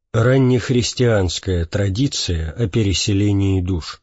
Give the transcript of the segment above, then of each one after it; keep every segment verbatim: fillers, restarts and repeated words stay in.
Раннехристианская традиция о переселении душ.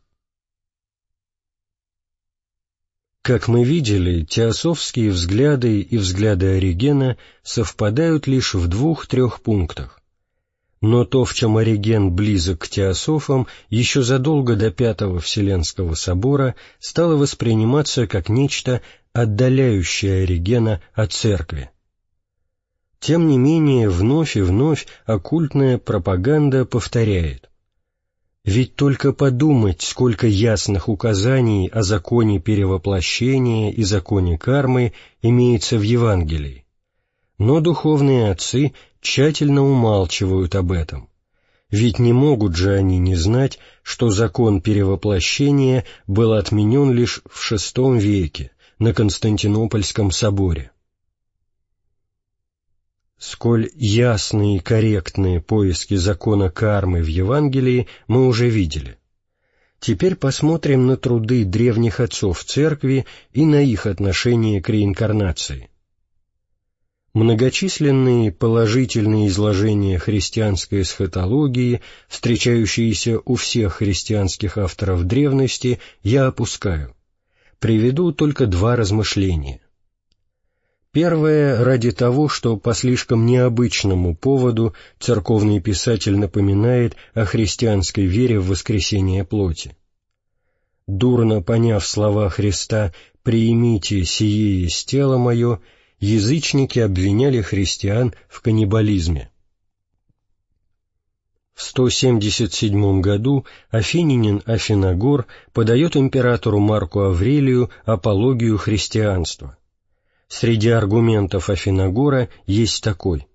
Как мы видели, теософские взгляды и взгляды Оригена совпадают лишь в двух-трех пунктах. Но то, в чем Ориген близок к теософам, еще задолго до Пятого Вселенского собора стало восприниматься как нечто, отдаляющее Оригена от Церкви. Тем не менее, вновь и вновь оккультная пропаганда повторяет: ведь только подумать, сколько ясных указаний о законе перевоплощения и законе кармы имеется в Евангелии. Но духовные отцы тщательно умалчивают об этом. Ведь не могут же они не знать, что закон перевоплощения был отменен лишь в шестом веке на Константинопольском соборе. Сколь ясные и корректные поиски закона кармы в Евангелии мы уже видели. Теперь посмотрим на труды древних отцов Церкви и на их отношение к реинкарнации. Многочисленные положительные изложения христианской эсхатологии, встречающиеся у всех христианских авторов древности, я опускаю. Приведу только два размышления. Первое, ради того, что по слишком необычному поводу церковный писатель напоминает о христианской вере в воскресение плоти. Дурно поняв слова Христа «приимите сие есть тело мое», язычники обвиняли христиан в каннибализме. В сто семьдесят седьмом году афинянин Афиногор подает императору Марку Аврелию апологию христианства. Среди аргументов Афиногора есть такой: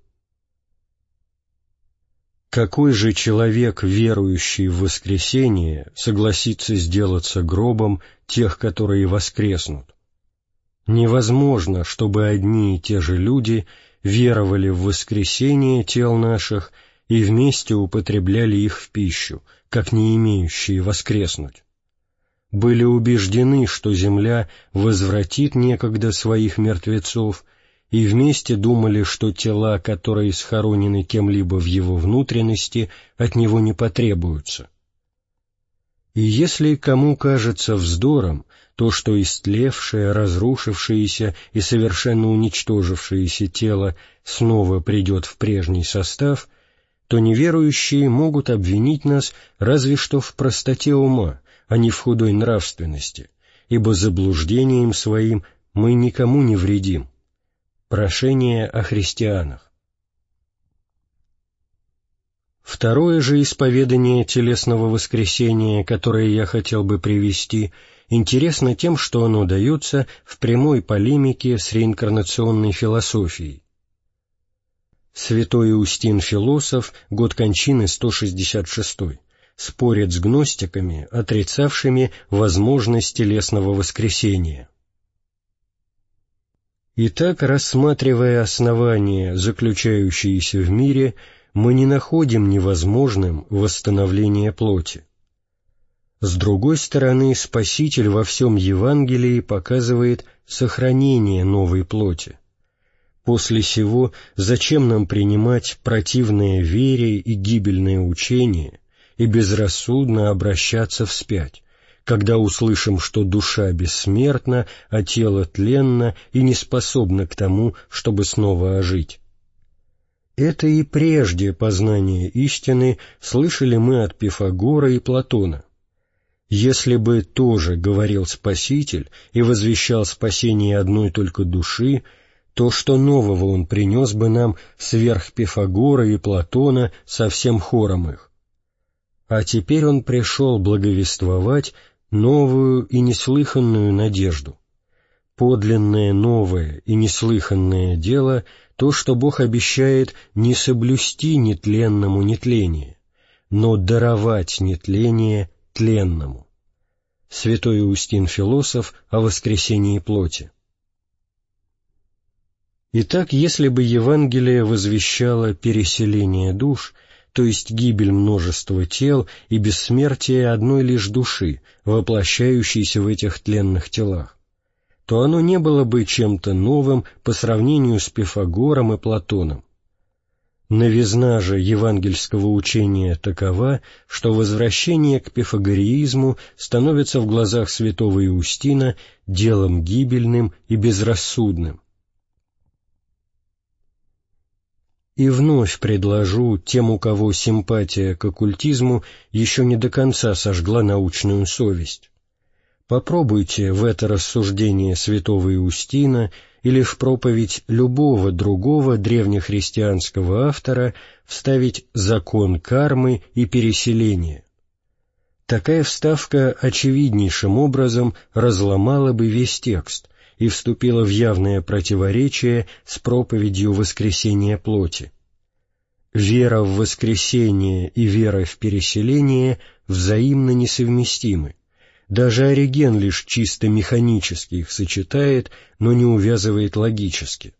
«Какой же человек, верующий в воскресение, согласится сделаться гробом тех, которые воскреснут? Невозможно, чтобы одни и те же люди веровали в воскресение тел наших и вместе употребляли их в пищу, как не имеющие воскреснуть. Были убеждены, что земля возвратит некогда своих мертвецов, и вместе думали, что тела, которые схоронены кем-либо в его внутренности, от него не потребуются. И если кому кажется вздором то, что истлевшее, разрушившееся и совершенно уничтожившееся тело снова придет в прежний состав, то неверующие могут обвинить нас разве что в простоте ума, а не в худой нравственности, ибо заблуждением своим мы никому не вредим. Прошение о христианах. Второе же исповедание телесного воскресения, которое я хотел бы привести, интересно тем, что оно дается в прямой полемике с реинкарнационной философией. Святой Иустин Философ, год кончины сто шестьдесят шестой, спорит с гностиками, отрицавшими возможность телесного воскресения. Итак, рассматривая основания, заключающиеся в мире, мы не находим невозможным восстановление плоти. С другой стороны, Спаситель во всем Евангелии показывает сохранение новой плоти. После сего зачем нам принимать противное вере и гибельное учение и безрассудно обращаться вспять, когда услышим, что душа бессмертна, а тело тленно и не способно к тому, чтобы снова ожить? Это и прежде познания истины слышали мы от Пифагора и Платона. Если бы тоже говорил Спаситель и возвещал спасение одной только души, то что нового он принес бы нам сверх Пифагора и Платона со всем хором их? А теперь он пришел благовествовать новую и неслыханную надежду. Подлинное новое и неслыханное дело — то, что Бог обещает не соблюсти нетленному нетление, но даровать нетление тленному. Святой Иустин Философ о воскресении плоти. Итак, если бы Евангелие возвещало переселение душ, то есть гибель множества тел и бессмертие одной лишь души, воплощающейся в этих тленных телах, то оно не было бы чем-то новым по сравнению с Пифагором и Платоном. Новизна же евангельского учения такова, что возвращение к пифагореизму становится в глазах святого Иустина делом гибельным и безрассудным. И вновь предложу тем, у кого симпатия к оккультизму еще не до конца сожгла научную совесть. Попробуйте в это рассуждение святого Иустина или в проповедь любого другого древнехристианского автора вставить закон кармы и переселения. Такая вставка очевиднейшим образом разломала бы весь текст и вступила в явное противоречие с проповедью воскресения плоти. Вера в воскресение и вера в переселение взаимно несовместимы. Даже Ориген лишь чисто механически их сочетает, но не увязывает логически.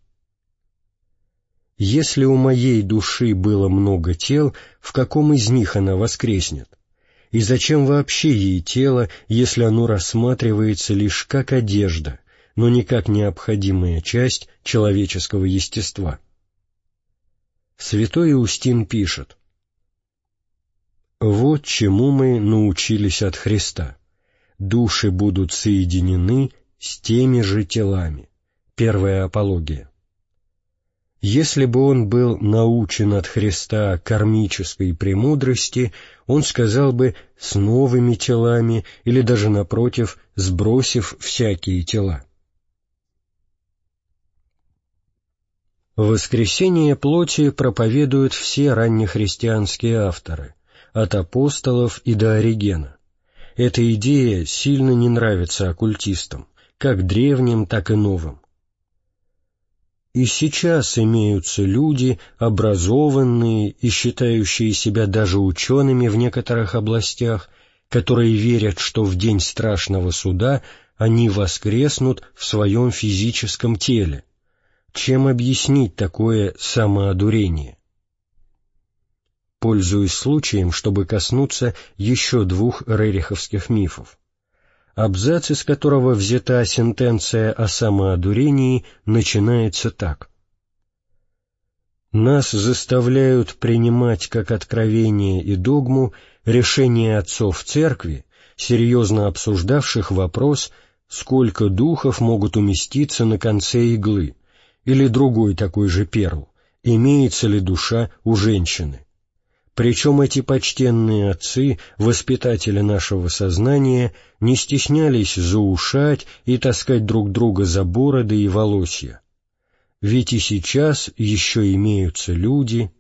Если у моей души было много тел, в каком из них она воскреснет? И зачем вообще ей тело, если оно рассматривается лишь как одежда, но не как необходимая часть человеческого естества? Святой Иустин пишет: «Вот чему мы научились от Христа. Души будут соединены с теми же телами». Первая апология. Если бы он был научен от Христа кармической премудрости, он сказал бы «с новыми телами» или даже, напротив, «сбросив всякие тела». Воскресение плоти проповедуют все раннехристианские авторы, от апостолов и до Оригена. Эта идея сильно не нравится оккультистам, как древним, так и новым. И сейчас имеются люди, образованные и считающие себя даже учеными в некоторых областях, которые верят, что в день страшного суда они воскреснут в своем физическом теле. Чем объяснить такое самоодурение? Пользуюсь случаем, чтобы коснуться еще двух рериховских мифов. Абзац, из которого взята сентенция о самоодурении, начинается так: «Нас заставляют принимать как откровение и догму решения отцов Церкви, серьезно обсуждавших вопрос, сколько духов могут уместиться на конце иглы, или другой такой же перл, имеется ли душа у женщины. Причем эти почтенные отцы, воспитатели нашего сознания, не стеснялись заушать и таскать друг друга за бороды и волосья. Ведь и сейчас еще имеются люди...»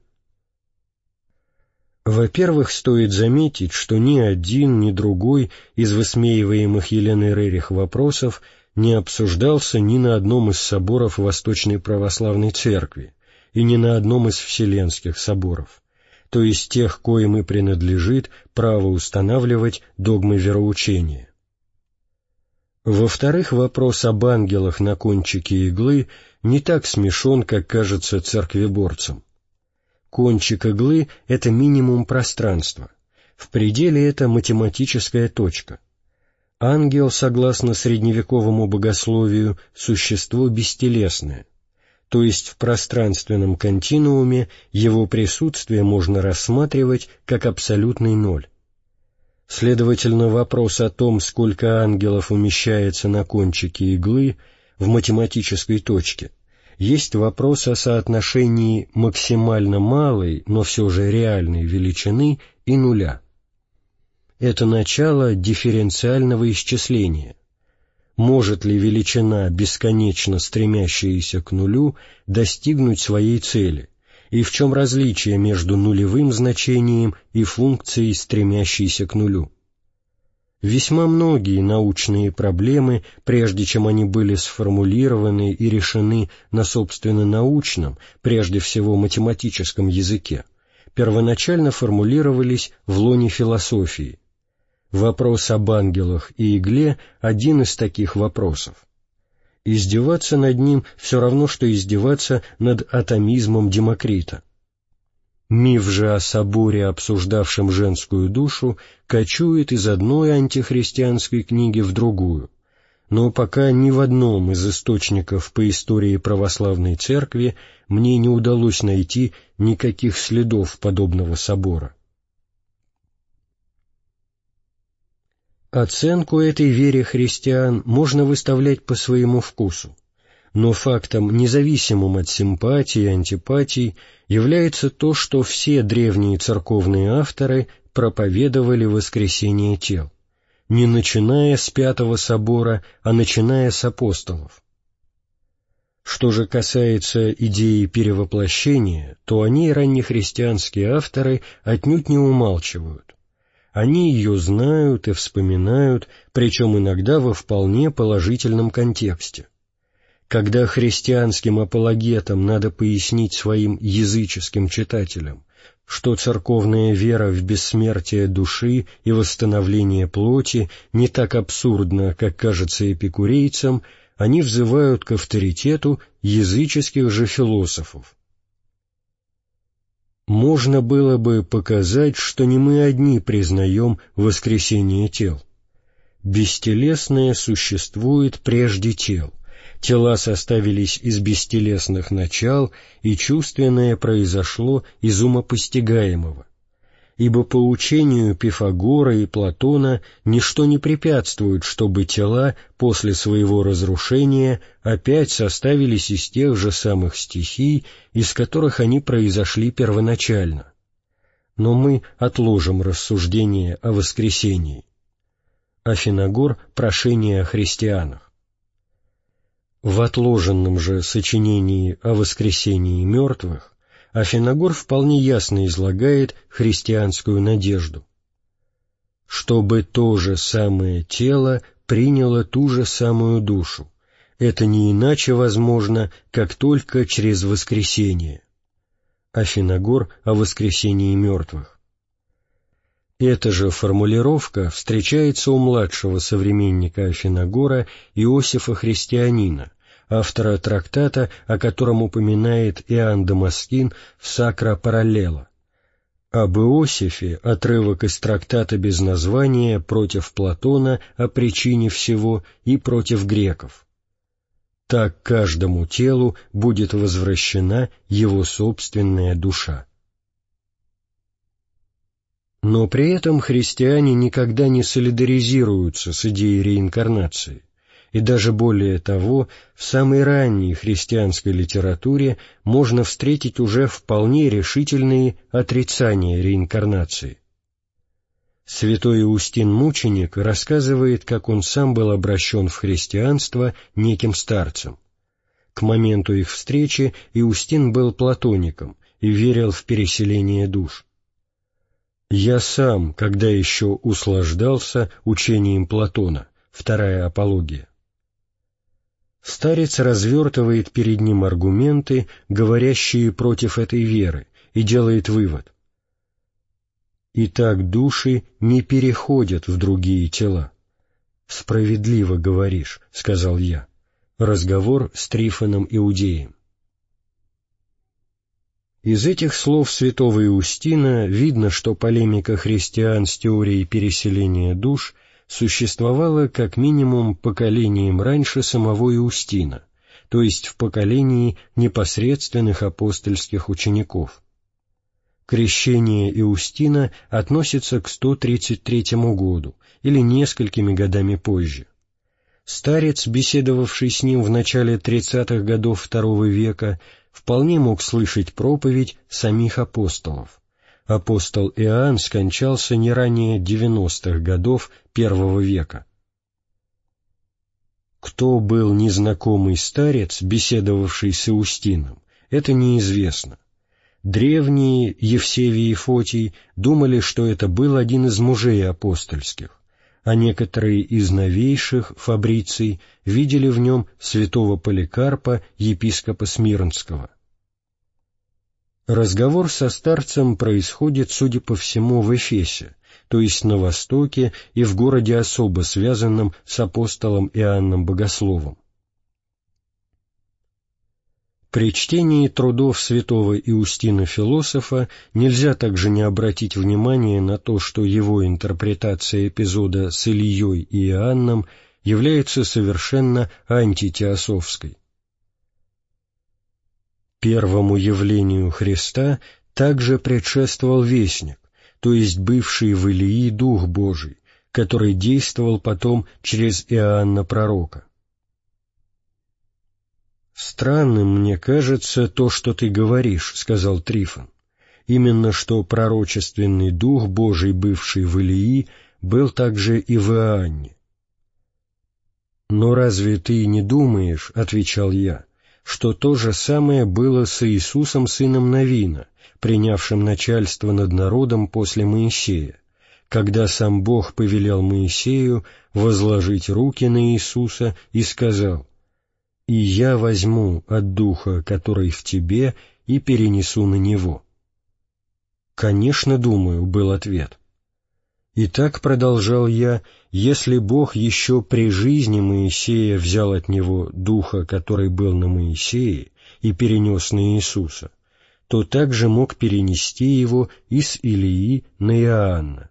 Во-первых, стоит заметить, что ни один, ни другой из высмеиваемых Еленой Рерих вопросов не обсуждался ни на одном из соборов Восточной Православной Церкви и ни на одном из Вселенских соборов, то есть тех, коим и принадлежит право устанавливать догмы вероучения. Во-вторых, вопрос об ангелах на кончике иглы не так смешон, как кажется церквеборцам. Кончик иглы — это минимум пространства, в пределе это математическая точка. Ангел, согласно средневековому богословию, существо бестелесное, то есть в пространственном континууме его присутствие можно рассматривать как абсолютный ноль. Следовательно, вопрос о том, сколько ангелов умещается на кончике иглы в математической точке, есть вопрос о соотношении максимально малой, но все же реальной величины и нуля. Это начало дифференциального исчисления. Может ли величина, бесконечно стремящаяся к нулю, достигнуть своей цели, и в чем различие между нулевым значением и функцией, стремящейся к нулю? Весьма многие научные проблемы, прежде чем они были сформулированы и решены на собственно научном, прежде всего математическом языке, первоначально формулировались в лоне философии. Вопрос об ангелах и игле — один из таких вопросов. Издеваться над ним все равно, что издеваться над атомизмом Демокрита. Миф же о соборе, обсуждавшем женскую душу, кочует из одной антихристианской книги в другую, но пока ни в одном из источников по истории православной церкви мне не удалось найти никаких следов подобного собора. Оценку этой вере христиан можно выставлять по своему вкусу, но фактом, независимым от симпатий и антипатий, является то, что все древние церковные авторы проповедовали воскресение тел, не начиная с Пятого собора, а начиная с апостолов. Что же касается идеи перевоплощения, то о ней раннехристианские авторы отнюдь не умалчивают. Они ее знают и вспоминают, причем иногда во вполне положительном контексте. Когда христианским апологетам надо пояснить своим языческим читателям, что церковная вера в бессмертие души и восстановление плоти не так абсурдна, как кажется эпикурейцам, они взывают к авторитету языческих же философов. Можно было бы показать, что не мы одни признаем воскресение тел. Бестелесное существует прежде тел. Тела составились из бестелесных начал, и чувственное произошло из умопостигаемого. Ибо по учению Пифагора и Платона ничто не препятствует, чтобы тела после своего разрушения опять составились из тех же самых стихий, из которых они произошли первоначально. Но мы отложим рассуждение о воскресении. Афиногор «Прошение о христианах». В отложенном же сочинении о воскресении мертвых Афиногор вполне ясно излагает христианскую надежду. «Чтобы то же самое тело приняло ту же самую душу, это не иначе возможно, как только через воскресение». Афиногор о воскресении мертвых. Эта же формулировка встречается у младшего современника Афиногора Иосифа Христианина, автора трактата, о котором упоминает Иоанн Дамаскин в «Сакра Параллела». Об Иосифе отрывок из трактата без названия против Платона о причине всего и против греков. «Так каждому телу будет возвращена его собственная душа». Но при этом христиане никогда не солидаризируются с идеей реинкарнации, и даже более того, в самой ранней христианской литературе можно встретить уже вполне решительные отрицания реинкарнации. Святой Иустин Мученик рассказывает, как он сам был обращен в христианство неким старцем. К моменту их встречи Иустин был платоником и верил в переселение душ. «Я сам, когда еще услаждался учением Платона», вторая апология. Старец развертывает перед ним аргументы, говорящие против этой веры, и делает вывод. «Итак, души не переходят в другие тела». «Справедливо говоришь», — сказал я. Разговор с Трифоном Иудеем. Из этих слов святого Иустина видно, что полемика христиан с теорией переселения душ существовала как минимум поколением раньше самого Иустина, то есть в поколении непосредственных апостольских учеников. Крещение Иустина относится к сто тридцать третьему году или несколькими годами позже. Старец, беседовавший с ним в начале тридцатых годов второго века, вполне мог слышать проповедь самих апостолов. Апостол Иоанн скончался не ранее девяностых годов первого века. Кто был незнакомый старец, беседовавший с Иустином, это неизвестно. Древние, Евсевий и Фотий, думали, что это был один из мужей апостольских, а некоторые из новейших, Фабриций, видели в нем святого Поликарпа, епископа Смирнского. Разговор со старцем происходит, судя по всему, в Эфесе, то есть на Востоке и в городе, особо связанном с апостолом Иоанном Богословом. При чтении трудов святого Иустина Философа нельзя также не обратить внимание на то, что его интерпретация эпизода с Ильей и Иоанном является совершенно антитеософской. Первому явлению Христа также предшествовал Вестник, то есть бывший в Илии Дух Божий, который действовал потом через Иоанна Пророка. «Странным мне кажется то, что ты говоришь», — сказал Трифон, «именно что пророчественный Дух Божий, бывший в Илии, был также и в Иоанне». «Но разве ты не думаешь, — отвечал я, — что то же самое было с Иисусом сыном Навина, принявшим начальство над народом после Моисея, когда сам Бог повелел Моисею возложить руки на Иисуса и сказал: «И я возьму от Духа, который в тебе, и перенесу на него». «Конечно, думаю», — был ответ. «И так, — продолжал я, — если Бог еще при жизни Моисея взял от него Духа, который был на Моисее, и перенес на Иисуса, то также мог перенести его из Илии на Иоанна».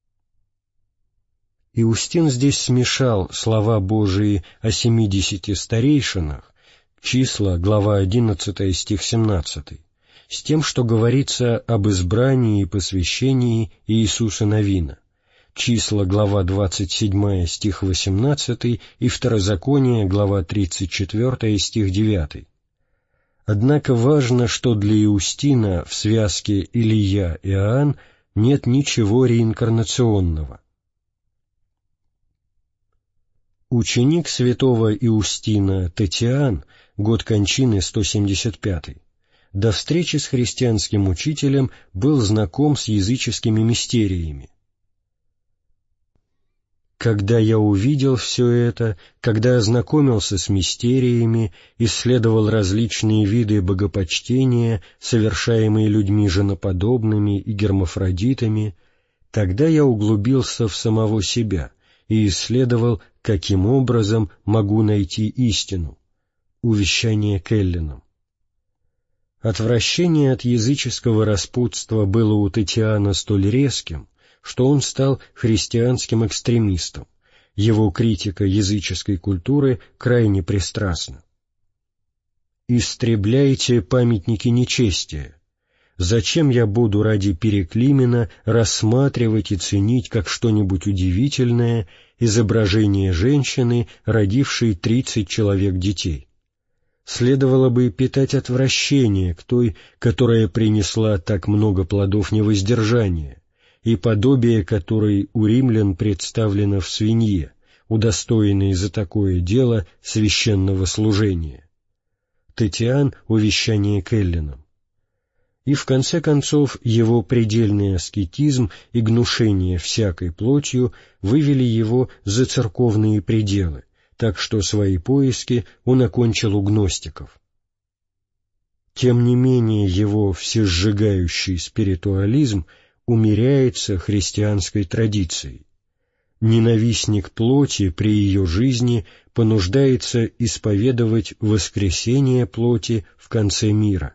Иустин здесь смешал слова Божии о семидесяти старейшинах, числа, глава одиннадцатая, стих семнадцатый, с тем, что говорится об избрании и посвящении Иисуса Навина, числа, глава двадцать седьмая, стих восемнадцатый, и Второзаконие, глава тридцать четвёртая, стих девятый. Однако важно, что для Иустина в связке Илия-Иоанн нет ничего реинкарнационного. Ученик святого Иустина Татиан, год кончины сто семьдесят пятый, до встречи с христианским учителем был знаком с языческими мистериями. «Когда я увидел все это, когда ознакомился с мистериями, исследовал различные виды богопочтения, совершаемые людьми женоподобными и гермафродитами, тогда я углубился в самого себя и исследовал, каким образом могу найти истину». Увещание Келленом. Отвращение от языческого распутства было у Татиана столь резким, что он стал христианским экстремистом. Его критика языческой культуры крайне пристрастна. «Истребляйте памятники нечестия. Зачем я буду ради Переклимена рассматривать и ценить как что-нибудь удивительное изображение женщины, родившей тридцать человек детей? Следовало бы питать отвращение к той, которая принесла так много плодов невоздержания, и подобие которой у римлян представлено в свинье, удостоенной за такое дело священного служения». Татиан, увещание Келленом. И в конце концов его предельный аскетизм и гнушение всякой плотью вывели его за церковные пределы, так что свои поиски он окончил у гностиков. Тем не менее его всесжигающий спиритуализм умеряется христианской традицией. Ненавистник плоти при ее жизни понуждается исповедовать воскресение плоти в конце мира.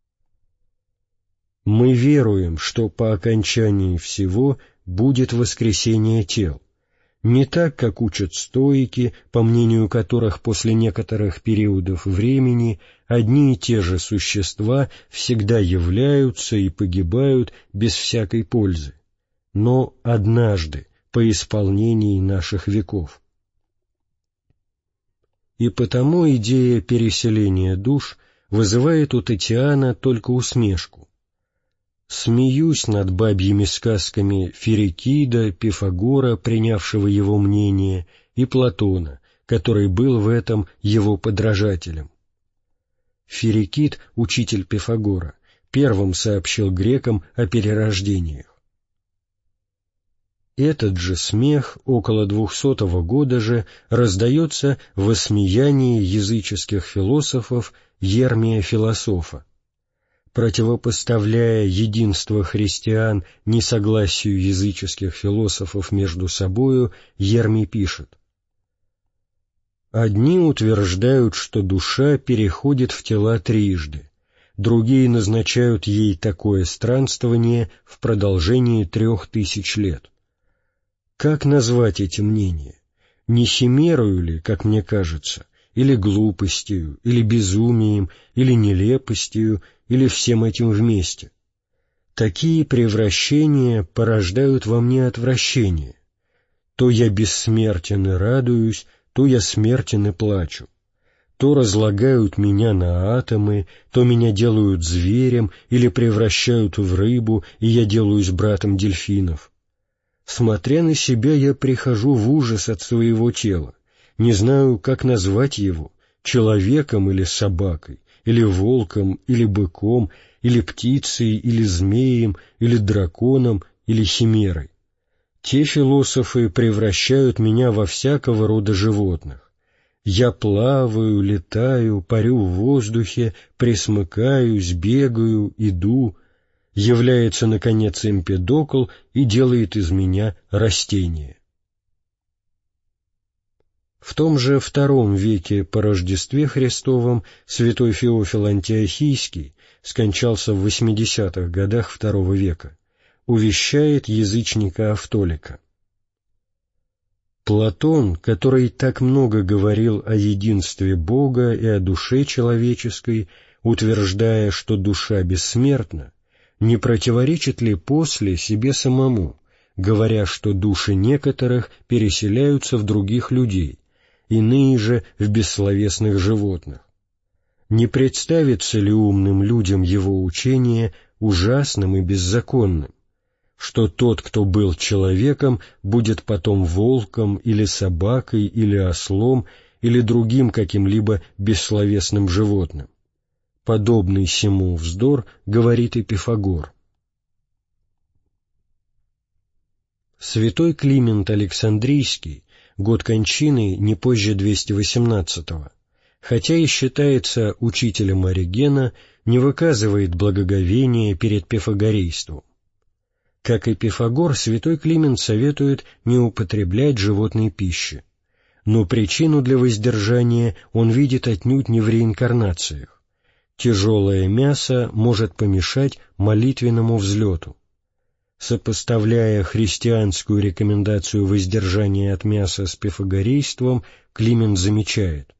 Мы веруем, что по окончании всего будет воскресение тел, не так, как учат стоики, по мнению которых после некоторых периодов времени одни и те же существа всегда являются и погибают без всякой пользы, но однажды, по исполнении наших веков. И потому идея переселения душ вызывает у Татиана только усмешку. Смеюсь над бабьими сказками Ферикида, Пифагора, принявшего его мнение, и Платона, который был в этом его подражателем. Ферикид, учитель Пифагора, первым сообщил грекам о перерождениях. Этот же смех около двухсотого года же раздается в осмеянии языческих философов Ермия Философа. Противопоставляя единство христиан несогласию языческих философов между собою, Ермий пишет: «Одни утверждают, что душа переходит в тела трижды, другие назначают ей такое странствование в продолжении трех тысяч лет. Как назвать эти мнения? Не химерою ли, как мне кажется, или глупостью, или безумием, или нелепостью, или всем этим вместе? Такие превращения порождают во мне отвращение. То я бессмертен и радуюсь, то я смертен и плачу. То разлагают меня на атомы, то меня делают зверем или превращают в рыбу, и я делаюсь братом дельфинов. Смотря на себя, я прихожу в ужас от своего тела, не знаю, как назвать его, человеком или собакой, или волком, или быком, или птицей, или змеем, или драконом, или химерой. Те философы превращают меня во всякого рода животных. Я плаваю, летаю, парю в воздухе, пресмыкаюсь, бегаю, иду. Является, наконец, Эмпедокл и делает из меня растение. В том же втором веке по Рождестве Христовом святой Феофил Антиохийский, скончался в восьмидесятых годах второго века, увещает язычника Автолика. Платон, который так много говорил о единстве Бога и о душе человеческой, утверждая, что душа бессмертна, не противоречит ли после себе самому, говоря, что души некоторых переселяются в других людей, иные же в бессловесных животных? Не представится ли умным людям его учение ужасным и беззаконным, что тот, кто был человеком, будет потом волком или собакой или ослом или другим каким-либо бессловесным животным? Подобный сему вздор говорит и Пифагор. Святой Климент Александрийский, год кончины не позже двести восемнадцатого, хотя и считается учителем Оригена, не выказывает благоговения перед пифагорейством. Как и Пифагор, святой Климент советует не употреблять животной пищи, но причину для воздержания он видит отнюдь не в реинкарнациях. Тяжелое мясо может помешать молитвенному взлету. Сопоставляя христианскую рекомендацию воздержания от мяса с пифагорейством, Климент замечает: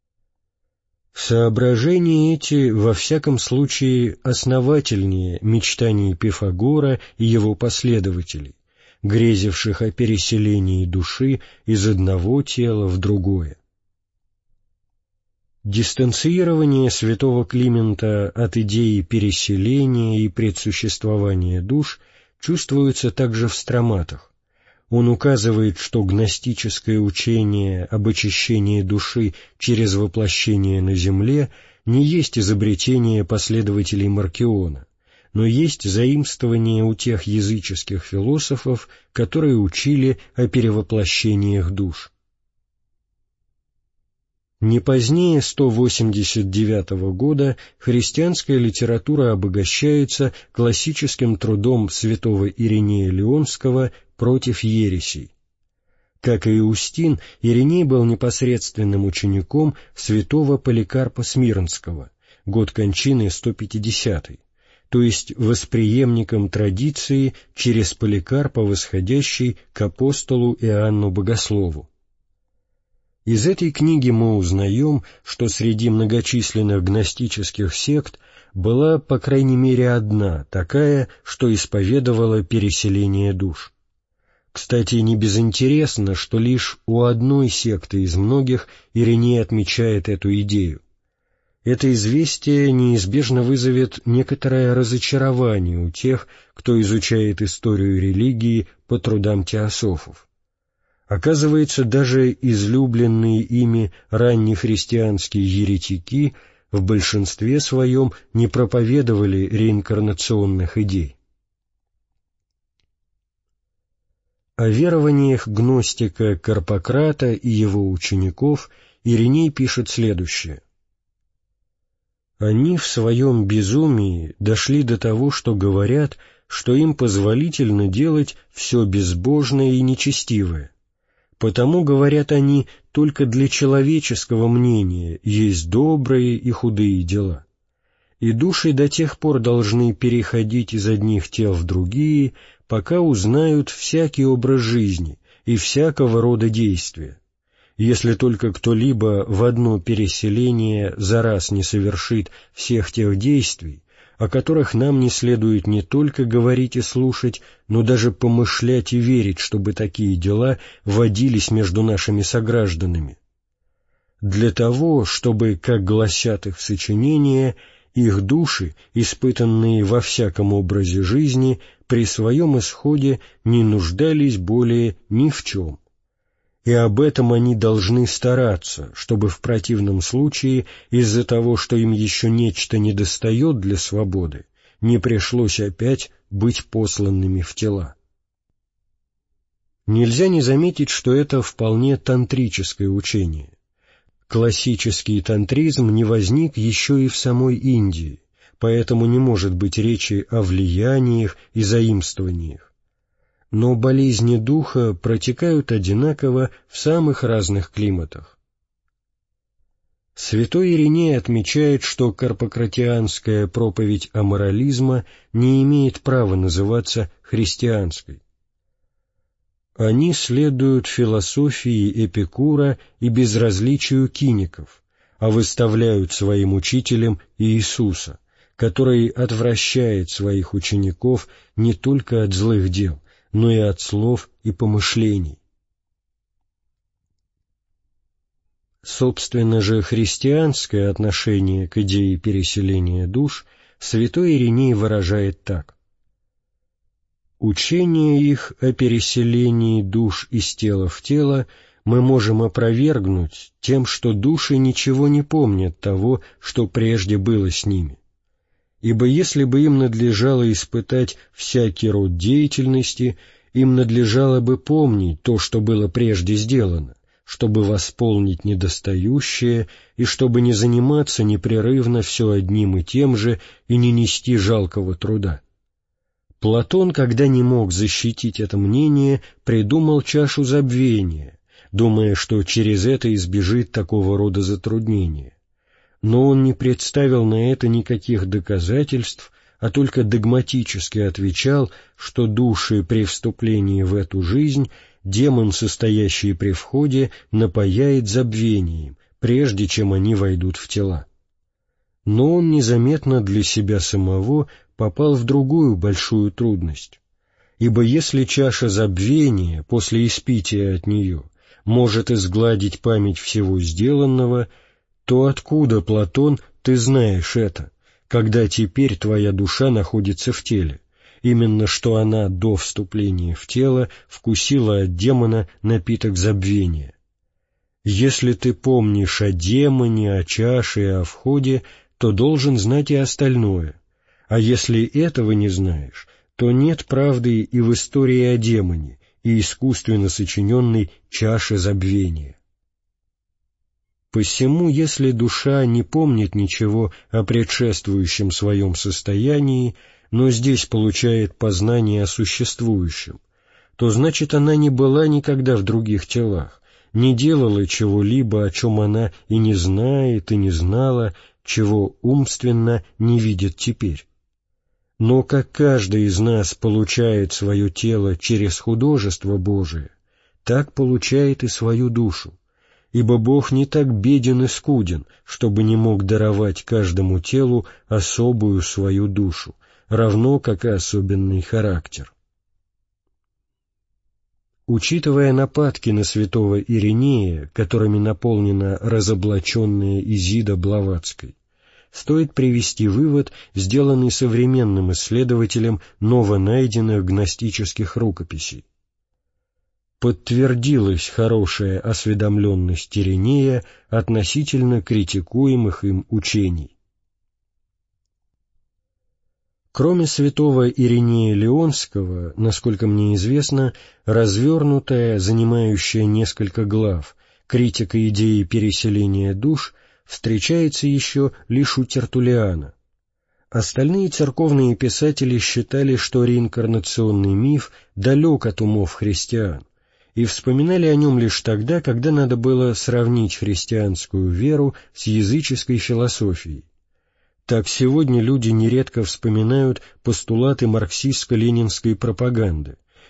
соображения эти, во всяком случае, основательнее мечтаний Пифагора и его последователей, грезивших о переселении души из одного тела в другое. Дистанцирование святого Климента от идеи переселения и предсуществования душ чувствуется также в Строматах. Он указывает, что гностическое учение об очищении души через воплощение на земле не есть изобретение последователей Маркиона, но есть заимствование у тех языческих философов, которые учили о перевоплощениях душ. Не позднее сто восемьдесят девятого года христианская литература обогащается классическим трудом святого Иринея Лионского «Против ересей». Как и Иустин, Ириней был непосредственным учеником святого Поликарпа Смирнского, год кончины сто пятидесятый, то есть восприемником традиции через Поликарпа, восходящей к апостолу Иоанну Богослову. Из этой книги мы узнаем, что среди многочисленных гностических сект была, по крайней мере, одна такая, что исповедовала переселение душ. Кстати, не безинтересно, что лишь у одной секты из многих Ириней отмечает эту идею. Это известие неизбежно вызовет некоторое разочарование у тех, кто изучает историю религии по трудам теософов. Оказывается, даже излюбленные ими раннехристианские еретики в большинстве своем не проповедовали реинкарнационных идей. О верованиях гностика Карпократа и его учеников Ириней пишет следующее. «Они в своем безумии дошли до того, что говорят, что им позволительно делать все безбожное и нечестивое. Потому, говорят они, только для человеческого мнения есть добрые и худые дела. И души до тех пор должны переходить из одних тел в другие, пока узнают всякий образ жизни и всякого рода действия, если только кто-либо в одно переселение за раз не совершит всех тех действий, о которых нам не следует не только говорить и слушать, но даже помышлять и верить, чтобы такие дела водились между нашими согражданами. Для того, чтобы, как гласят их сочинения, их души, испытанные во всяком образе жизни, при своем исходе не нуждались более ни в чем. И об этом они должны стараться, чтобы в противном случае из-за того, что им еще нечто недостает для свободы, не пришлось опять быть посланными в тела. Нельзя не заметить, что это вполне тантрическое учение. Классический тантризм не возник еще и в самой Индии, поэтому не может быть речи о влияниях и заимствованиях. Но болезни духа протекают одинаково в самых разных климатах. Святой Ириней отмечает, что карпократианская проповедь аморализма не имеет права называться христианской. Они следуют философии Эпикура и безразличию киников, а выставляют своим учителем Иисуса, который отвращает своих учеников не только от злых дел, но и от слов и помышлений. Собственно же, христианское отношение к идее переселения душ святой Ириней выражает так. «Учение их о переселении душ из тела в тело мы можем опровергнуть тем, что души ничего не помнят того, что прежде было с ними. Ибо если бы им надлежало испытать всякий род деятельности, им надлежало бы помнить то, что было прежде сделано, чтобы восполнить недостающее и чтобы не заниматься непрерывно все одним и тем же и не нести жалкого труда. Платон, когда не мог защитить это мнение, придумал чашу забвения, думая, что через это избежит такого рода затруднения. Но он не представил на это никаких доказательств, а только догматически отвечал, что души при вступлении в эту жизнь демон, состоящий при входе, напояет забвением, прежде чем они войдут в тела. Но он незаметно для себя самого попал в другую большую трудность, ибо если чаша забвения после испития от нее может изгладить память всего сделанного, то откуда, Платон, ты знаешь это, когда теперь твоя душа находится в теле, именно что она до вступления в тело вкусила от демона напиток забвения? Если ты помнишь о демоне, о чаше и о входе, то должен знать и остальное, а если этого не знаешь, то нет правды и в истории о демоне и искусственно сочиненной чаше забвения. Посему, если душа не помнит ничего о предшествующем своем состоянии, но здесь получает познание о существующем, то значит она не была никогда в других телах, не делала чего-либо, о чем она и не знает, и не знала, чего умственно не видит теперь. Но как каждый из нас получает свое тело через художество Божие, так получает и свою душу, ибо Бог не так беден и скуден, чтобы не мог даровать каждому телу особую свою душу, равно как и особенный характер. Учитывая нападки на святого Иринея, которыми наполнена разоблаченная Изида Блаватской, стоит привести вывод, сделанный современным исследователем новонайденных гностических рукописей. Подтвердилась хорошая осведомленность Иринея относительно критикуемых им учений. Кроме святого Иринея Леонского, насколько мне известно, развернутая, занимающая несколько глав, критика идеи переселения душ встречается еще лишь у Тертуллиана. Остальные церковные писатели считали, что реинкарнационный миф далек от умов христиан, и вспоминали о нем лишь тогда, когда надо было сравнить христианскую веру с языческой философией. Так сегодня люди нередко вспоминают постулаты марксистско-ленинской пропаганды,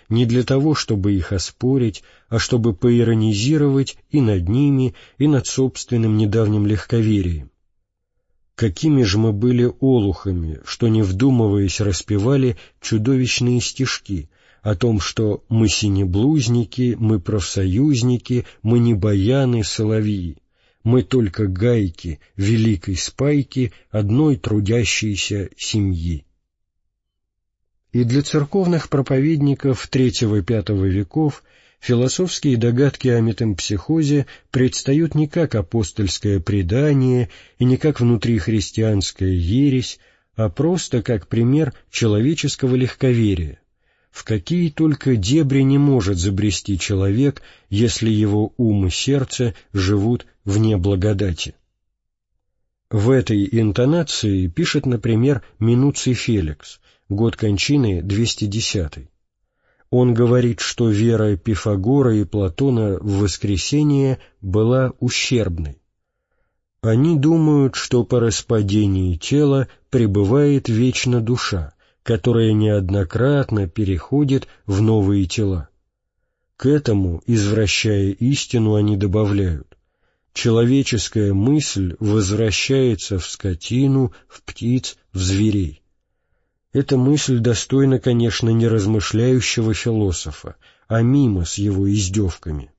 не для того, чтобы их оспорить, а чтобы поиронизировать и над ними, и над собственным недавним легковерием. Какими же мы были олухами, что, не вдумываясь, распевали чудовищные стишки о том, что мы синеблузники, мы профсоюзники, мы не баяны, соловьи, мы только гайки великой спайки одной трудящейся семьи. И для церковных проповедников третьего-пятого веков философские догадки о метемпсихозе предстают не как апостольское предание и не как внутрихристианская ересь, а просто как пример человеческого легковерия, в какие только дебри не может забрести человек, если его ум и сердце живут вне благодати. В этой интонации пишет, например, Минуций Феликс, год кончины двести десятый. Он говорит, что вера Пифагора и Платона в воскресение была ущербной. Они думают, что по распадении тела пребывает вечно душа, которая неоднократно переходит в новые тела. К этому, извращая истину, они добавляют: человеческая мысль возвращается в скотину, в птиц, в зверей. Эта мысль достойна, конечно, не размышляющего философа, а мимо с его издевками.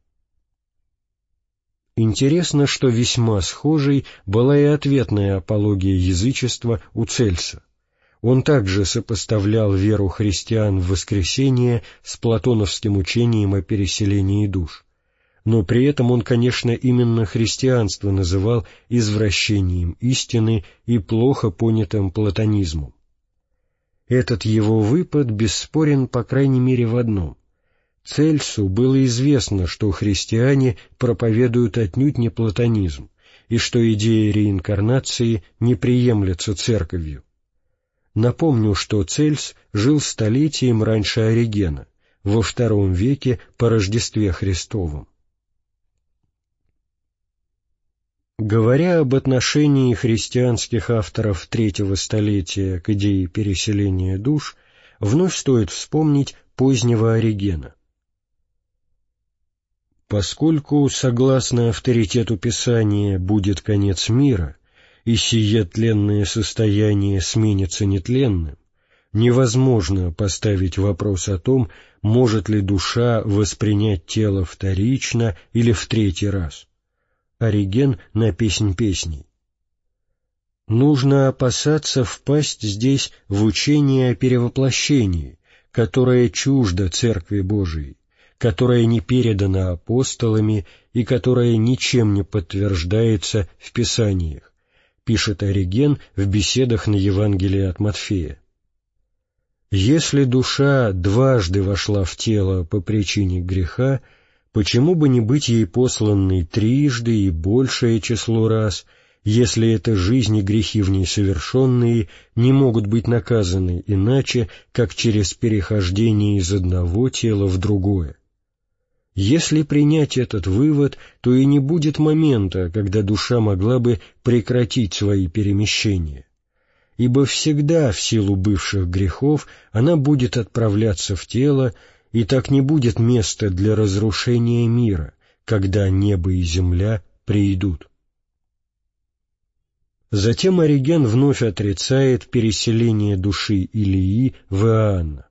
Интересно, что весьма схожей была и ответная апология язычества у Цельса. Он также сопоставлял веру христиан в воскресение с платоновским учением о переселении душ. Но при этом он, конечно, именно христианство называл извращением истины и плохо понятым платонизмом. Этот его выпад бесспорен по крайней мере в одном. Цельсу было известно, что христиане проповедуют отнюдь не платонизм, и что идея реинкарнации не приемлется церковью. Напомню, что Цельс жил столетием раньше Оригена, во втором веке по Рождестве Христовом. Говоря об отношении христианских авторов третьего столетия к идее переселения душ, вновь стоит вспомнить позднего Оригена. Поскольку, согласно авторитету Писания, будет конец мира, и сие тленное состояние сменится нетленным, невозможно поставить вопрос о том, может ли душа воспринять тело вторично или в третий раз. Ориген на «Песнь песней». Нужно опасаться впасть здесь в учение о перевоплощении, которое чуждо Церкви Божией, которое не передано апостолами и которое ничем не подтверждается в Писаниях, пишет Ориген в беседах на Евангелие от Матфея. Если душа дважды вошла в тело по причине греха, почему бы не быть ей посланной трижды и большее число раз, если это жизни грехи в ней совершенные не могут быть наказаны иначе, как через перехождение из одного тела в другое? Если принять этот вывод, то и не будет момента, когда душа могла бы прекратить свои перемещения, ибо всегда в силу бывших грехов она будет отправляться в тело, и так не будет места для разрушения мира, когда небо и земля придут. Затем Ориген вновь отрицает переселение души Илии в Иоанна.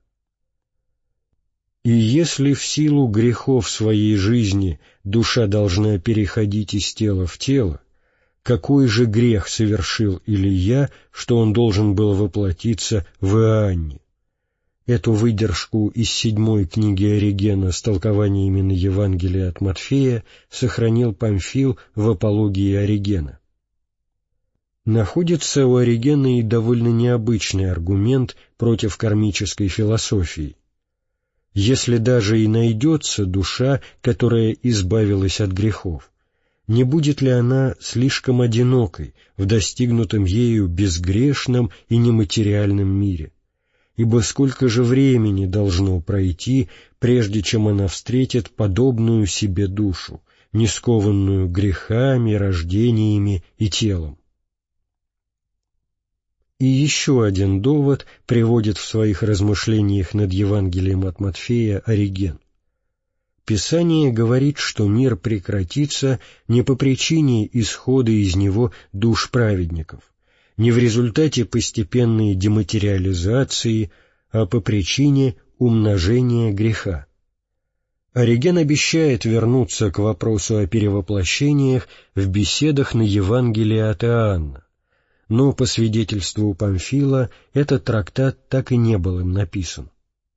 «И если в силу грехов своей жизни душа должна переходить из тела в тело, какой же грех совершил Илия, что он должен был воплотиться в Иоанне?» Эту выдержку из седьмой книги Оригена с толкованиями на Евангелие от Матфея сохранил Памфил в апологии Оригена. Находится у Оригена и довольно необычный аргумент против кармической философии. Если даже и найдется душа, которая избавилась от грехов, не будет ли она слишком одинокой в достигнутом ею безгрешном и нематериальном мире? Ибо сколько же времени должно пройти, прежде чем она встретит подобную себе душу, не скованную грехами, рождениями и телом? И еще один довод приводит в своих размышлениях над Евангелием от Матфея Ориген. Писание говорит, что мир прекратится не по причине исхода из него душ праведников, не в результате постепенной дематериализации, а по причине умножения греха. Ориген обещает вернуться к вопросу о перевоплощениях в беседах на Евангелие от Иоанна, но, по свидетельству Памфила, этот трактат так и не был им написан.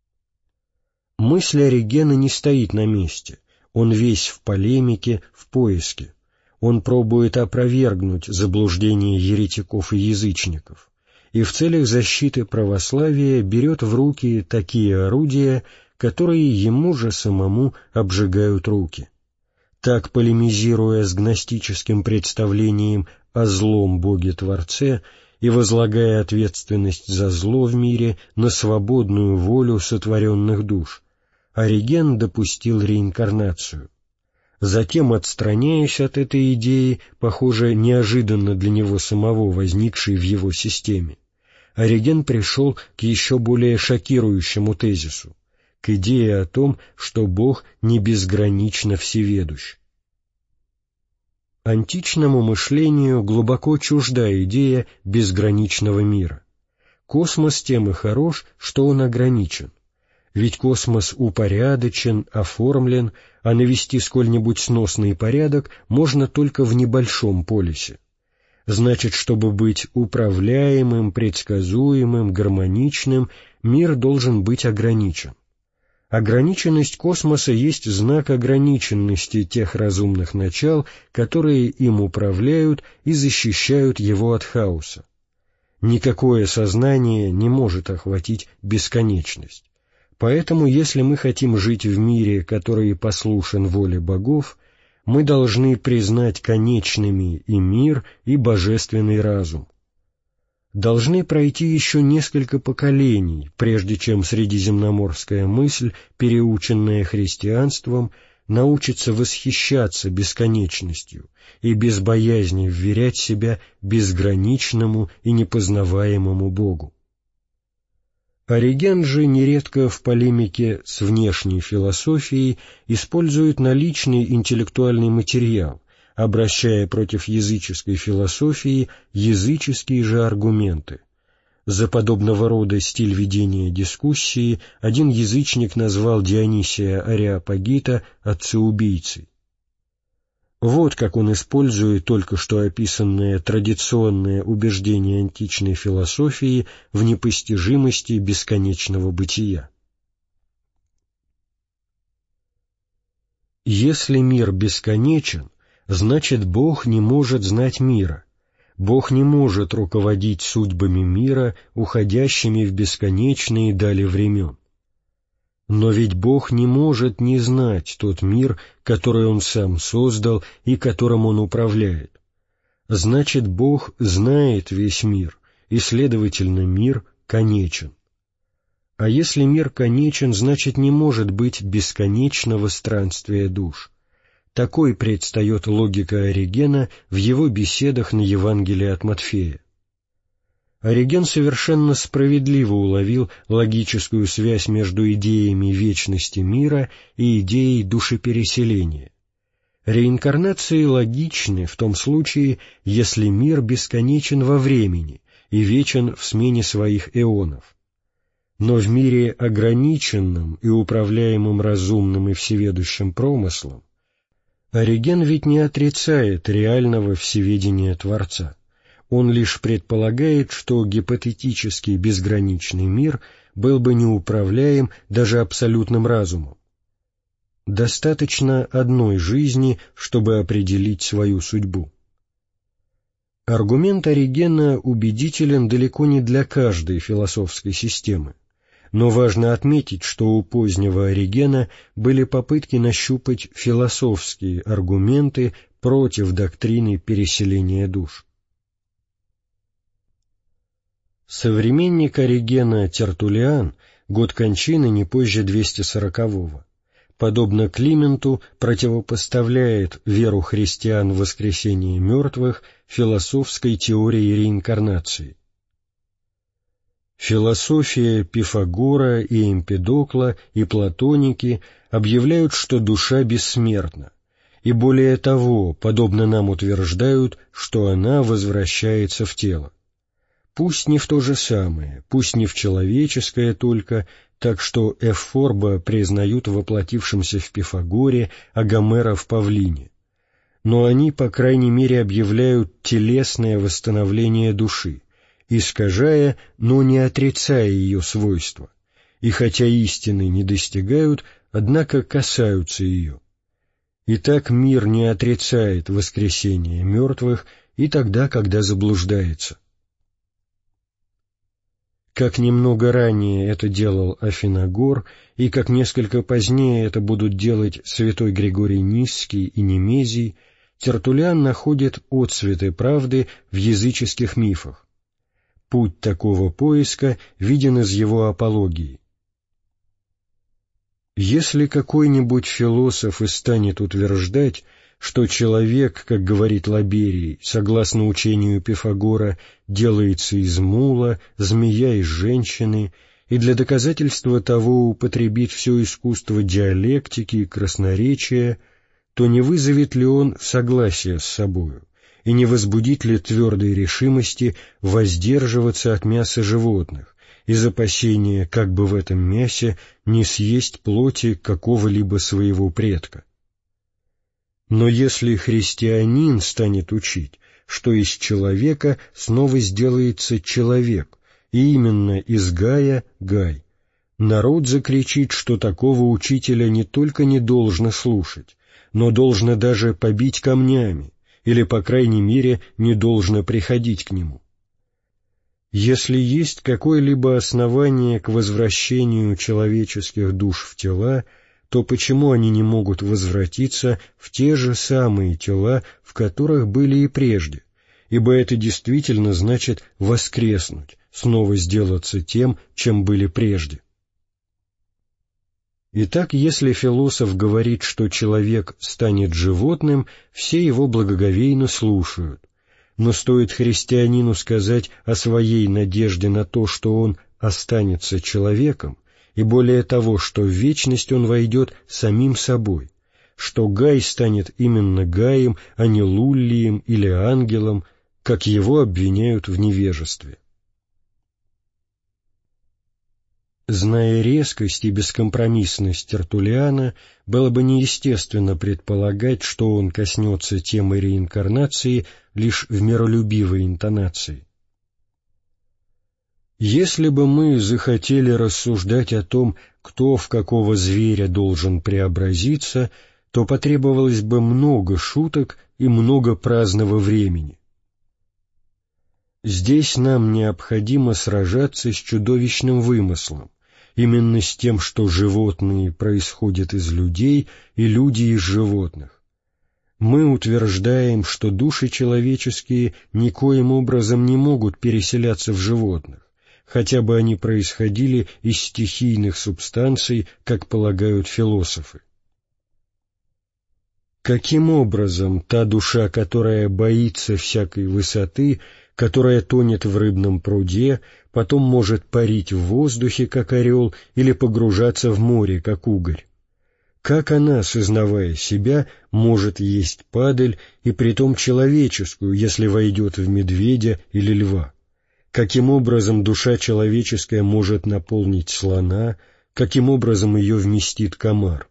Мысль Оригена не стоит на месте, он весь в полемике, в поиске. Он пробует опровергнуть заблуждения еретиков и язычников, и в целях защиты православия берет в руки такие орудия, которые ему же самому обжигают руки. Так, полемизируя с гностическим представлением о злом Боге-Творце и возлагая ответственность за зло в мире на свободную волю сотворенных душ, Ориген допустил реинкарнацию. Затем, отстраняясь от этой идеи, похоже, неожиданно для него самого возникшей в его системе, Ориген пришел к еще более шокирующему тезису, к идее о том, что Бог не безгранично всеведущ. Античному мышлению глубоко чужда идея безграничного мира. Космос тем и хорош, что он ограничен. Ведь космос упорядочен, оформлен, а навести сколь-нибудь сносный порядок можно только в небольшом полюсе. Значит, чтобы быть управляемым, предсказуемым, гармоничным, мир должен быть ограничен. Ограниченность космоса есть знак ограниченности тех разумных начал, которые им управляют и защищают его от хаоса. Никакое сознание не может охватить бесконечность. Поэтому, если мы хотим жить в мире, который послушен воле богов, мы должны признать конечными и мир, и божественный разум. Должны пройти еще несколько поколений, прежде чем средиземноморская мысль, переученная христианством, научится восхищаться бесконечностью и без боязни вверять себя безграничному и непознаваемому Богу. Ориген же нередко в полемике с внешней философией использует наличный интеллектуальный материал, обращая против языческой философии языческие же аргументы. За подобного рода стиль ведения дискуссии один язычник назвал Дионисия Ареопагита отцеубийцей. Вот как он использует только что описанное традиционное убеждение античной философии в непостижимости бесконечного бытия. Если мир бесконечен, значит, Бог не может знать мира. Бог не может руководить судьбами мира, уходящими в бесконечные дали времен. Но ведь Бог не может не знать тот мир, который Он сам создал и которым Он управляет. Значит, Бог знает весь мир, и, следовательно, мир конечен. А если мир конечен, значит, не может быть бесконечного странствия душ. Такой предстает логика Оригена в его беседах на Евангелие от Матфея. Ориген совершенно справедливо уловил логическую связь между идеями вечности мира и идеей душепереселения. Реинкарнации логичны в том случае, если мир бесконечен во времени и вечен в смене своих эонов. Но в мире ограниченном и управляемом разумным и всеведущим промыслом Ориген ведь не отрицает реального всеведения Творца. Он лишь предполагает, что гипотетический безграничный мир был бы неуправляем даже абсолютным разумом. Достаточно одной жизни, чтобы определить свою судьбу. Аргумент Оригена убедителен далеко не для каждой философской системы, но важно отметить, что у позднего Оригена были попытки нащупать философские аргументы против доктрины переселения душ. Современник Оригена Тертуллиан, год кончины не позже двести сорокового, подобно Клименту, противопоставляет веру христиан в воскресение мертвых философской теории реинкарнации. Философия Пифагора и Эмпидокла и платоники объявляют, что душа бессмертна, и более того, подобно нам утверждают, что она возвращается в тело. Пусть не в то же самое, пусть не в человеческое только, так что Эвфорба признают воплотившимся в Пифагоре, а Гомера в павлине. Но они, по крайней мере, объявляют телесное восстановление души, искажая, но не отрицая ее свойства, и хотя истины не достигают, однако касаются ее. Итак, мир не отрицает воскресения мертвых и тогда, когда заблуждается. Как немного ранее это делал Афиногор, и как несколько позднее это будут делать святой Григорий Нисский и Немезий, Тертуллиан находит отцветы правды в языческих мифах. Путь такого поиска виден из его апологии. Если какой-нибудь философ и станет утверждать, что человек, как говорит Лаберий, согласно учению Пифагора, делается из мула, змея из женщины, и для доказательства того употребит все искусство диалектики и красноречия, то не вызовет ли он согласия с собою, и не возбудит ли твердой решимости воздерживаться от мяса животных, из опасения, как бы в этом мясе не съесть плоти какого-либо своего предка? Но если христианин станет учить, что из человека снова сделается человек, и именно из Гая — Гай, народ закричит, что такого учителя не только не должно слушать, но должно даже побить камнями, или, по крайней мере, не должно приходить к нему. Если есть какое-либо основание к возвращению человеческих душ в тела, то почему они не могут возвратиться в те же самые тела, в которых были и прежде, ибо это действительно значит воскреснуть, снова сделаться тем, чем были прежде. Итак, если философ говорит, что человек станет животным, все его благоговейно слушают, но стоит христианину сказать о своей надежде на то, что он останется человеком, и более того, что в вечность он войдет самим собой, что Гай станет именно Гаем, а не Луллием или ангелом, как его обвиняют в невежестве. Зная резкость и бескомпромиссность Тертуллиана, было бы неестественно предполагать, что он коснется темы реинкарнации лишь в миролюбивой интонации. Если бы мы захотели рассуждать о том, кто в какого зверя должен преобразиться, то потребовалось бы много шуток и много праздного времени. Здесь нам необходимо сражаться с чудовищным вымыслом, именно с тем, что животные происходят из людей и люди из животных. Мы утверждаем, что души человеческие никоим образом не могут переселяться в животных, хотя бы они происходили из стихийных субстанций, как полагают философы. Каким образом та душа, которая боится всякой высоты, которая тонет в рыбном пруде, потом может парить в воздухе, как орел, или погружаться в море, как угорь? Как она, сознавая себя, может есть падаль, и притом человеческую, если войдет в медведя или льва? Каким образом душа человеческая может наполнить слона, каким образом ее вместит комар?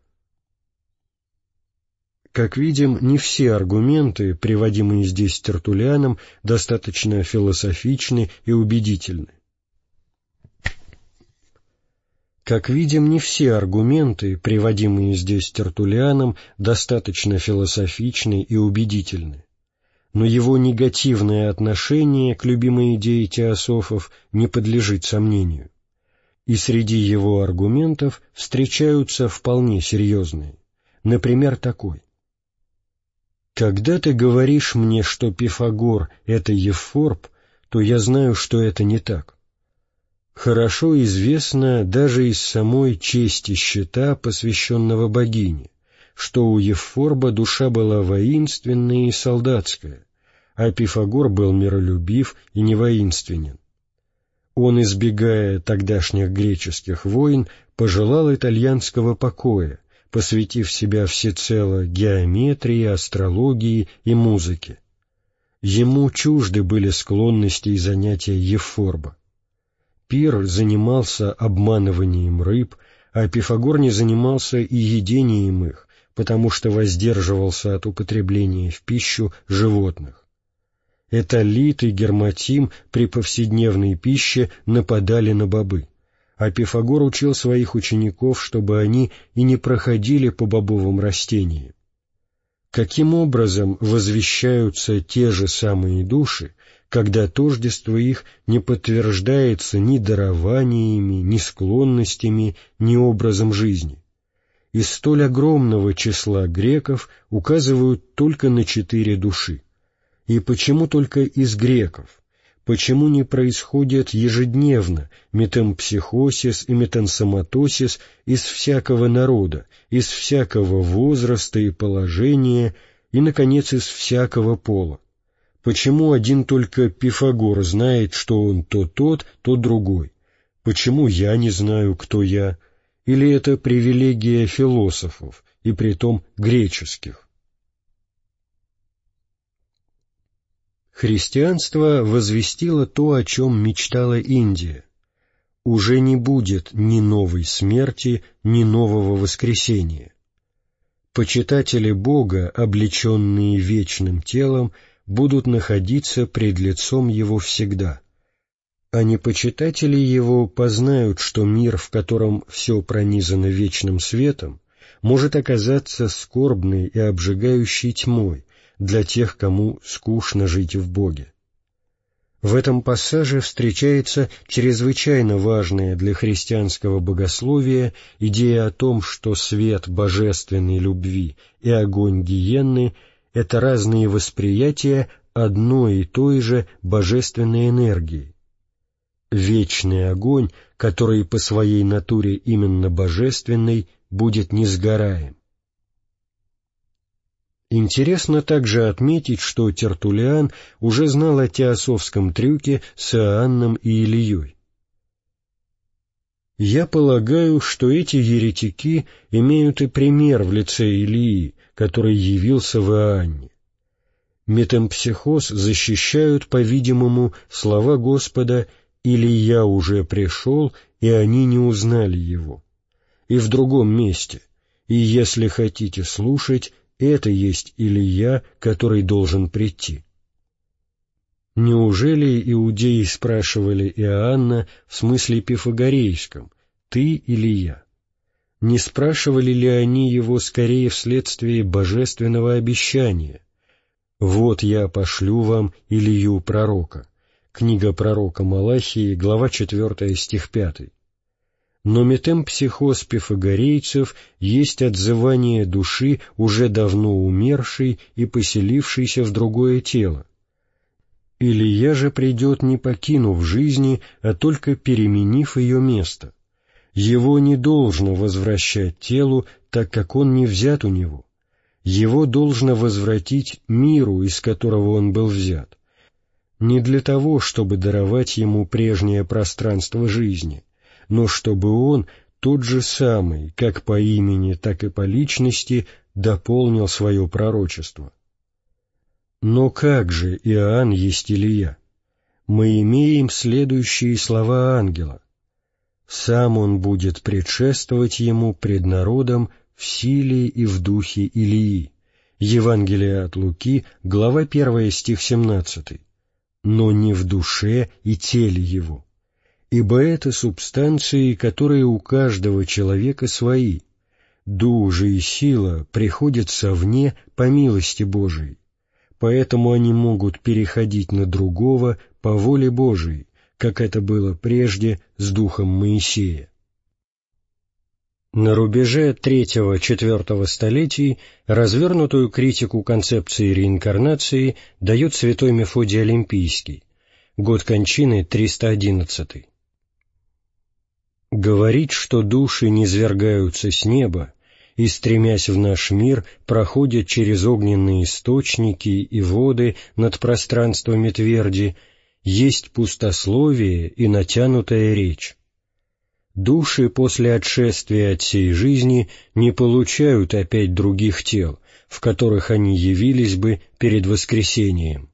Как видим, не все аргументы, приводимые здесь Тертуллианом, достаточно философичны и убедительны. Как видим, не все аргументы, приводимые здесь Тертуллианом, достаточно философичны и убедительны. Но его негативное отношение к любимой идее теософов не подлежит сомнению. И среди его аргументов встречаются вполне серьезные. Например, такой. «Когда ты говоришь мне, что Пифагор — это Евфорб, то я знаю, что это не так. Хорошо известно даже из самой чести щита, посвященного богине, что у Евфорба душа была воинственная и солдатская, а Пифагор был миролюбив и невоинственен. Он, избегая тогдашних греческих войн, пожелал итальянского покоя, посвятив себя всецело геометрии, астрологии и музыке. Ему чужды были склонности и занятия Евфорба. Пир занимался обманыванием рыб, а Пифагор не занимался и едением их, потому что воздерживался от употребления в пищу животных. Эталит и Герматим при повседневной пище нападали на бобы, а Пифагор учил своих учеников, чтобы они и не проходили по бобовым растениям. Каким образом возвещаются те же самые души, когда тождество их не подтверждается ни дарованиями, ни склонностями, ни образом жизни? Из столь огромного числа греков указывают только на четыре души. И почему только из греков? Почему не происходит ежедневно метемпсихосис и метансоматосис из всякого народа, из всякого возраста и положения, и, наконец, из всякого пола? Почему один только Пифагор знает, что он то тот, то другой? Почему я не знаю, кто я? Или это привилегия философов, и притом греческих? Христианство возвестило то, о чем мечтала Индия. Уже не будет ни новой смерти, ни нового воскресения. Почитатели Бога, облеченные вечным телом, будут находиться пред лицом Его всегда. А непочитатели Его познают, что мир, в котором все пронизано вечным светом, может оказаться скорбной и обжигающей тьмой для тех, кому скучно жить в Боге. В этом пассаже встречается чрезвычайно важная для христианского богословия идея о том, что свет божественной любви и огонь гиенны — это разные восприятия одной и той же божественной энергии. Вечный огонь, который по своей натуре именно божественный, будет несгораем. Интересно также отметить, что Тертуллиан уже знал о теософском трюке с Иоанном и Илией. Я полагаю, что эти еретики имеют и пример в лице Илии, который явился в Иоанне. Метемпсихоз защищают, по-видимому, слова Господа «Илия уже пришел, и они не узнали его». И в другом месте «И если хотите слушать, это есть Илия, который должен прийти». Неужели иудеи спрашивали Иоанна в смысле пифагорейском «Ты Илия»? Не спрашивали ли они его скорее вследствие божественного обещания «Вот я пошлю вам Илию пророка»? Книга пророка Малахии, глава четвёртая, стих пятый. Но метемпсихоз пифагорейцев есть отзывание души, уже давно умершей и поселившейся в другое тело. Илия же придет, не покинув жизни, а только переменив ее место. Его не должно возвращать телу, так как он не взят у него. Его должно возвратить миру, из которого он был взят. Не для того, чтобы даровать ему прежнее пространство жизни, но чтобы он, тот же самый, как по имени, так и по личности, дополнил свое пророчество. Но как же Иоанн есть Илия? Мы имеем следующие слова ангела. «Сам он будет предшествовать ему пред народом в силе и в духе Илии». Евангелие от Луки, глава первая, стих семнадцатый. «Но не в душе и теле его». Ибо это субстанции, которые у каждого человека свои. Дух же и сила приходят совне по милости Божией. Поэтому они могут переходить на другого по воле Божией, как это было прежде с духом Моисея. На рубеже третьего-четвертого столетий развернутую критику концепции реинкарнации дает святой Мефодий Олимпийский, год кончины триста одиннадцатый. Говорить, что души низвергаются с неба и, стремясь в наш мир, проходят через огненные источники и воды над пространствами тверди, есть пустословие и натянутая речь. Души после отшествия от сей жизни не получают опять других тел, в которых они явились бы перед воскресением.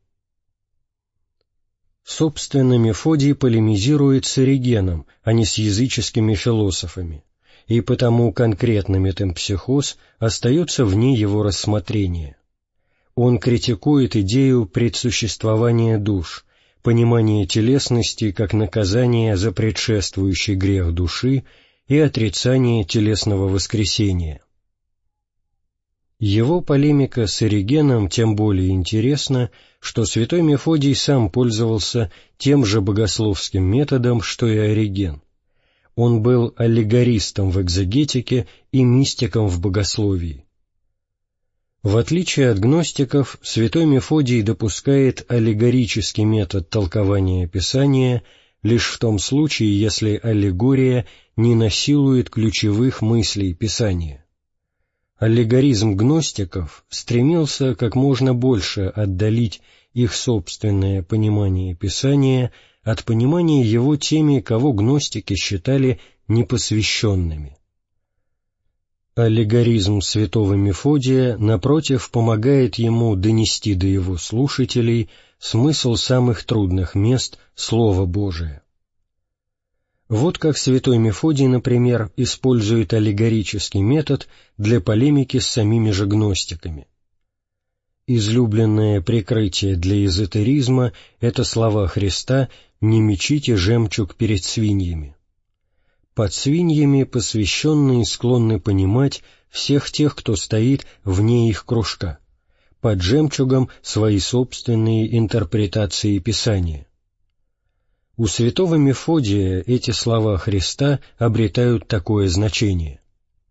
Собственно, Мефодий полемизирует с Оригеном, а не с языческими философами, и потому конкретно метемпсихоз остается вне его рассмотрения. Он критикует идею предсуществования душ, понимание телесности как наказание за предшествующий грех души и отрицание телесного воскресения. Его полемика с Оригеном тем более интересна, что святой Мефодий сам пользовался тем же богословским методом, что и Ориген. Он был аллегористом в экзегетике и мистиком в богословии. В отличие от гностиков, святой Мефодий допускает аллегорический метод толкования Писания лишь в том случае, если аллегория не насилует ключевых мыслей Писания. Аллегоризм гностиков стремился как можно больше отдалить их собственное понимание Писания от понимания его теми, кого гностики считали непосвященными. Аллегоризм святого Мефодия, напротив, помогает ему донести до его слушателей смысл самых трудных мест Слова Божия. Вот как святой Мефодий, например, использует аллегорический метод для полемики с самими же гностиками. Излюбленное прикрытие для эзотеризма — это слова Христа «не мечите жемчуг перед свиньями». Под свиньями посвященные склонны понимать всех тех, кто стоит вне их кружка, под жемчугом свои собственные интерпретации Писания. У святого Мефодия эти слова Христа обретают такое значение.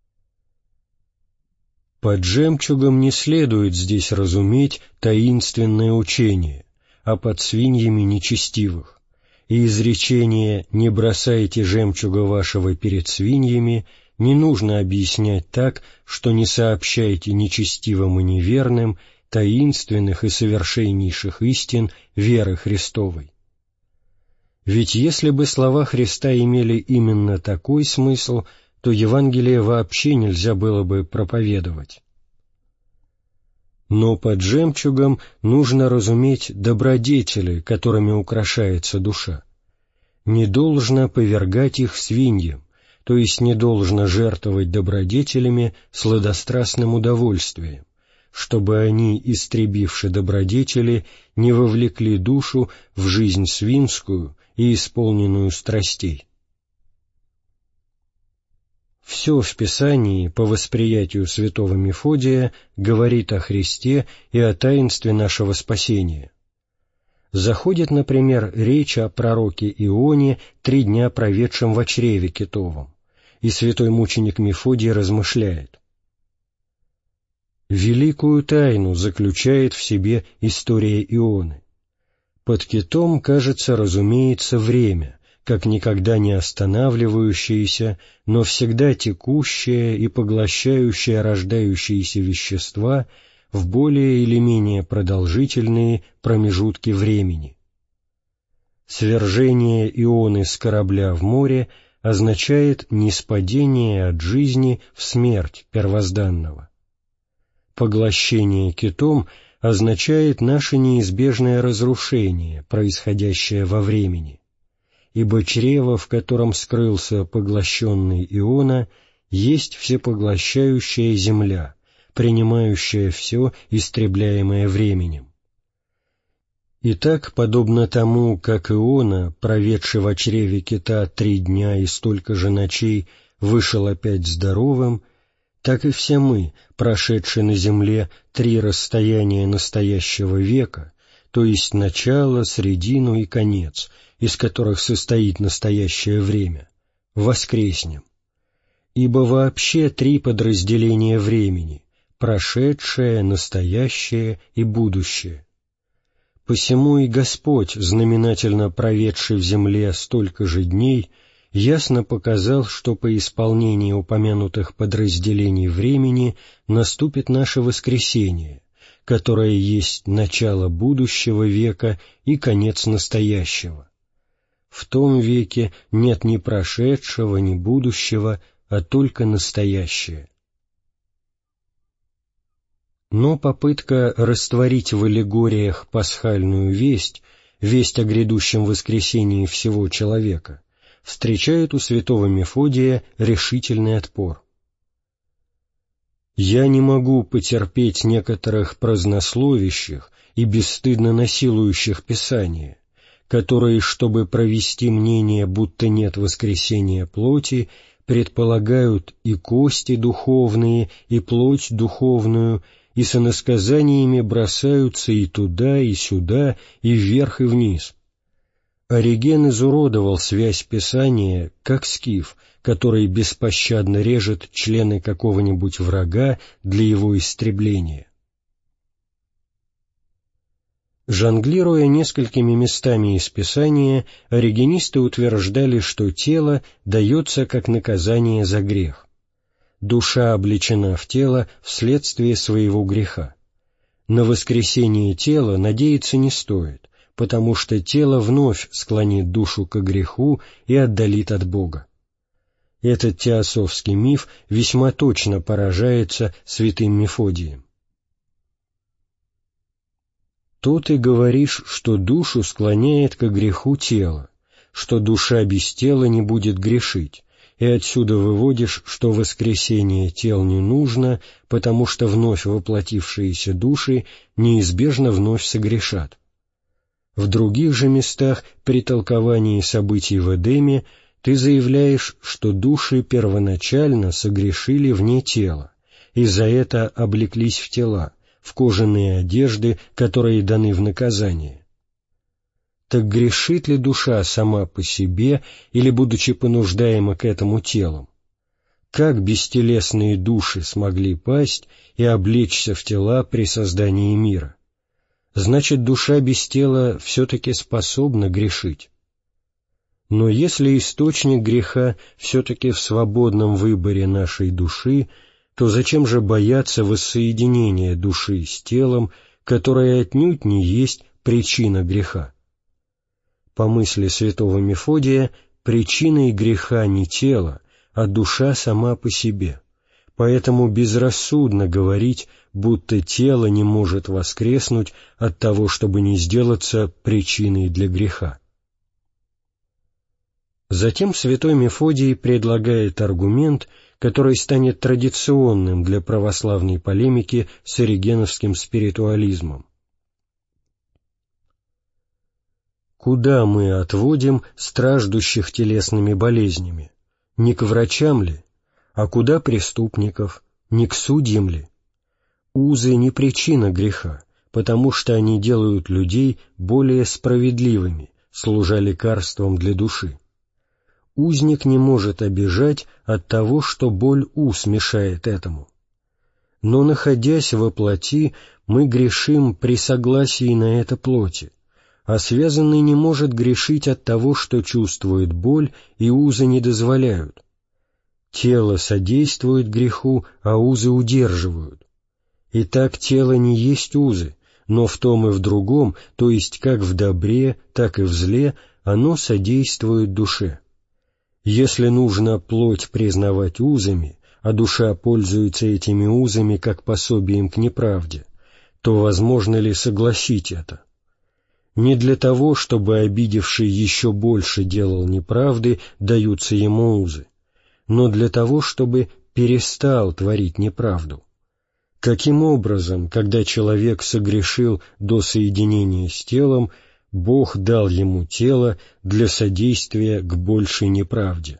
Под жемчугом не следует здесь разуметь таинственное учение, а под свиньями нечестивых. И изречение «не бросайте жемчуга вашего перед свиньями» не нужно объяснять так, что не сообщайте нечестивым и неверным таинственных и совершеннейших истин веры Христовой. Ведь если бы слова Христа имели именно такой смысл, то Евангелие вообще нельзя было бы проповедовать. Но под жемчугом нужно разуметь добродетели, которыми украшается душа. Не должно повергать их свиньям, то есть не должно жертвовать добродетелями сладострастным удовольствием, чтобы они, истребивши добродетели, не вовлекли душу в жизнь свинскую и исполненную страстей. Все в Писании, по восприятию святого Мефодия, говорит о Христе и о таинстве нашего спасения. Заходит, например, речь о пророке Ионе, три дня проведшем во чреве китовом, и святой мученик Мефодий размышляет. Великую тайну заключает в себе история Ионы. Под китом, кажется, разумеется время, как никогда не останавливающееся, но всегда текущее и поглощающее рождающиеся вещества в более или менее продолжительные промежутки времени. Свержение Ионы с корабля в море означает ниспадение от жизни в смерть первозданного. Поглощение китом означает наше неизбежное разрушение, происходящее во времени, ибо чрево, в котором скрылся поглощенный Иона, есть всепоглощающая земля, принимающая все истребляемое временем. Итак, подобно тому, как Иона, проведший во чреве кита три дня и столько же ночей, вышел опять здоровым, так и все мы, прошедшие на земле три расстояния настоящего века, то есть начало, средину и конец, из которых состоит настоящее время, воскреснем. Ибо вообще три подразделения времени — прошедшее, настоящее и будущее. Посему и Господь, знаменательно проведший в земле столько же дней, ясно показал, что по исполнении упомянутых подразделений времени наступит наше воскресение, которое есть начало будущего века и конец настоящего. В том веке нет ни прошедшего, ни будущего, а только настоящее. Но попытка растворить в аллегориях пасхальную весть, весть о грядущем воскресении всего человека, встречает у святого Мефодия решительный отпор. «Я не могу потерпеть некоторых празднословящих и бесстыдно насилующих Писание, которые, чтобы провести мнение, будто нет воскресения плоти, предполагают и кости духовные, и плоть духовную, и с иносказаниями бросаются и туда, и сюда, и вверх, и вниз». Ориген изуродовал связь Писания, как скиф, который беспощадно режет члены какого-нибудь врага для его истребления. Жонглируя несколькими местами из Писания, оригенисты утверждали, что тело дается как наказание за грех. Душа облечена в тело вследствие своего греха. На воскресение тела надеяться не стоит, потому что тело вновь склонит душу ко греху и отдалит от Бога. Этот теософский миф весьма точно поражается святым Мефодием. «То ты говоришь, что душу склоняет ко греху тело, что душа без тела не будет грешить, и отсюда выводишь, что воскресение тел не нужно, потому что вновь воплотившиеся души неизбежно вновь согрешат. В других же местах при толковании событий в Эдеме ты заявляешь, что души первоначально согрешили вне тела, и за это облеклись в тела, в кожаные одежды, которые даны в наказание. Так грешит ли душа сама по себе или будучи понуждаема к этому телом? Как бестелесные души смогли пасть и облечься в тела при создании мира? Значит, душа без тела все-таки способна грешить. Но если источник греха все-таки в свободном выборе нашей души, то зачем же бояться воссоединения души с телом, которое отнюдь не есть причина греха? По мысли святого Мефодия, причиной греха не тело, а душа сама по себе. Поэтому безрассудно говорить, будто тело не может воскреснуть от того, чтобы не сделаться причиной для греха. Затем святой Мефодий предлагает аргумент, который станет традиционным для православной полемики с оригеновским спиритуализмом. Куда мы отводим страждущих телесными болезнями? Не к врачам ли? А куда преступников? Не к судьям ли? Узы не причина греха, потому что они делают людей более справедливыми, служа лекарством для души. Узник не может обижать от того, что боль уз мешает этому. Но, находясь во плоти, мы грешим при согласии на это плоти, а связанный не может грешить от того, что чувствует боль, и узы не дозволяют. Тело содействует греху, а узы удерживают. Итак, тело не есть узы, но в том и в другом, то есть как в добре, так и в зле, оно содействует душе. Если нужно плоть признавать узами, а душа пользуется этими узами как пособием к неправде, то возможно ли согласить это? Не для того, чтобы обидевший еще больше делал неправды, даются ему узы, но для того, чтобы перестал творить неправду. Каким образом, когда человек согрешил до соединения с телом, Бог дал ему тело для содействия к большей неправде?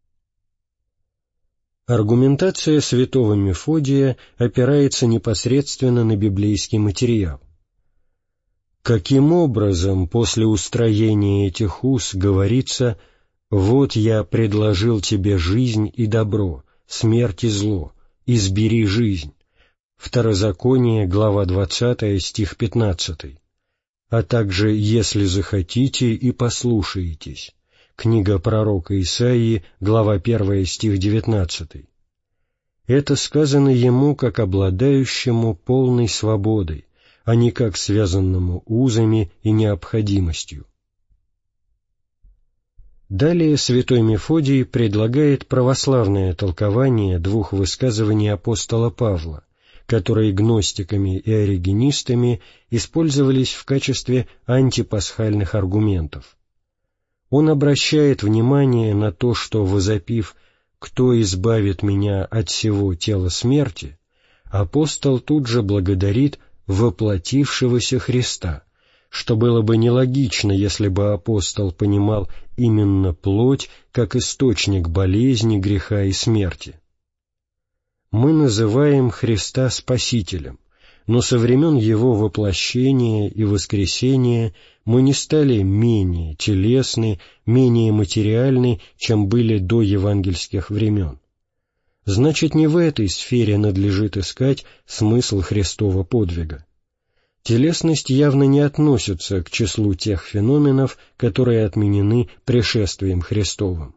Аргументация святого Мефодия опирается непосредственно на библейский материал. Каким образом после устроения этих уз говорится: «Вот я предложил тебе жизнь и добро, смерть и зло, избери жизнь»? Второзаконие, глава двадцатая, стих пятнадцатый. А также «если захотите и послушаетесь». Книга пророка Исаии, глава первая, стих девятнадцатый. Это сказано ему как обладающему полной свободой, а не как связанному узами и необходимостью. Далее святой Мефодий предлагает православное толкование двух высказываний апостола Павла, которые гностиками и оригенистами использовались в качестве антипасхальных аргументов. Он обращает внимание на то, что, возопив «Кто избавит меня от сего тела смерти?», апостол тут же благодарит воплотившегося Христа, что было бы нелогично, если бы апостол понимал именно плоть как источник болезни, греха и смерти. Мы называем Христа Спасителем, но со времен Его воплощения и воскресения мы не стали менее телесны, менее материальны, чем были до евангельских времен. Значит, не в этой сфере надлежит искать смысл Христова подвига. Телесность явно не относится к числу тех феноменов, которые отменены пришествием Христовым.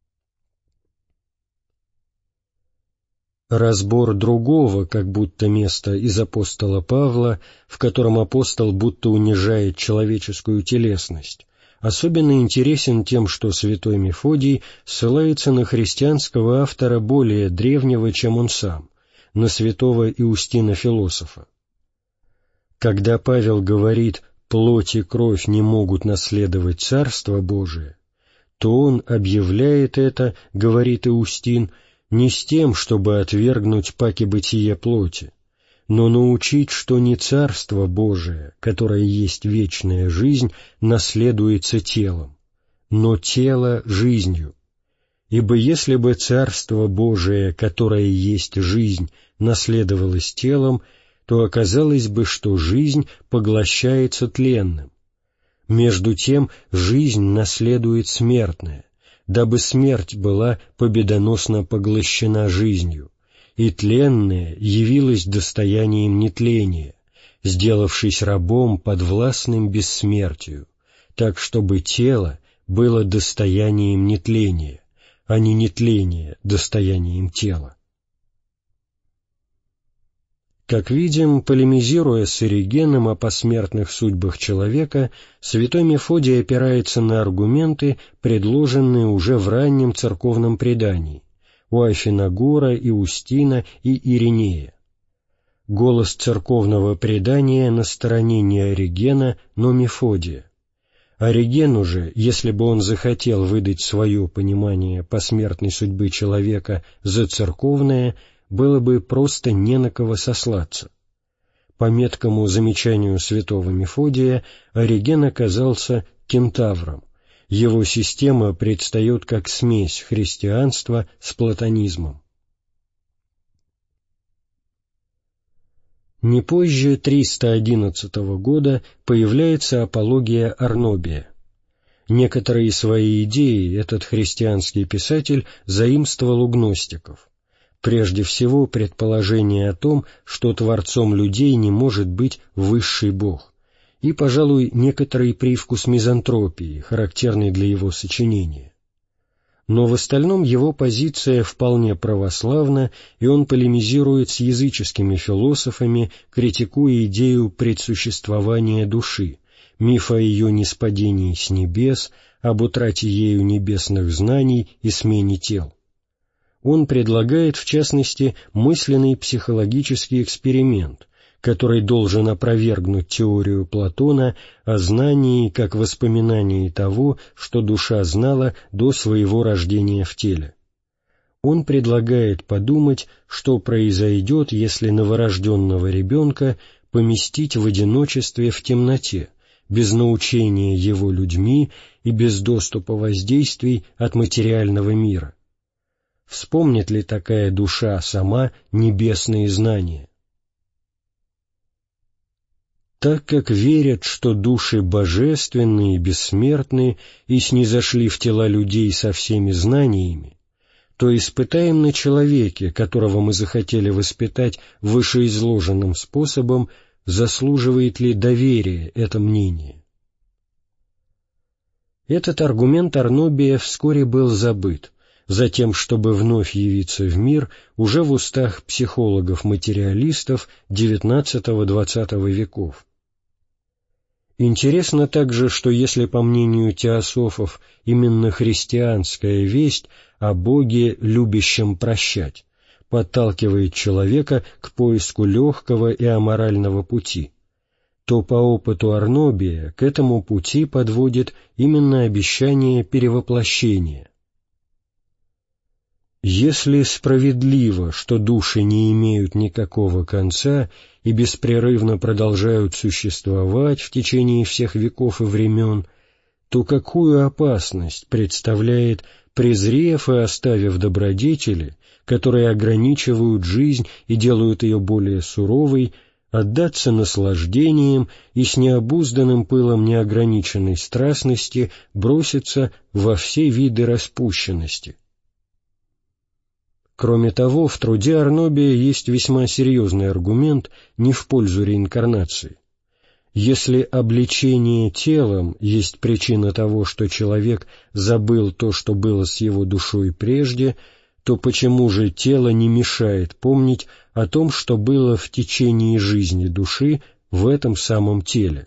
Разбор другого, как будто места из апостола Павла, в котором апостол будто унижает человеческую телесность, особенно интересен тем, что святой Мефодий ссылается на христианского автора более древнего, чем он сам, на святого Иустина-философа. Когда Павел говорит «плоть и кровь не могут наследовать Царство Божие», то он объявляет это, говорит Иустин, не с тем, чтобы отвергнуть паки бытие плоти, но научить, что не Царство Божие, которое есть вечная жизнь, наследуется телом, но тело — жизнью. Ибо если бы Царство Божие, которое есть жизнь, наследовалось телом, то оказалось бы, что жизнь поглощается тленным. Между тем жизнь наследует смертное, дабы смерть была победоносно поглощена жизнью, и тленное явилось достоянием нетления, сделавшись рабом подвластным бессмертию, так чтобы тело было достоянием нетления, а не нетление достоянием тела. Как видим, полемизируя с Оригеном о посмертных судьбах человека, святой Мефодий опирается на аргументы, предложенные уже в раннем церковном предании у Афиногора, Иустина и Иринея. Голос церковного предания на стороне не Оригена, но Мефодия. Оригену же, если бы он захотел выдать свое понимание посмертной судьбы человека за церковное, было бы просто не на кого сослаться. По меткому замечанию святого Мефодия, Ориген оказался кентавром. Его система предстает как смесь христианства с платонизмом. Не позже триста одиннадцатого года появляется апология Арнобия. Некоторые свои идеи этот христианский писатель заимствовал у гностиков. Прежде всего, предположение о том, что творцом людей не может быть высший Бог, и, пожалуй, некоторый привкус мизантропии, характерный для его сочинения. Но в остальном его позиция вполне православна, и он полемизирует с языческими философами, критикуя идею предсуществования души, миф о ее ниспадении с небес, об утрате ею небесных знаний и смене тел. Он предлагает, в частности, мысленный психологический эксперимент, который должен опровергнуть теорию Платона о знании как воспоминании того, что душа знала до своего рождения в теле. Он предлагает подумать, что произойдет, если новорожденного ребенка поместить в одиночестве в темноте, без научения его людьми и без доступа воздействий от материального мира. Вспомнит ли такая душа сама небесные знания? Так как верят, что души божественные и бессмертные и снизошли в тела людей со всеми знаниями, то испытаем на человеке, которого мы захотели воспитать вышеизложенным способом, заслуживает ли доверия это мнение. Этот аргумент Арнобия вскоре был забыт, затем, чтобы вновь явиться в мир уже в устах психологов-материалистов девятнадцатого-двадцатого веков. Интересно также, что если, по мнению теософов, именно христианская весть о Боге, любящем прощать, подталкивает человека к поиску легкого и аморального пути, то по опыту Арнобия к этому пути подводит именно обещание перевоплощения. Если справедливо, что души не имеют никакого конца и беспрерывно продолжают существовать в течение всех веков и времен, то какую опасность представляет, презрев и оставив добродетели, которые ограничивают жизнь и делают ее более суровой, отдаться наслаждениям и с необузданным пылом неограниченной страстности броситься во все виды распущенности. Кроме того, в труде Арнобия есть весьма серьезный аргумент не в пользу реинкарнации. Если обличение телом есть причина того, что человек забыл то, что было с его душой прежде, то почему же тело не мешает помнить о том, что было в течение жизни души в этом самом теле?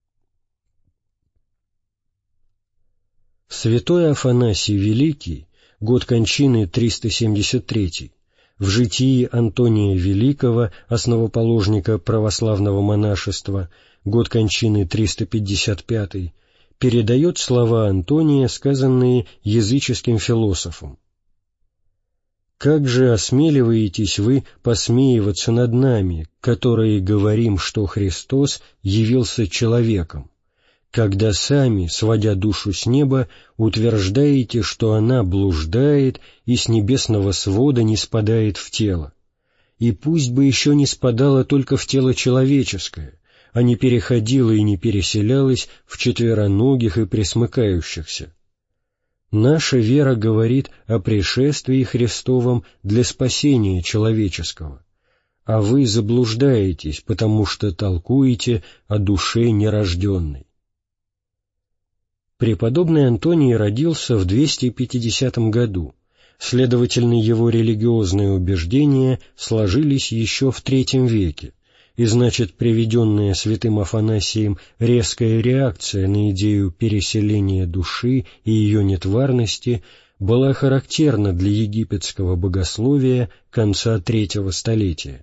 Святой Афанасий Великий, год кончины триста семьдесят третий, в житии Антония Великого, основоположника православного монашества, год кончины триста пятьдесят пятый, передает слова Антония, сказанные языческим философом. «Как же осмеливаетесь вы посмеиваться над нами, которые говорим, что Христос явился человеком, когда сами, сводя душу с неба, утверждаете, что она блуждает и с небесного свода не спадает в тело, и пусть бы еще не спадала только в тело человеческое, а не переходила и не переселялась в четвероногих и пресмыкающихся. Наша вера говорит о пришествии Христовом для спасения человеческого, а вы заблуждаетесь, потому что толкуете о душе нерожденной». Преподобный Антоний родился в двести пятидесятом году, следовательно, его религиозные убеждения сложились еще в третьем веке, и значит, приведенная святым Афанасием резкая реакция на идею переселения души и ее нетварности была характерна для египетского богословия конца третьего столетия.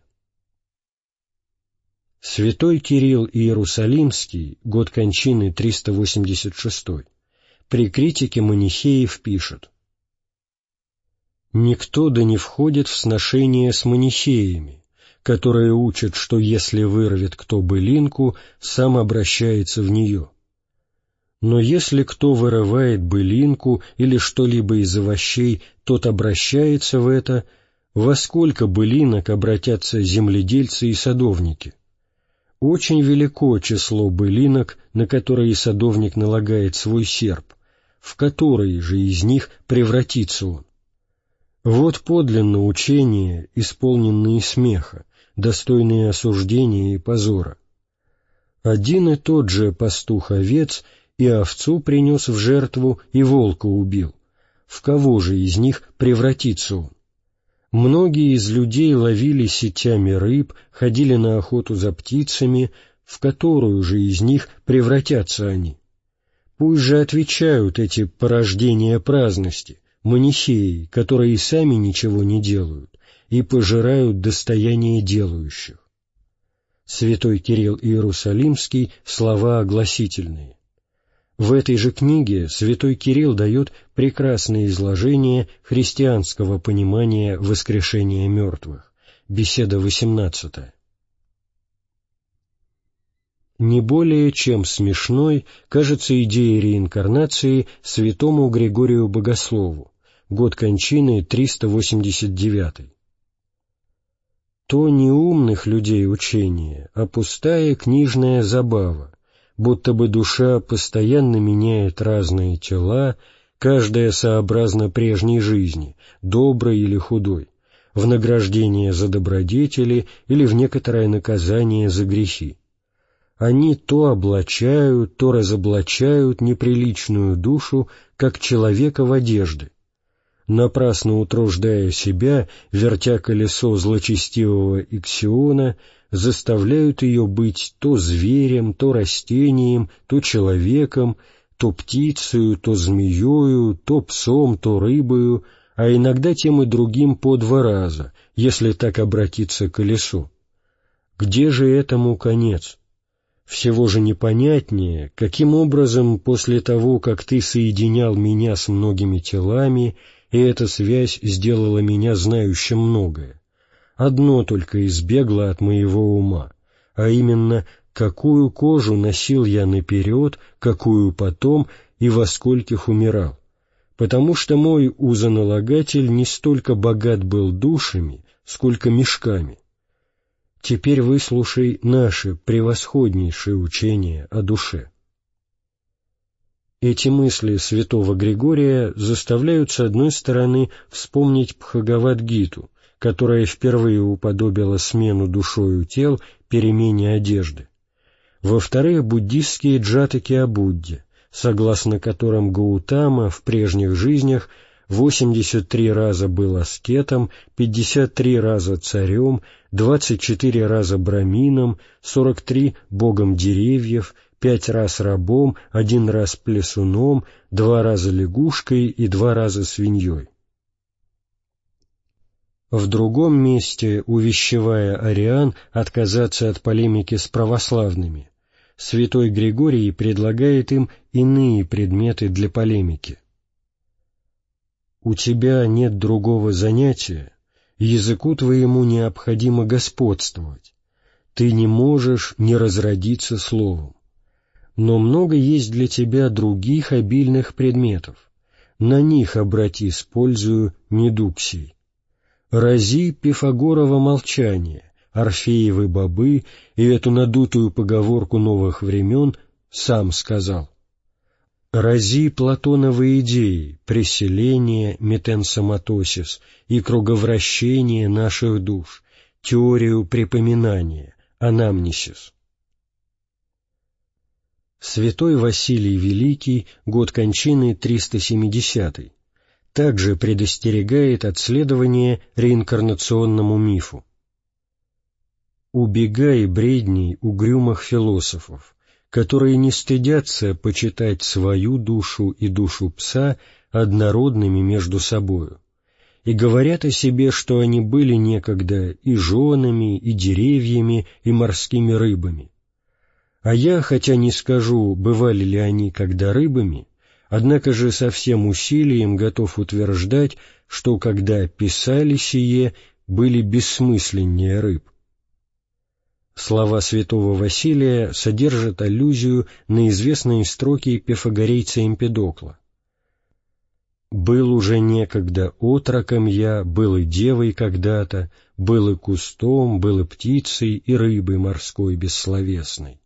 Святой Кирилл Иерусалимский, год кончины триста восемьдесят шестой, при критике манихеев пишет: «Никто да не входит в сношение с манихеями, которые учат, что если вырвет кто былинку, сам обращается в нее. Но если кто вырывает былинку или что-либо из овощей, тот обращается в это, во сколько былинок обратятся земледельцы и садовники? Очень велико число былинок, на которые садовник налагает свой серп, в которые же из них превратится он. Вот подлинно учения, исполненные смеха, достойные осуждения и позора. Один и тот же пастух овец и овцу принес в жертву, и волка убил. В кого же из них превратится он? Многие из людей ловили сетями рыб, ходили на охоту за птицами, в которую же из них превратятся они? Пусть же отвечают эти порождения праздности, манихеи, которые и сами ничего не делают и пожирают достояние делающих». Святой Кирилл Иерусалимский, слова огласительные. В этой же книге святой Кирилл дает прекрасное изложение христианского понимания воскрешения мертвых. Беседа восемнадцатая. Не более чем смешной кажется идея реинкарнации святому Григорию Богослову, год кончины триста восемьдесят девятый. «То не умных людей учение, а пустая книжная забава, будто бы душа постоянно меняет разные тела, каждая сообразно прежней жизни, доброй или худой, в награждение за добродетели или в некоторое наказание за грехи. Они то облачают, то разоблачают неприличную душу, как человека в одежды. напрасно утруждая себя, вертя колесо злочестивого Иксиона, заставляют ее быть то зверем, то растением, то человеком, то птицею, то змеёю, то псом, то рыбою, а иногда тем и другим по два раза, если так обратится колесо. Где же этому конец? Всего же непонятнее, каким образом после того, как ты соединял меня с многими телами, и эта связь сделала меня знающим многое, одно только избегло от моего ума, а именно, какую кожу носил я наперед, какую потом и во скольких умирал, потому что мой узоналагатель не столько богат был душами, сколько мешками. Теперь выслушай наше превосходнейшее учение о душе. Эти мысли святого Григория заставляют, с одной стороны, вспомнить Бхагавад-гиту, которая впервые уподобила смену душою тел перемене одежды. Во-вторых, буддистские джатаки о Будде, согласно которым Гаутама в прежних жизнях восемьдесят три раза был аскетом, пятьдесят три раза царем, двадцать четыре раза брамином, сорок три богом деревьев, пять раз рабом, один раз плесуном, два раза лягушкой и два раза свиньей. В другом месте, увещевая ариан отказаться от полемики с православными, святой Григорий предлагает им иные предметы для полемики. У тебя нет другого занятия, языку твоему необходимо господствовать. Ты не можешь не разродиться словом. Но много есть для тебя других обильных предметов. На них обрати с пользою недуг сей. Рази Пифагорово молчание, Орфеевы бобы и эту надутую поговорку новых времен сам сказал. Рази Платоновы идеи, преселение, метенсоматосис и круговращение наших душ, теорию припоминания, анамнесис. Святой Василий Великий, год кончины триста семидесятый, также предостерегает от следования реинкарнационному мифу. «Убегай бредней угрюмых философов, которые не стыдятся почитать свою душу и душу пса однородными между собою, и говорят о себе, что они были некогда и женами, и деревьями, и морскими рыбами. А я, хотя не скажу, бывали ли они когда рыбами, однако же со всем усилием готов утверждать, что когда писали сие, были бессмысленнее рыб». Слова святого Василия содержат аллюзию на известные строки пифагорейца Эмпидокла. «Был уже некогда отроком я, был и девой когда-то, был и кустом, был и птицей, и рыбой морской бессловесной».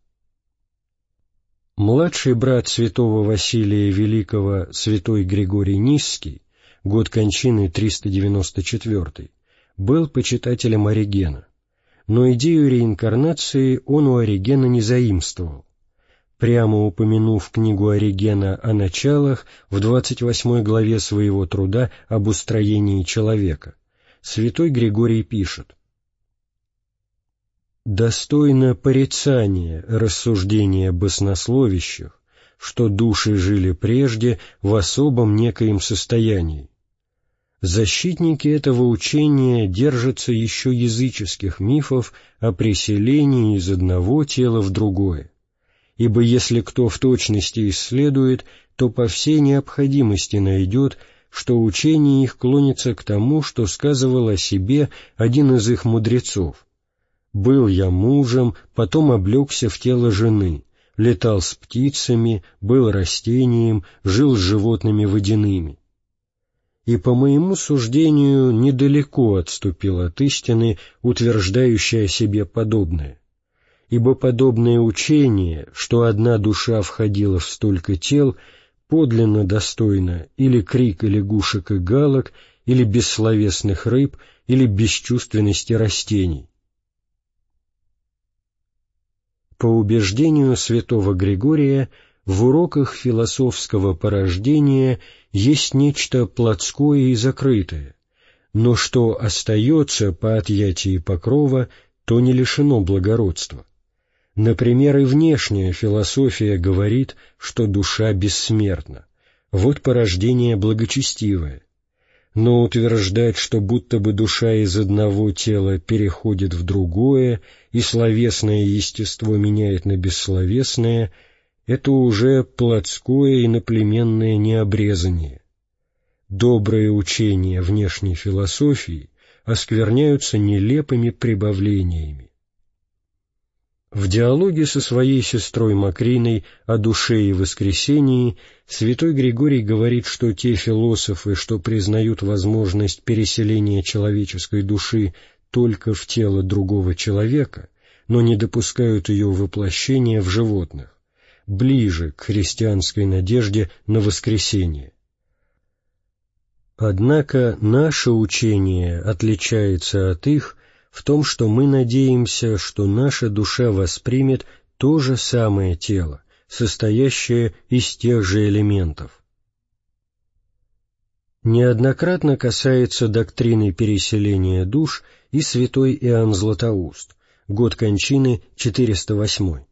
Младший брат святого Василия Великого, святой Григорий Нисский, год кончины триста девяносто четвёртый, был почитателем Оригена. Но идею реинкарнации он у Оригена не заимствовал. Прямо упомянув книгу Оригена о началах в двадцать восьмой главе своего труда об устроении человека, святой Григорий пишет: «Достойно порицания рассуждения баснословящих, что души жили прежде в особом некоем состоянии. Защитники этого учения держатся еще языческих мифов о преселении из одного тела в другое, ибо если кто в точности исследует, то по всей необходимости найдет, что учение их клонится к тому, что сказывал о себе один из их мудрецов: «Был я мужем, потом облегся в тело жены, летал с птицами, был растением, жил с животными водяными». И, по моему суждению, недалеко отступил от истины, утверждающей о себе подобное. Ибо подобное учение, что одна душа входила в столько тел, подлинно достойно или крика лягушек и галок, или бессловесных рыб, или бесчувственности растений. По убеждению святого Григория, в уроках философского порождения есть нечто плотское и закрытое, но что остается по отъятии покрова, то не лишено благородства. Например, и внешняя философия говорит, что душа бессмертна. Вот порождение благочестивое. Но утверждать, что будто бы душа из одного тела переходит в другое, и словесное естество меняет на бессловесное, это уже плотское иноплеменное необрезание. Добрые учения внешней философии оскверняются нелепыми прибавлениями. В диалоге со своей сестрой Макриной о душе и воскресении святой Григорий говорит, что те философы, что признают возможность переселения человеческой души только в тело другого человека, но не допускают ее воплощения в животных, ближе к христианской надежде на воскресение. Однако наше учение отличается от их в том, что мы надеемся, что наша душа воспримет то же самое тело, состоящее из тех же элементов. Неоднократно касается доктрины переселения душ и святой Иоанн Златоуст, год кончины четыреста восьмой.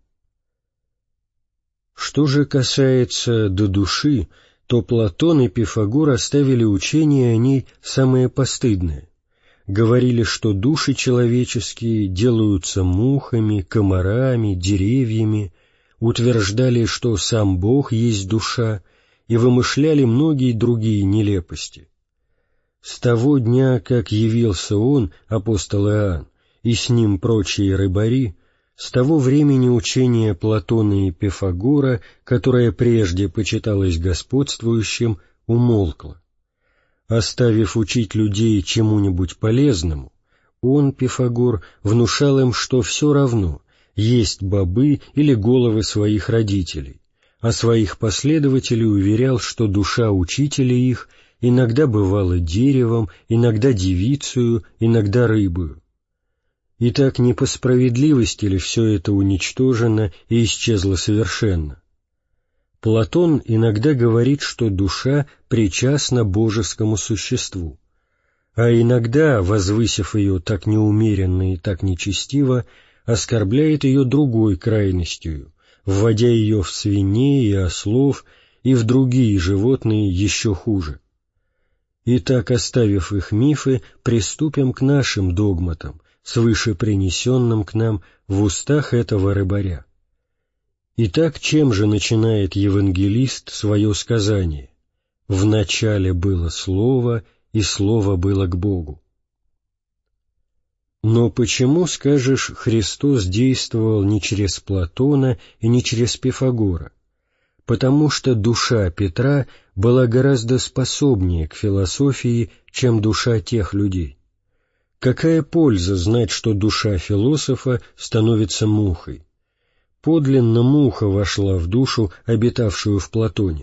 Что же касается до души, то Платон и Пифагор оставили учение о ней самое постыдное. Говорили, что души человеческие делаются мухами, комарами, деревьями, утверждали, что сам Бог есть душа, и вымышляли многие другие нелепости. С того дня, как явился он, апостол Иоанн, и с ним прочие рыбари, с того времени учение Платона и Пифагора, которое прежде почиталось господствующим, умолкло. Оставив учить людей чему-нибудь полезному, он, Пифагор, внушал им, что все равно, есть бобы или головы своих родителей, а своих последователей уверял, что душа учителя их иногда бывала деревом, иногда девицею, иногда рыбою. Итак, не по справедливости ли все это уничтожено и исчезло совершенно? Платон иногда говорит, что душа причастна божескому существу, а иногда, возвысив ее так неумеренно и так нечестиво, оскорбляет ее другой крайностью, вводя ее в свиней и ослов и в другие животные еще хуже. Итак, оставив их мифы, приступим к нашим догматам, свыше принесенным к нам в устах этого рыбаря. Итак, чем же начинает евангелист свое сказание? «В начале было Слово, и Слово было к Богу». Но почему, скажешь, Христос действовал не через Платона и не через Пифагора? Потому что душа Петра была гораздо способнее к философии, чем душа тех людей. Какая польза знать, что душа философа становится мухой? Подлинно муха вошла в душу, обитавшую в Платоне.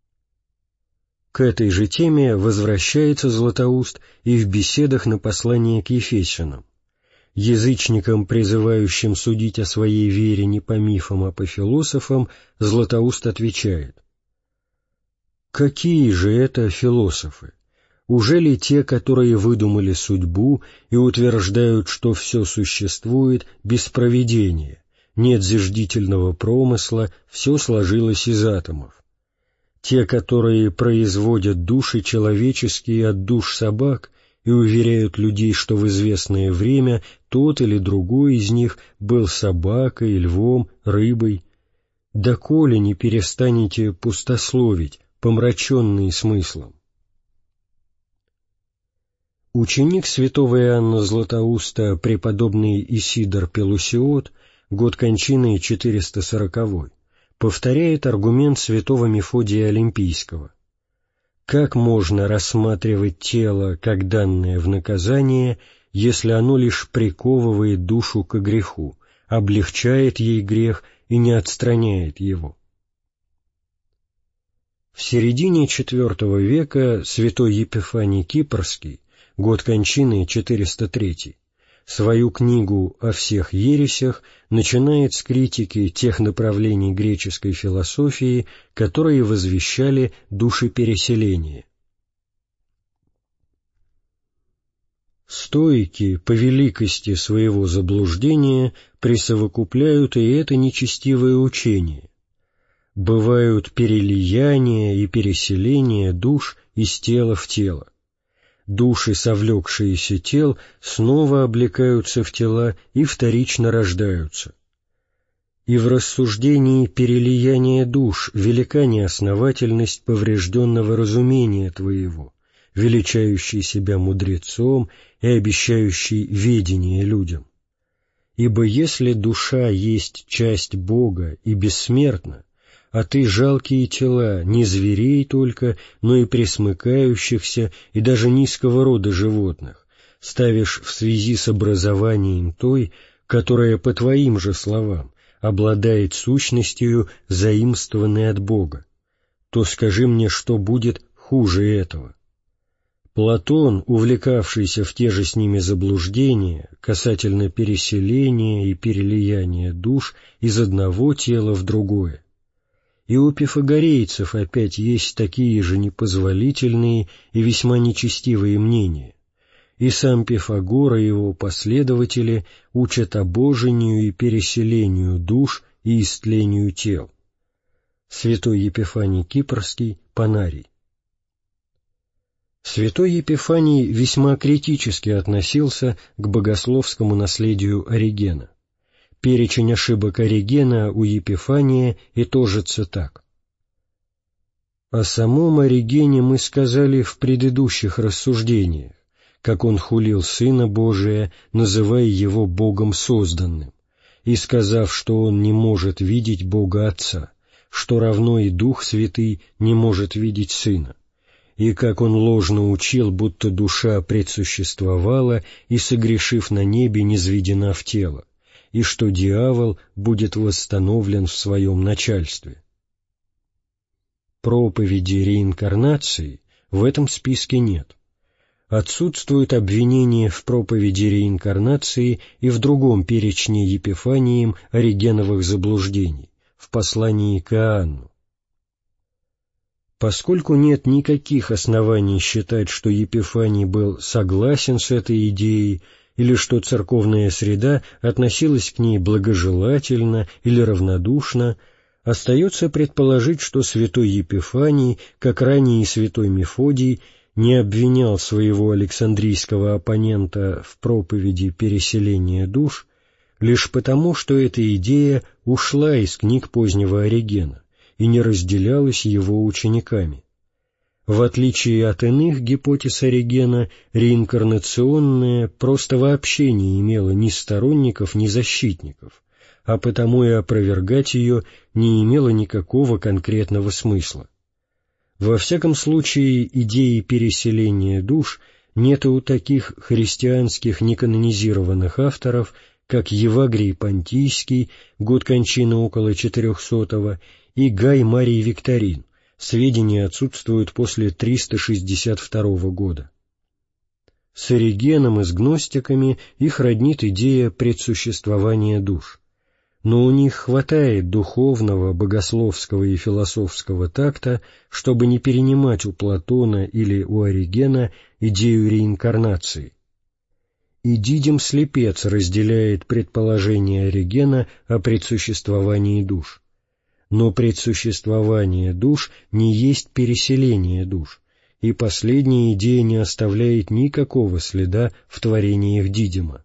К этой же теме возвращается Златоуст и в беседах на послание к Ефесянам. Язычникам, призывающим судить о своей вере не по мифам, а по философам, Златоуст отвечает: «Какие же это философы? Ужели те, которые выдумали судьбу и утверждают, что все существует без провидения, нет зиждительного промысла, все сложилось из атомов? Те, которые производят души человеческие от душ собак и уверяют людей, что в известное время тот или другой из них был собакой, львом, рыбой? Доколе не перестанете пустословить, помраченные смыслом?» Ученик святого Иоанна Златоуста, преподобный Исидор Пелусиот, год кончины четыреста сороковой, повторяет аргумент святого Мефодия Олимпийского. Как можно рассматривать тело как данное в наказание, если оно лишь приковывает душу ко греху, облегчает ей грех и не отстраняет его? В середине четвертого века святой Епифаний Кипрский, год кончины четыреста третий, Свою книгу «О всех ересях» начинает с критики тех направлений греческой философии, которые возвещали душепереселение. Стоики по великости своего заблуждения присовокупляют и это нечестивое учение. Бывают перелияния и переселения душ из тела в тело. Души, совлекшиеся тел, снова облекаются в тела и вторично рождаются. И в рассуждении перелияния душ велика неосновательность поврежденного разумения твоего, величающий себя мудрецом и обещающий ведение людям. Ибо если душа есть часть Бога и бессмертна, а ты жалкие тела, не зверей только, но и пресмыкающихся и даже низкого рода животных, ставишь в связи с образованием той, которая, по твоим же словам, обладает сущностью, заимствованной от Бога, то скажи мне, что будет хуже этого. Платон, увлекавшийся в те же с ними заблуждения касательно переселения и перелияния душ из одного тела в другое, и у пифагорейцев опять есть такие же непозволительные и весьма нечестивые мнения, и сам Пифагор и его последователи учат обожению и переселению душ и истлению тел. Святой Епифаний Кипрский, Панарий. Святой Епифаний весьма критически относился к богословскому наследию Оригена. Перечень ошибок Оригена у Епифания и тожится так. О самом Оригене мы сказали в предыдущих рассуждениях, как он хулил Сына Божия, называя его Богом созданным, и сказав, что он не может видеть Бога Отца, что равно и Дух Святый не может видеть Сына, и как он ложно учил, будто душа предсуществовала и, согрешив на небе, низведена в тело, и что дьявол будет восстановлен в своем начальстве. Проповеди реинкарнации в этом списке нет. Отсутствует обвинение в проповеди реинкарнации и в другом перечне Епифанием Оригеновых заблуждений, в послании к Иоанну. Поскольку нет никаких оснований считать, что Епифаний был согласен с этой идеей, или что церковная среда относилась к ней благожелательно или равнодушно, остается предположить, что святой Епифаний, как ранее и святой Мефодий, не обвинял своего александрийского оппонента в проповеди переселения душ лишь потому, что эта идея ушла из книг позднего Оригена и не разделялась его учениками. В отличие от иных гипотез Оригена, реинкарнационная просто вообще не имела ни сторонников, ни защитников, а потому и опровергать ее не имело никакого конкретного смысла. Во всяком случае, идеи переселения душ нет и у таких христианских неканонизированных авторов, как Евагрий Понтийский, год кончины около четырехсотого, и Гай Марий Викторин. Сведения отсутствуют после триста шестьдесят второго года. С Оригеном и с гностиками их роднит идея предсуществования душ, но у них хватает духовного, богословского и философского такта, чтобы не перенимать у Платона или у Оригена идею реинкарнации. И Дидим Слепец разделяет предположение Оригена о предсуществовании душ. Но предсуществование душ не есть переселение душ, и последняя идея не оставляет никакого следа в творениях Дидима.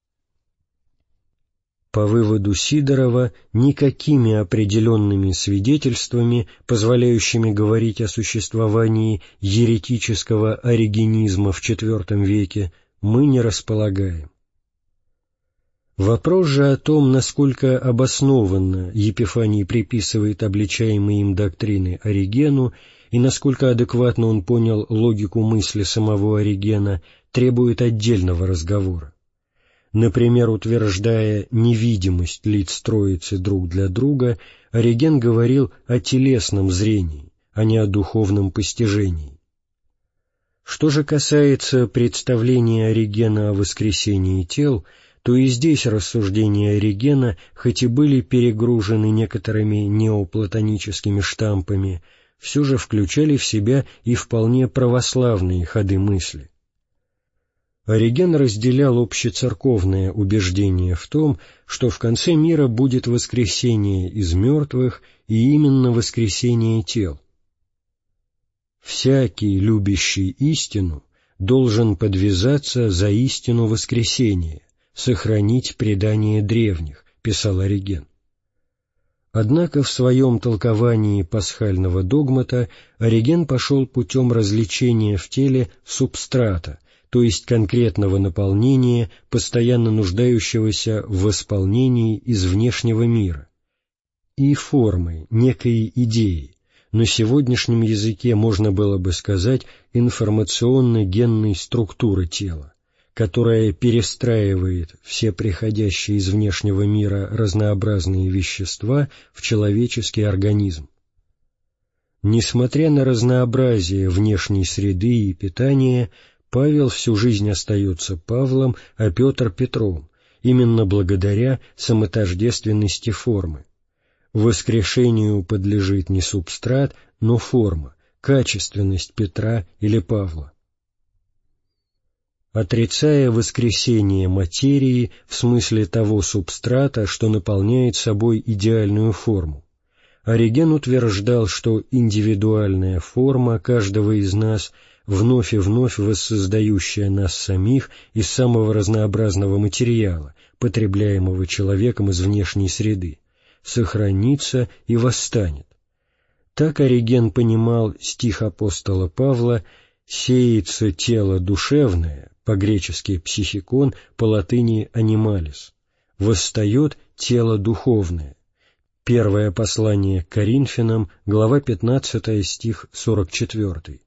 По выводу Сидорова, никакими определенными свидетельствами, позволяющими говорить о существовании еретического оригенизма в четвертом веке, мы не располагаем. Вопрос же о том, насколько обоснованно Епифаний приписывает обличаемые им доктрины Оригену и насколько адекватно он понял логику мысли самого Оригена, требует отдельного разговора. Например, утверждая невидимость лиц Троицы друг для друга, Ориген говорил о телесном зрении, а не о духовном постижении. Что же касается представления Оригена о воскресении тел, то и здесь рассуждения Оригена, хоть и были перегружены некоторыми неоплатоническими штампами, все же включали в себя и вполне православные ходы мысли. Ориген разделял общецерковное убеждение в том, что в конце мира будет воскресение из мертвых и именно воскресение тел. «Всякий, любящий истину, должен подвязаться за истину воскресения, сохранить предание древних», — писал Ориген. Однако в своем толковании пасхального догмата Ориген пошел путем развлечения в теле субстрата, то есть конкретного наполнения, постоянно нуждающегося в восполнении из внешнего мира, и формы, некой идеи, на сегодняшнем языке можно было бы сказать информационно-генной структуры тела, которая перестраивает все приходящие из внешнего мира разнообразные вещества в человеческий организм. Несмотря на разнообразие внешней среды и питания, Павел всю жизнь остается Павлом, а Петр — Петром, именно благодаря самотождественности формы. Воскрешению подлежит не субстрат, но форма, качественность Петра или Павла. Отрицая воскресение материи в смысле того субстрата, что наполняет собой идеальную форму, Ориген утверждал, что индивидуальная форма каждого из нас, вновь и вновь воссоздающая нас самих из самого разнообразного материала, потребляемого человеком из внешней среды, сохранится и восстанет. Так Ориген понимал стих апостола Павла «сеется тело душевное», по-гречески «психикон», по-латыни «анималис», «восстает тело духовное». Первое послание к Коринфянам, глава пятнадцатая, стих сорок четвёртый.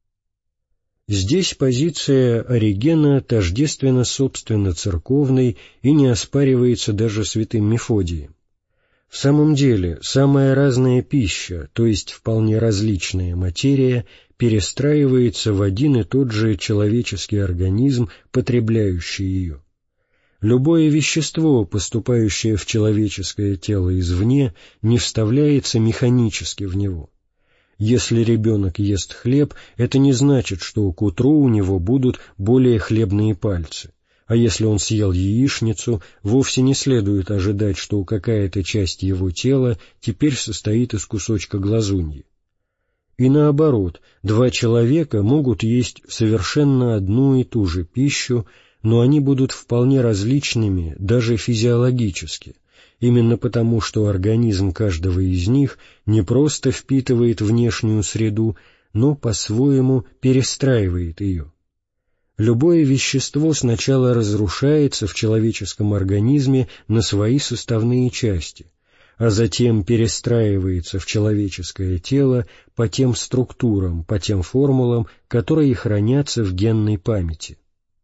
Здесь позиция Оригена тождественна собственно церковной и не оспаривается даже святым Мефодием. В самом деле, самая разная пища, то есть вполне различная материя, перестраивается в один и тот же человеческий организм, потребляющий ее. Любое вещество, поступающее в человеческое тело извне, не вставляется механически в него. Если ребенок ест хлеб, это не значит, что к утру у него будут более хлебные пальцы. А если он съел яичницу, вовсе не следует ожидать, что какая-то часть его тела теперь состоит из кусочка глазуньи. И наоборот, два человека могут есть совершенно одну и ту же пищу, но они будут вполне различными даже физиологически, именно потому, что организм каждого из них не просто впитывает внешнюю среду, но по-своему перестраивает ее. Любое вещество сначала разрушается в человеческом организме на свои составные части, а затем перестраивается в человеческое тело по тем структурам, по тем формулам, которые хранятся в генной памяти.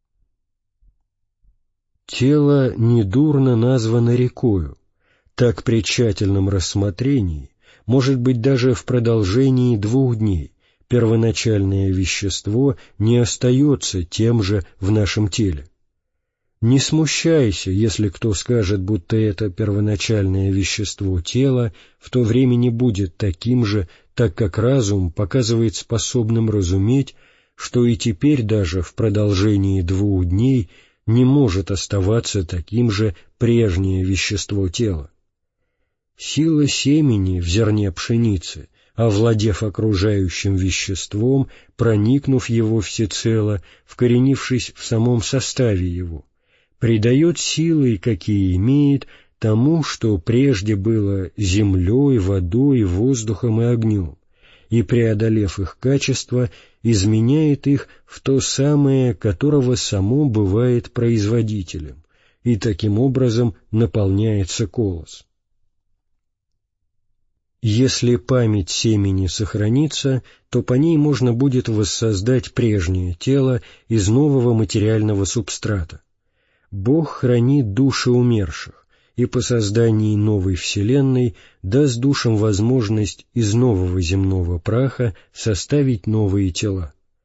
Тело недурно названо рекою, так при тщательном рассмотрении, может быть даже в продолжении двух дней, первоначальное вещество не остается тем же в нашем теле. Не смущайся, если кто скажет, будто это первоначальное вещество тела в то время не будет таким же, так как разум показывает способным разуметь, что и теперь даже в продолжении двух дней не может оставаться таким же прежнее вещество тела. Сила семени в зерне пшеницы, овладев окружающим веществом, проникнув его всецело, вкоренившись в самом составе его, придает силы, какие имеет, тому, что прежде было землей, водой, воздухом и огнем, и, преодолев их качество, изменяет их в то самое, которого само бывает производителем, и таким образом наполняется колос. Если память семени сохранится, то по ней можно будет воссоздать прежнее тело из нового материального субстрата. Бог хранит души умерших, и по создании новой вселенной даст душам возможность из нового земного праха составить новые тела.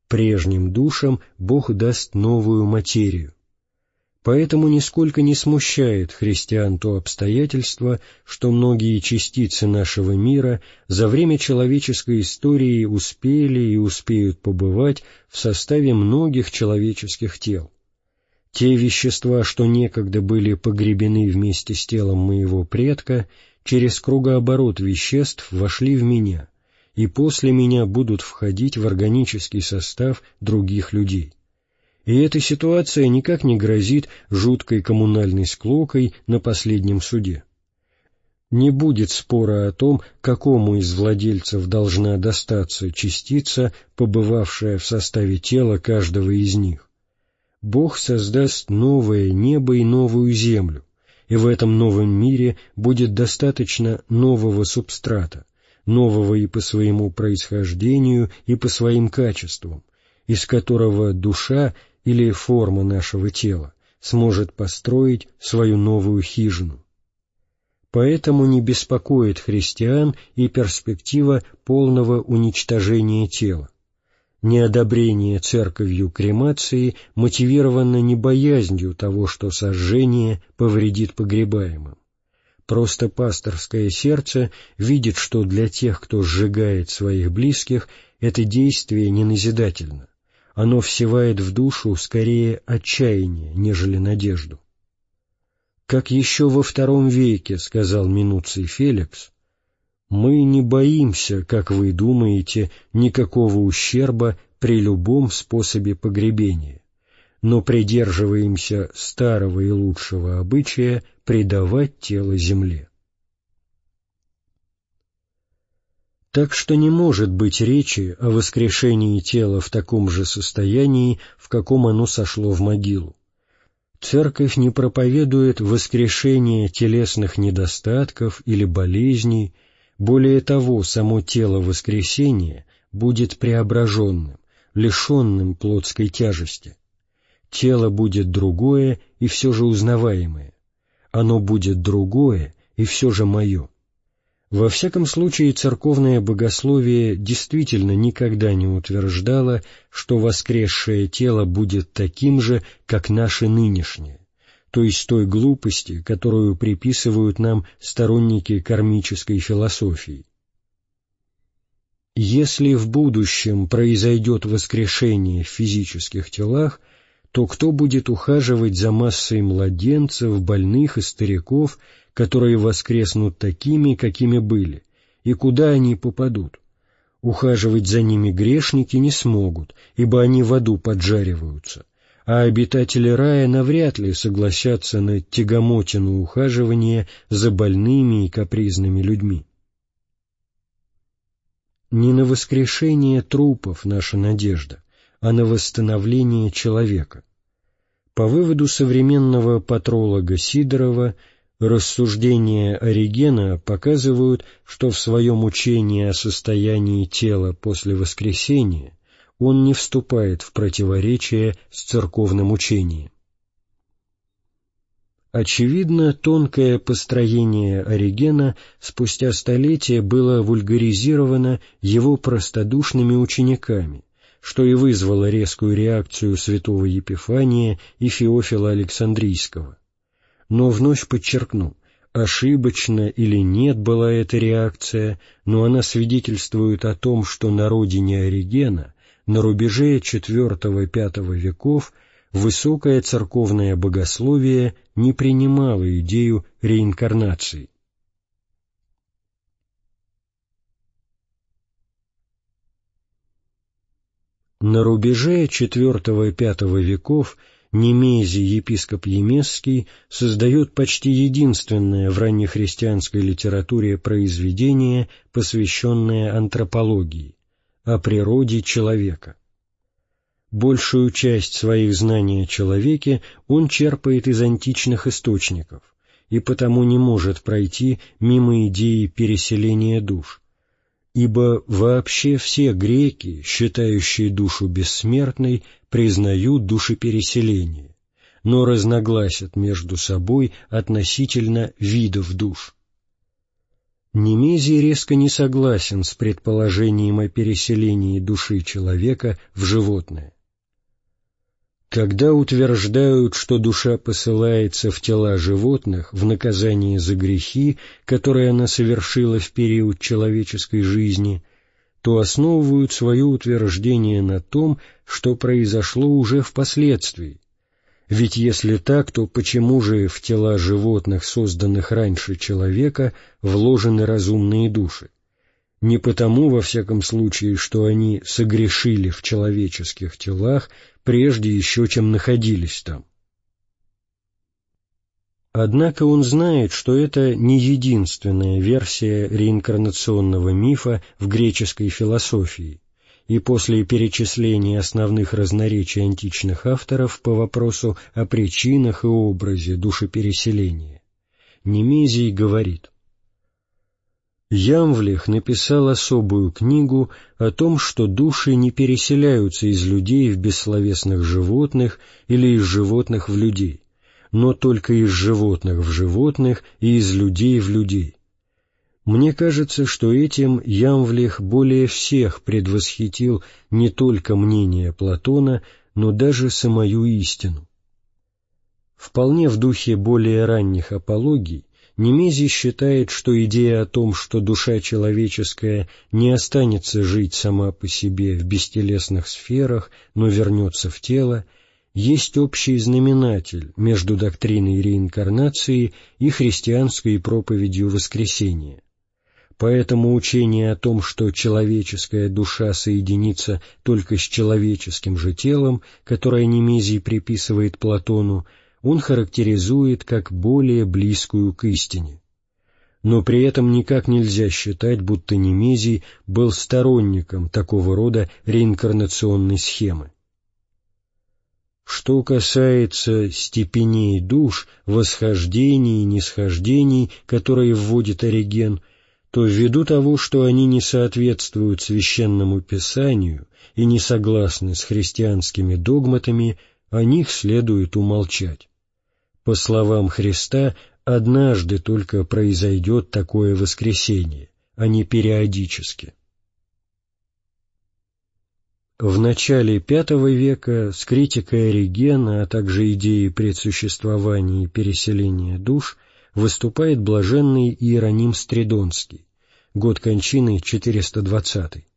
Прежним душам Бог даст новую материю. Поэтому нисколько не смущает христиан то обстоятельство, что многие частицы нашего мира за время человеческой истории успели и успеют побывать в составе многих человеческих тел. Те вещества, что некогда были погребены вместе с телом моего предка, через кругооборот веществ вошли в меня, и после меня будут входить в органический состав других людей. И эта ситуация никак не грозит жуткой коммунальной склокой на последнем суде. Не будет спора о том, какому из владельцев должна достаться частица, побывавшая в составе тела каждого из них. Бог создаст новое небо и новую землю, и в этом новом мире будет достаточно нового субстрата, нового и по своему происхождению, и по своим качествам, из которого душа или форма нашего тела сможет построить свою новую хижину. Поэтому не беспокоит христиан и перспектива полного уничтожения тела. Неодобрение церковью кремации мотивировано не боязнью того, что сожжение повредит погребаемым. Просто пасторское сердце видит, что для тех, кто сжигает своих близких, это действие не назидательно. Оно всевает в душу скорее отчаяние, нежели надежду. Как еще во втором веке сказал Минуций Феликс, «Мы не боимся, как вы думаете, никакого ущерба при любом способе погребения, но придерживаемся старого и лучшего обычая предавать тело земле». Так что не может быть речи о воскрешении тела в таком же состоянии, в каком оно сошло в могилу. Церковь не проповедует воскрешение телесных недостатков или болезней, более того, само тело воскресения будет преображенным, лишенным плотской тяжести. Тело будет другое и все же узнаваемое. Оно будет другое и все же мое. Во всяком случае, церковное богословие действительно никогда не утверждало, что воскресшее тело будет таким же, как наше нынешнее, то есть той глупости, которую приписывают нам сторонники кармической философии. Если в будущем произойдет воскрешение в физических телах, то кто будет ухаживать за массой младенцев, больных и стариков, которые воскреснут такими, какими были, и куда они попадут? Ухаживать за ними грешники не смогут, ибо они в аду поджариваются, а обитатели рая навряд ли согласятся на тягомотину ухаживания за больными и капризными людьми. Не на воскрешение трупов наша надежда, а на восстановление человека. По выводу современного патролога Сидорова, рассуждения Оригена показывают, что в своем учении о состоянии тела после воскресения он не вступает в противоречие с церковным учением. Очевидно, тонкое построение Оригена спустя столетия было вульгаризировано его простодушными учениками, что и вызвало резкую реакцию святого Епифания и Феофила Александрийского. Но вновь подчеркну, ошибочно или нет была эта реакция, но она свидетельствует о том, что на родине Оригена, на рубеже четвёртого-пятого веков, высокое церковное богословие не принимало идею реинкарнации. На рубеже четвёртого-пятого веков Немезий, епископ Емесский, создает почти единственное в раннехристианской литературе произведение, посвященное антропологии, о природе человека. Большую часть своих знаний о человеке он черпает из античных источников, и потому не может пройти мимо идеи переселения душ, ибо вообще все греки, считающие душу бессмертной, признают душепереселение, но разногласят между собой относительно видов душ. Немезий резко не согласен с предположением о переселении души человека в животное. Когда утверждают, что душа посылается в тела животных в наказание за грехи, которые она совершила в период человеческой жизни, то основывают свое утверждение на том, что произошло уже впоследствии. Ведь если так, то почему же в тела животных, созданных раньше человека, вложены разумные души? Не потому, во всяком случае, что они согрешили в человеческих телах, прежде еще чем находились там. Однако он знает, что это не единственная версия реинкарнационного мифа в греческой философии, и после перечисления основных разноречий античных авторов по вопросу о причинах и образе душепереселения, Немезий говорит: Ямвлих написал особую книгу о том, что души не переселяются из людей в бессловесных животных или из животных в людей, но только из животных в животных и из людей в людей. Мне кажется, что этим Ямвлих более всех предвосхитил не только мнение Платона, но даже самую истину. Вполне в духе более ранних апологий Немезий считает, что идея о том, что душа человеческая не останется жить сама по себе в бестелесных сферах, но вернется в тело, есть общий знаменатель между доктриной реинкарнации и христианской проповедью воскресения. Поэтому учение о том, что человеческая душа соединится только с человеческим же телом, которое Немезий приписывает Платону, он характеризует как более близкую к истине. Но при этом никак нельзя считать, будто Немезий был сторонником такого рода реинкарнационной схемы. Что касается степеней душ, восхождений и нисхождений, которые вводит Ориген, то ввиду того, что они не соответствуют Священному Писанию и не согласны с христианскими догматами, о них следует умолчать. По словам Христа, однажды только произойдет такое воскресение, а не периодически. В начале пятого века с критикой Оригена, а также идеей предсуществования и переселения душ выступает блаженный Иероним Стридонский, год кончины четыреста двадцатый.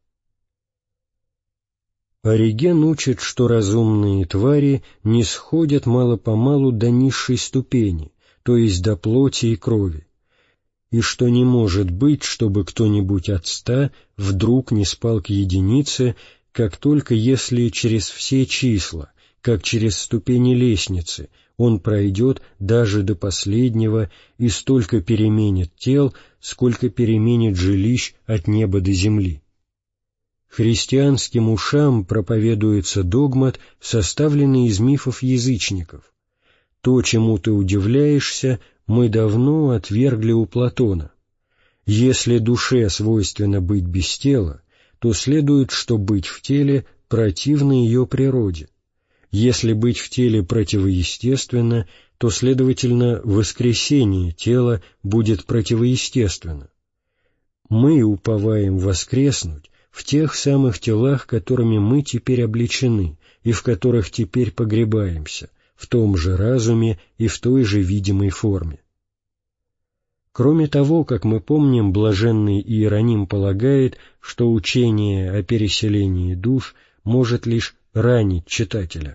Ориген учит, что разумные твари не сходят мало-помалу до низшей ступени, то есть до плоти и крови, и что не может быть, чтобы кто-нибудь от ста вдруг не спал к единице, как только если через все числа, как через ступени лестницы, он пройдет даже до последнего и столько переменит тел, сколько переменит жилищ от неба до земли. Христианским ушам проповедуется догмат, составленный из мифов язычников. То, чему ты удивляешься, мы давно отвергли у Платона. Если душе свойственно быть без тела, то следует, что быть в теле противно ее природе. Если быть в теле противоестественно, то, следовательно, воскресение тела будет противоестественно. Мы уповаем воскреснуть в тех самых телах, которыми мы теперь облечены и в которых теперь погребаемся, в том же разуме и в той же видимой форме. Кроме того, как мы помним, блаженный Иероним полагает, что учение о переселении душ может лишь ранить читателя.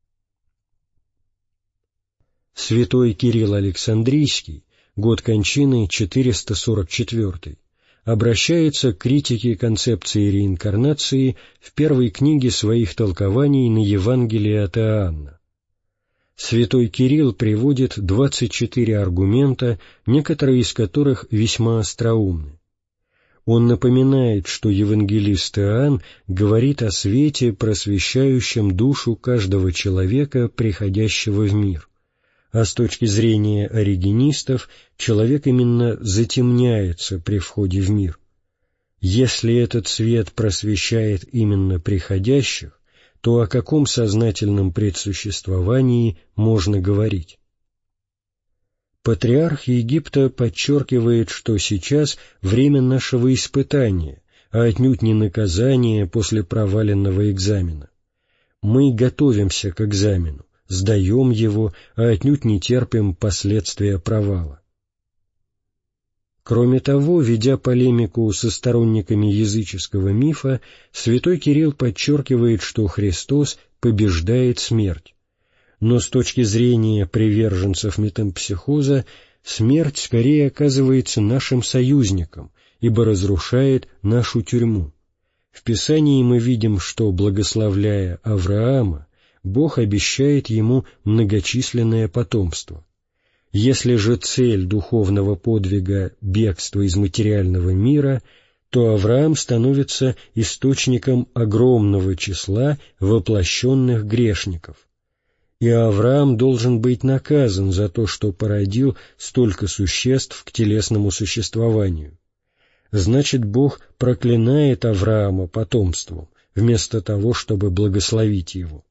Святой Кирилл Александрийский, год кончины четыреста сорок четвёртый, обращается к критике концепции реинкарнации в первой книге своих толкований на Евангелие от Иоанна. Святой Кирилл приводит двадцать четыре аргумента, некоторые из которых весьма остроумны. Он напоминает, что евангелист Иоанн говорит о свете, просвещающем душу каждого человека, приходящего в мир. А с точки зрения оригенистов, человек именно затемняется при входе в мир. Если этот свет просвещает именно приходящих, то о каком сознательном предсуществовании можно говорить? Патриарх Египта подчеркивает, что сейчас время нашего испытания, а отнюдь не наказание после проваленного экзамена. Мы готовимся к экзамену, сдаем его, а отнюдь не терпим последствия провала. Кроме того, ведя полемику со сторонниками языческого мифа, святой Кирилл подчеркивает, что Христос побеждает смерть. Но с точки зрения приверженцев метемпсихоза, смерть скорее оказывается нашим союзником, ибо разрушает нашу тюрьму. В Писании мы видим, что, благословляя Авраама, Бог обещает ему многочисленное потомство. Если же цель духовного подвига — бегство из материального мира, то Авраам становится источником огромного числа воплощенных грешников. И Авраам должен быть наказан за то, что породил столько существ к телесному существованию. Значит, Бог проклинает Авраама потомством, вместо того, чтобы благословить его.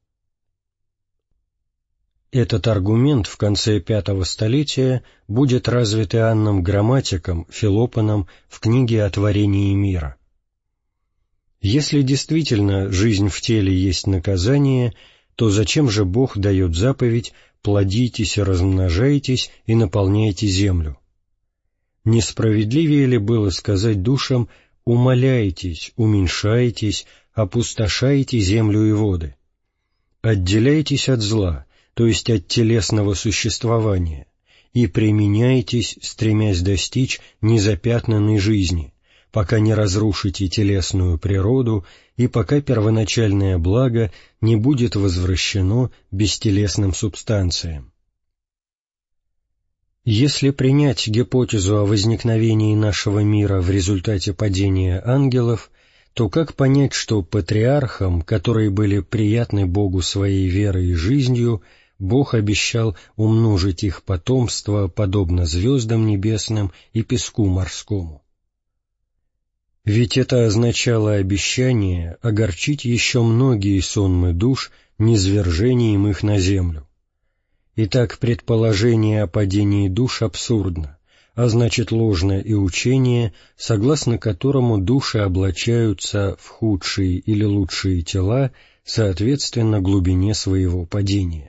Этот аргумент в конце пятого столетия будет развит Иоанном Грамматиком Филопоном в книге о творении мира. Если действительно жизнь в теле есть наказание, то зачем же Бог дает заповедь «плодитесь и размножайтесь и наполняйте землю»? Несправедливее ли было сказать душам «умаляйтесь, уменьшайтесь, опустошайте землю и воды»? Отделяйтесь от зла, то есть от телесного существования, и применяйтесь, стремясь достичь незапятнанной жизни, пока не разрушите телесную природу и пока первоначальное благо не будет возвращено бестелесным субстанциям. Если принять гипотезу о возникновении нашего мира в результате падения ангелов, то как понять, что патриархам, которые были приятны Богу своей верой и жизнью, Бог обещал умножить их потомство подобно звездам небесным и песку морскому? Ведь это означало обещание огорчить еще многие сонмы душ низвержением их на землю. Итак, предположение о падении душ абсурдно, а значит ложно и учение, согласно которому души облачаются в худшие или лучшие тела, соответственно глубине своего падения.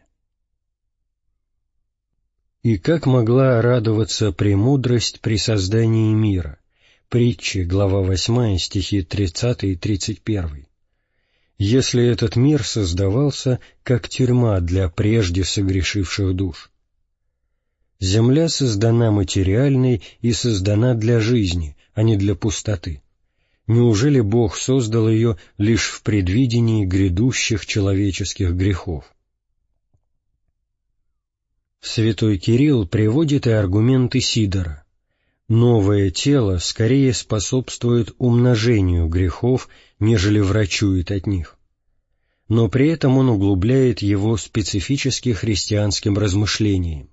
И как могла радоваться премудрость при создании мира? Притчи, глава восьмая, стихи тридцатый и тридцать первый. Если этот мир создавался как тюрьма для прежде согрешивших душ. Земля создана материальной и создана для жизни, а не для пустоты. Неужели Бог создал ее лишь в предвидении грядущих человеческих грехов? Святой Кирилл приводит и аргументы Сидора. Новое тело скорее способствует умножению грехов, нежели врачует от них. Но при этом он углубляет его специфически христианским размышлением.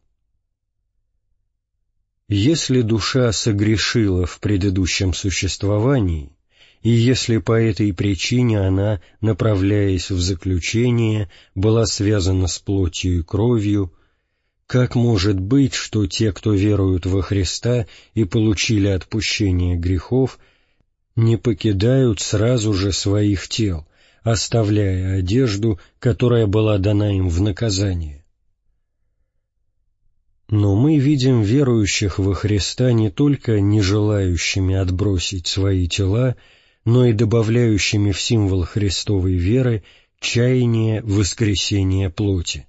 Если душа согрешила в предыдущем существовании, и если по этой причине она, направляясь в заключение, была связана с плотью и кровью, как может быть, что те, кто веруют во Христа и получили отпущение грехов, не покидают сразу же своих тел, оставляя одежду, которая была дана им в наказание? Но мы видим верующих во Христа не только не желающими отбросить свои тела, но и добавляющими в символ Христовой веры чаяние воскресения плоти.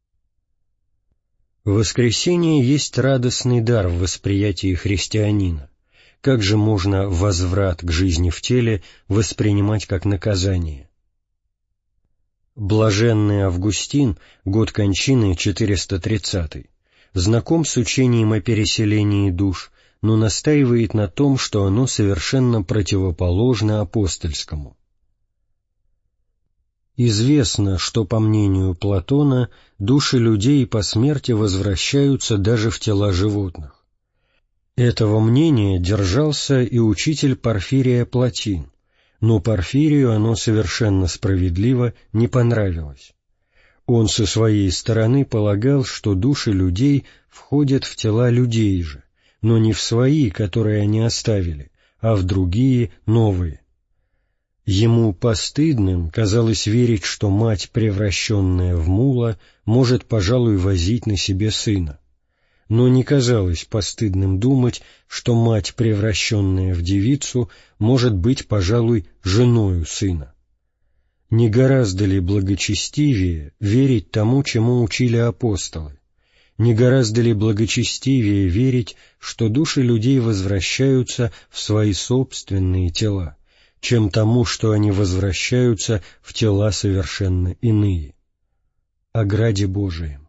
Воскресение есть радостный дар в восприятии христианина. Как же можно возврат к жизни в теле воспринимать как наказание? Блаженный Августин, год кончины четыреста тридцатый, знаком с учением о переселении душ, но настаивает на том, что оно совершенно противоположно апостольскому. Известно, что, по мнению Платона, души людей по смерти возвращаются даже в тела животных. Этого мнения держался и учитель Порфирия Платин, но Порфирию оно совершенно справедливо не понравилось. Он со своей стороны полагал, что души людей входят в тела людей же, но не в свои, которые они оставили, а в другие, новые. Ему постыдным казалось верить, что мать, превращенная в мула, может, пожалуй, возить на себе сына. Но не казалось постыдным думать, что мать, превращенная в девицу, может быть, пожалуй, женою сына. Не гораздо ли благочестивее верить тому, чему учили апостолы? Не гораздо ли благочестивее верить, что души людей возвращаются в свои собственные тела, чем тому, что они возвращаются в тела совершенно иные? О граде Божием.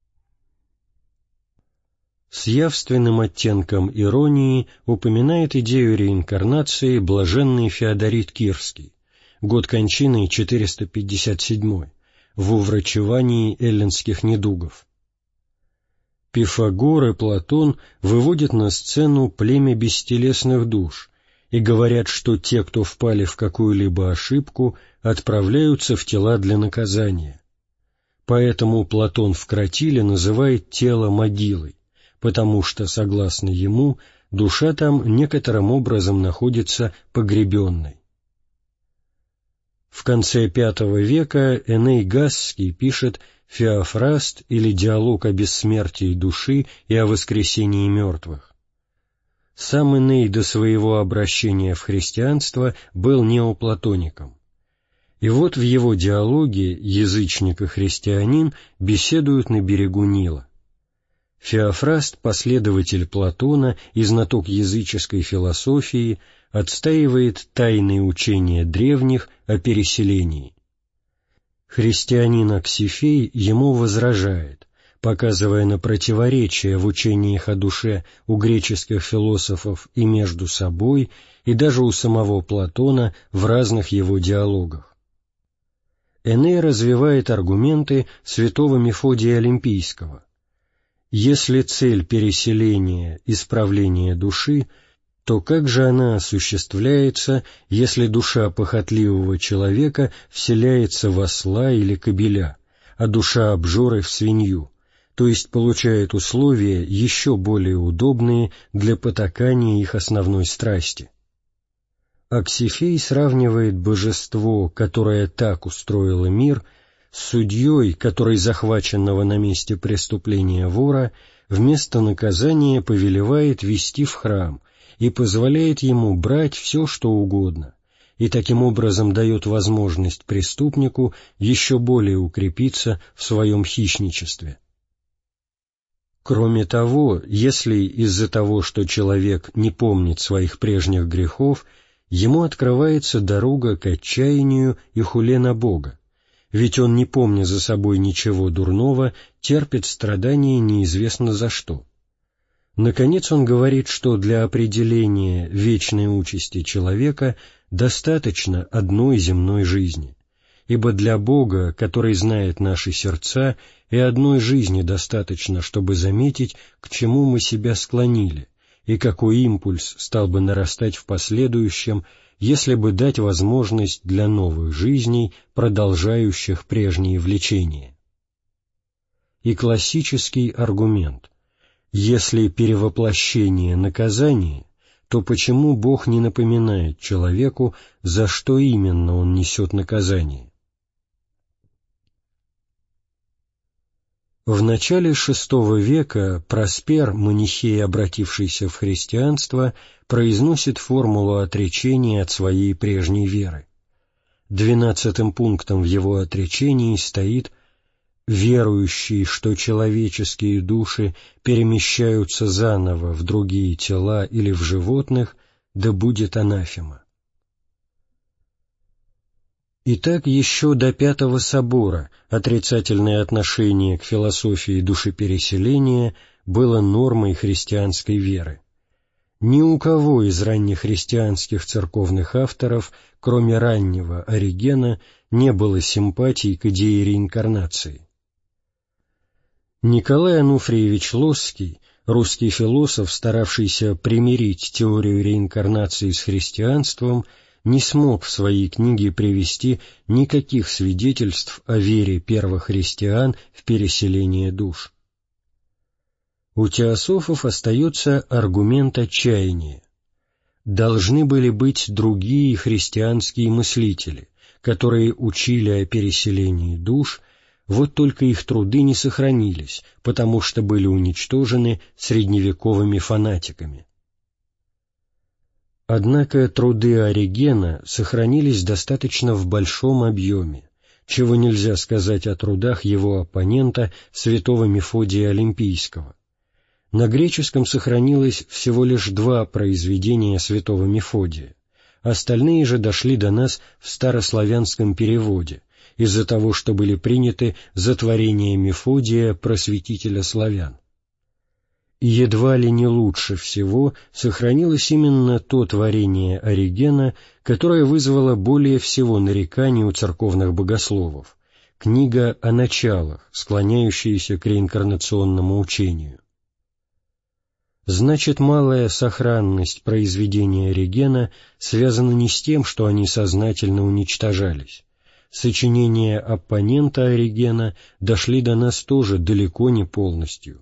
С явственным оттенком иронии упоминает идею реинкарнации блаженный Феодорит Кирский, год кончины четыреста пятьдесят седьмой, в уврачевании эллинских недугов. Пифагор и Платон выводят на сцену племя бестелесных душ и говорят, что те, кто впали в какую-либо ошибку, отправляются в тела для наказания. Поэтому Платон в Кротиле называет тело могилой, потому что, согласно ему, душа там некоторым образом находится погребенной. В конце пятого века Эней Гасский пишет «Феофраст» или «Диалог о бессмертии души и о воскресении мертвых». Сам Эней до своего обращения в христианство был неоплатоником. И вот в его диалоге язычник и христианин беседуют на берегу Нила. Феофраст, последователь Платона и знаток языческой философии, отстаивает тайные учения древних о переселении. Христианин Аксифей ему возражает, показывая на противоречия в учениях о душе у греческих философов и между собой, и даже у самого Платона в разных его диалогах. Эней развивает аргументы святого Мефодия Олимпийского. Если цель переселения — исправление души, то как же она осуществляется, если душа похотливого человека вселяется в осла или кобеля, а душа обжоры в свинью, то есть получает условия еще более удобные для потакания их основной страсти? Аксифей сравнивает божество, которое так устроило мир, с судьей, который захваченного на месте преступления вора вместо наказания повелевает вести в храм и позволяет ему брать все, что угодно, и таким образом дает возможность преступнику еще более укрепиться в своем хищничестве. Кроме того, если из-за того, что человек не помнит своих прежних грехов, ему открывается дорога к отчаянию и хуле на Бога, ведь он, не помня за собой ничего дурного, терпит страдания неизвестно за что. Наконец он говорит, что для определения вечной участи человека достаточно одной земной жизни, ибо для Бога, который знает наши сердца, и одной жизни достаточно, чтобы заметить, к чему мы себя склонили, и какой импульс стал бы нарастать в последующем, если бы дать возможность для новых жизней, продолжающих прежние влечения. И классический аргумент: если перевоплощение — наказание, то почему Бог не напоминает человеку, за что именно он несет наказание? В начале шестого века Проспер, манихей, обратившийся в христианство, произносит формулу отречения от своей прежней веры. Двенадцатым пунктом в его отречении стоит: «Верующий, что человеческие души перемещаются заново в другие тела или в животных, да будет анафема». Итак, еще до Пятого собора отрицательное отношение к философии душепереселения было нормой христианской веры. Ни у кого из раннехристианских церковных авторов, кроме раннего Оригена, не было симпатий к идее реинкарнации. Николай Ануфриевич Лосский, русский философ, старавшийся примирить теорию реинкарнации с христианством, не смог в своей книге привести никаких свидетельств о вере первых христиан в переселение душ. У теософов остается аргумент отчаяния. Должны были быть другие христианские мыслители, которые учили о переселении душ, вот только их труды не сохранились, потому что были уничтожены средневековыми фанатиками. Однако труды Оригена сохранились достаточно в большом объеме, чего нельзя сказать о трудах его оппонента, святого Мефодия Олимпийского. На греческом сохранилось всего лишь два произведения святого Мефодия, остальные же дошли до нас в старославянском переводе, из-за того, что были приняты за творение Мефодия, просветителя славян. И едва ли не лучше всего сохранилось именно то творение Оригена, которое вызвало более всего нареканий у церковных богословов, книга о началах, склоняющаяся к реинкарнационному учению. Значит, малая сохранность произведения Оригена связана не с тем, что они сознательно уничтожались. Сочинения оппонента Оригена дошли до нас тоже далеко не полностью.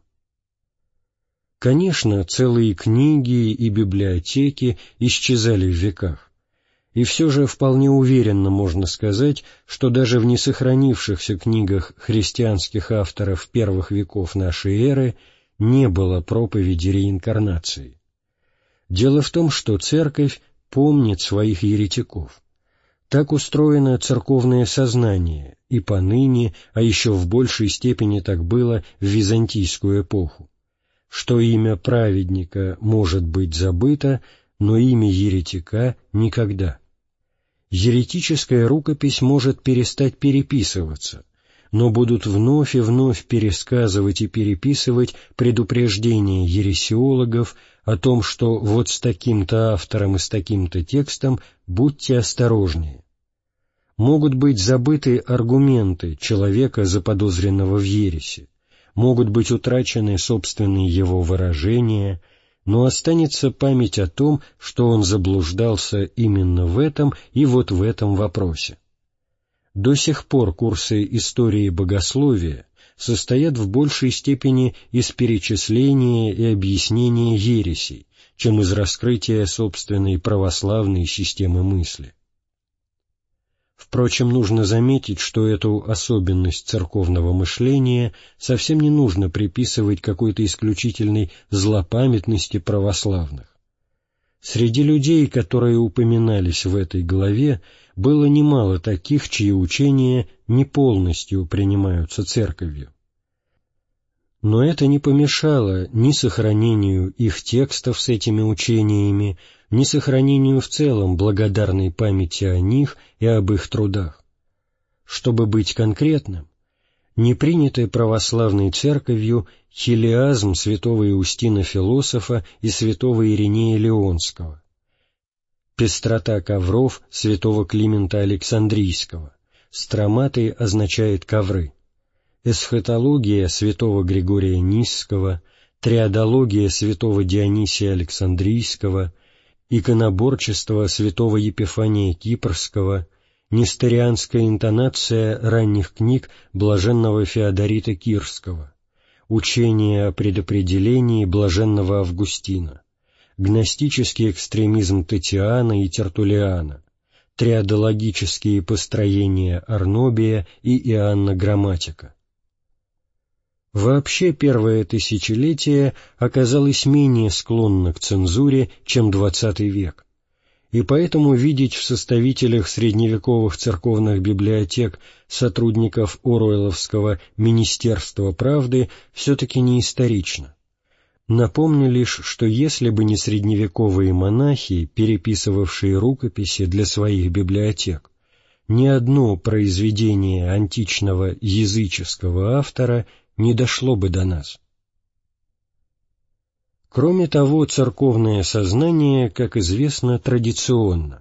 Конечно, целые книги и библиотеки исчезали в веках, и все же вполне уверенно можно сказать, что даже в несохранившихся книгах христианских авторов первых веков нашей эры не было проповеди реинкарнации. Дело в том, что Церковь помнит своих еретиков. Так устроено церковное сознание, и поныне, а еще в большей степени так было в византийскую эпоху, что имя праведника может быть забыто, но имя еретика — никогда. Еретическая рукопись может перестать переписываться, но будут вновь и вновь пересказывать и переписывать предупреждения ересиологов о том, что вот с таким-то автором и с таким-то текстом будьте осторожнее. Могут быть забыты аргументы человека, заподозренного в ереси, могут быть утрачены собственные его выражения, но останется память о том, что он заблуждался именно в этом и вот в этом вопросе. До сих пор курсы истории богословия состоят в большей степени из перечисления и объяснения ересей, чем из раскрытия собственной православной системы мысли. Впрочем, нужно заметить, что эту особенность церковного мышления совсем не нужно приписывать какой-то исключительной злопамятности православных. Среди людей, которые упоминались в этой главе, было немало таких, чьи учения не полностью принимаются Церковью. Но это не помешало ни сохранению их текстов с этими учениями, ни сохранению в целом благодарной памяти о них и об их трудах. Чтобы быть конкретным, не принятый православной Церковью хилиазм святого Иустина Философа и святого Иринея Леонского, пестрота ковров святого Климента Александрийского, строматы означает ковры, эсхатология святого Григория Нисского, триадология святого Дионисия Александрийского, иконоборчество святого Епифания Кипрского, несторианская интонация ранних книг блаженного Феодорита Кирского, учение о предопределении блаженного Августина, гностический экстремизм Татиана и Тертулиана, триадологические построения Арнобия и Иоанна Грамматика. Вообще первое тысячелетие оказалось менее склонно к цензуре, чем двадцатый век, и поэтому видеть в составителях средневековых церковных библиотек сотрудников Оруэлловского Министерства правды все-таки не исторично. Напомню лишь, что если бы не средневековые монахи, переписывавшие рукописи для своих библиотек, ни одно произведение античного языческого автора не дошло бы до нас. Кроме того, церковное сознание, как известно, традиционно.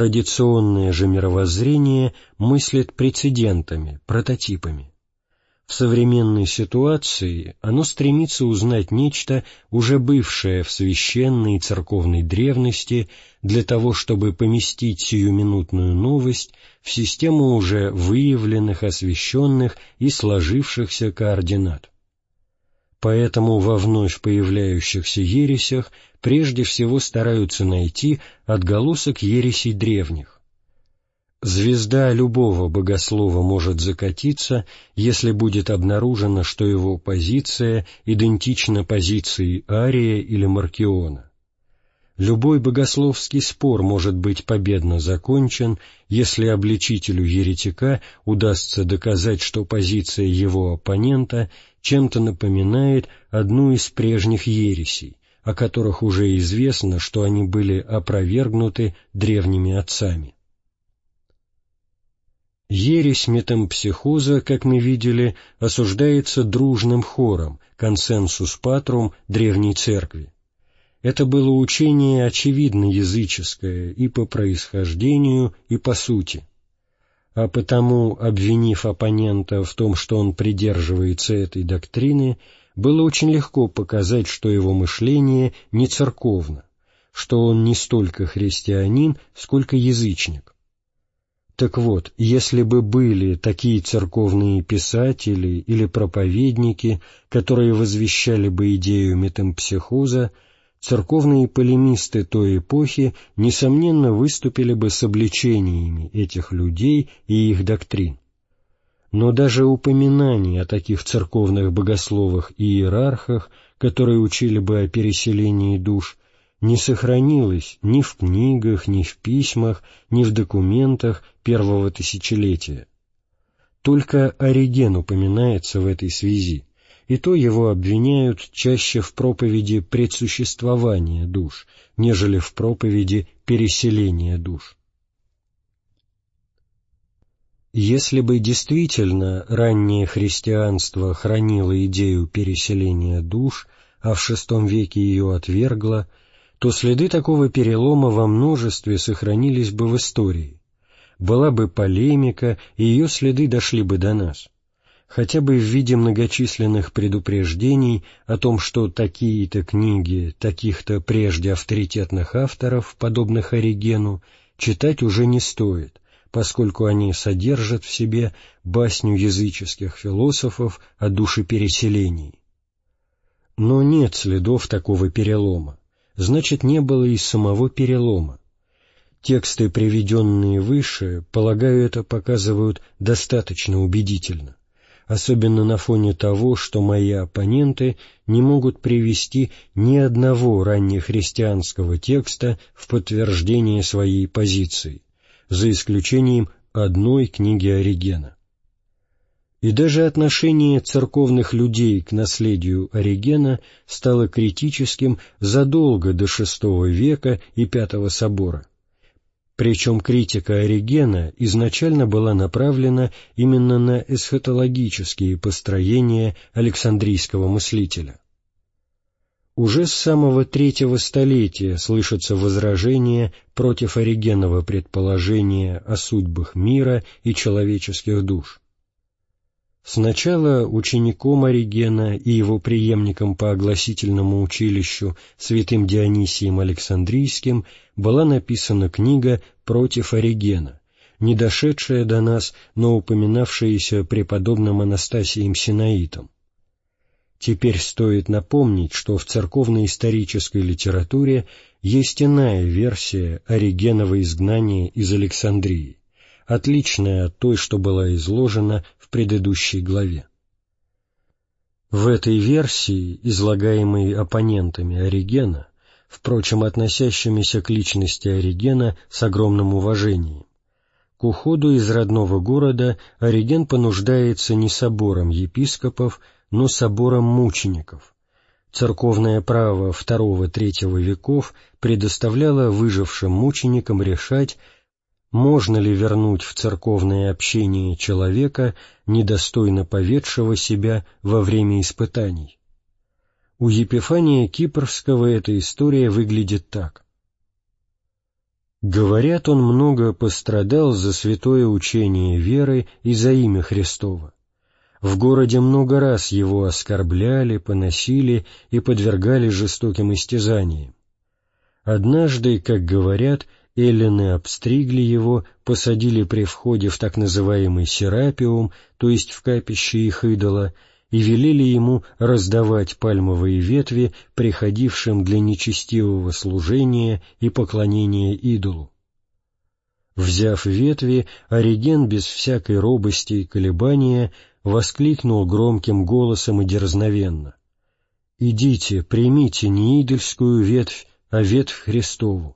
Традиционное же мировоззрение мыслит прецедентами, прототипами. В современной ситуации оно стремится узнать нечто, уже бывшее в священной церковной древности, для того, чтобы поместить сиюминутную новость в систему уже выявленных, освященных и сложившихся координат. Поэтому во вновь появляющихся ересях прежде всего стараются найти отголосок ересей древних. Звезда любого богослова может закатиться, если будет обнаружено, что его позиция идентична позиции Ария или Маркиона. Любой богословский спор может быть победно закончен, если обличителю еретика удастся доказать, что позиция его оппонента чем-то напоминает одну из прежних ересей, о которых уже известно, что они были опровергнуты древними отцами. Ересь метампсихоза, как мы видели, осуждается дружным хором, консенсус патрум древней церкви. Это было учение очевидно языческое и по происхождению, и по сути. А потому, обвинив оппонента в том, что он придерживается этой доктрины, было очень легко показать, что его мышление не церковно, что он не столько христианин, сколько язычник. Так вот, если бы были такие церковные писатели или проповедники, которые возвещали бы идею метампсихоза, церковные полемисты той эпохи, несомненно, выступили бы с обличениями этих людей и их доктрин. Но даже упоминание о таких церковных богословах и иерархах, которые учили бы о переселении душ, не сохранилось ни в книгах, ни в письмах, ни в документах первого тысячелетия. Только Ориген упоминается в этой связи, и то его обвиняют чаще в проповеди предсуществования душ, нежели в проповеди переселения душ. Если бы действительно раннее христианство хранило идею переселения душ, а в шестом веке ее отвергло, то следы такого перелома во множестве сохранились бы в истории. Была бы полемика, и ее следы дошли бы до нас, хотя бы в виде многочисленных предупреждений о том, что такие-то книги таких-то прежде авторитетных авторов, подобных Оригену, читать уже не стоит, поскольку они содержат в себе басню языческих философов о душепереселении. Но нет следов такого перелома. Значит, не было и самого перелома. Тексты, приведенные выше, полагаю, это показывают достаточно убедительно, особенно на фоне того, что мои оппоненты не могут привести ни одного раннехристианского текста в подтверждение своей позиции, за исключением одной книги Оригена. И даже отношение церковных людей к наследию Оригена стало критическим задолго до шестого века и Пятого собора. Причем критика Оригена изначально была направлена именно на эсхатологические построения Александрийского мыслителя. Уже с самого третьего столетия слышатся возражения против Оригенова предположения о судьбах мира и человеческих душ. Сначала учеником Оригена и его преемником по огласительному училищу святым Дионисием Александрийским была написана книга «Против Оригена», не дошедшая до нас, но упоминавшаяся преподобным Анастасием Синаитом. Теперь стоит напомнить, что в церковно-исторической литературе есть иная версия Оригенова изгнания из Александрии, отличная от той, что была изложена в предыдущей главе. В этой версии, излагаемой оппонентами Оригена, впрочем, относящимися к личности Оригена с огромным уважением, к уходу из родного города Ориген понуждается не собором епископов, но собором мучеников. Церковное право второго-третьего веков предоставляло выжившим мученикам решать, можно ли вернуть в церковное общение человека, недостойно поведшего себя во время испытаний. У Епифания Кипрского эта история выглядит так. «Говорят, он много пострадал за святое учение веры и за имя Христово, В городе много раз его оскорбляли, поносили и подвергали жестоким истязаниям. Однажды, как говорят, эллины обстригли его, посадили при входе в так называемый серапиум, то есть в капище их идола, и велели ему раздавать пальмовые ветви приходившим для нечестивого служения и поклонения идолу. Взяв ветви, Ориген без всякой робости и колебания воскликнул громким голосом и дерзновенно: «Идите, примите не идольскую ветвь, а ветвь Христову».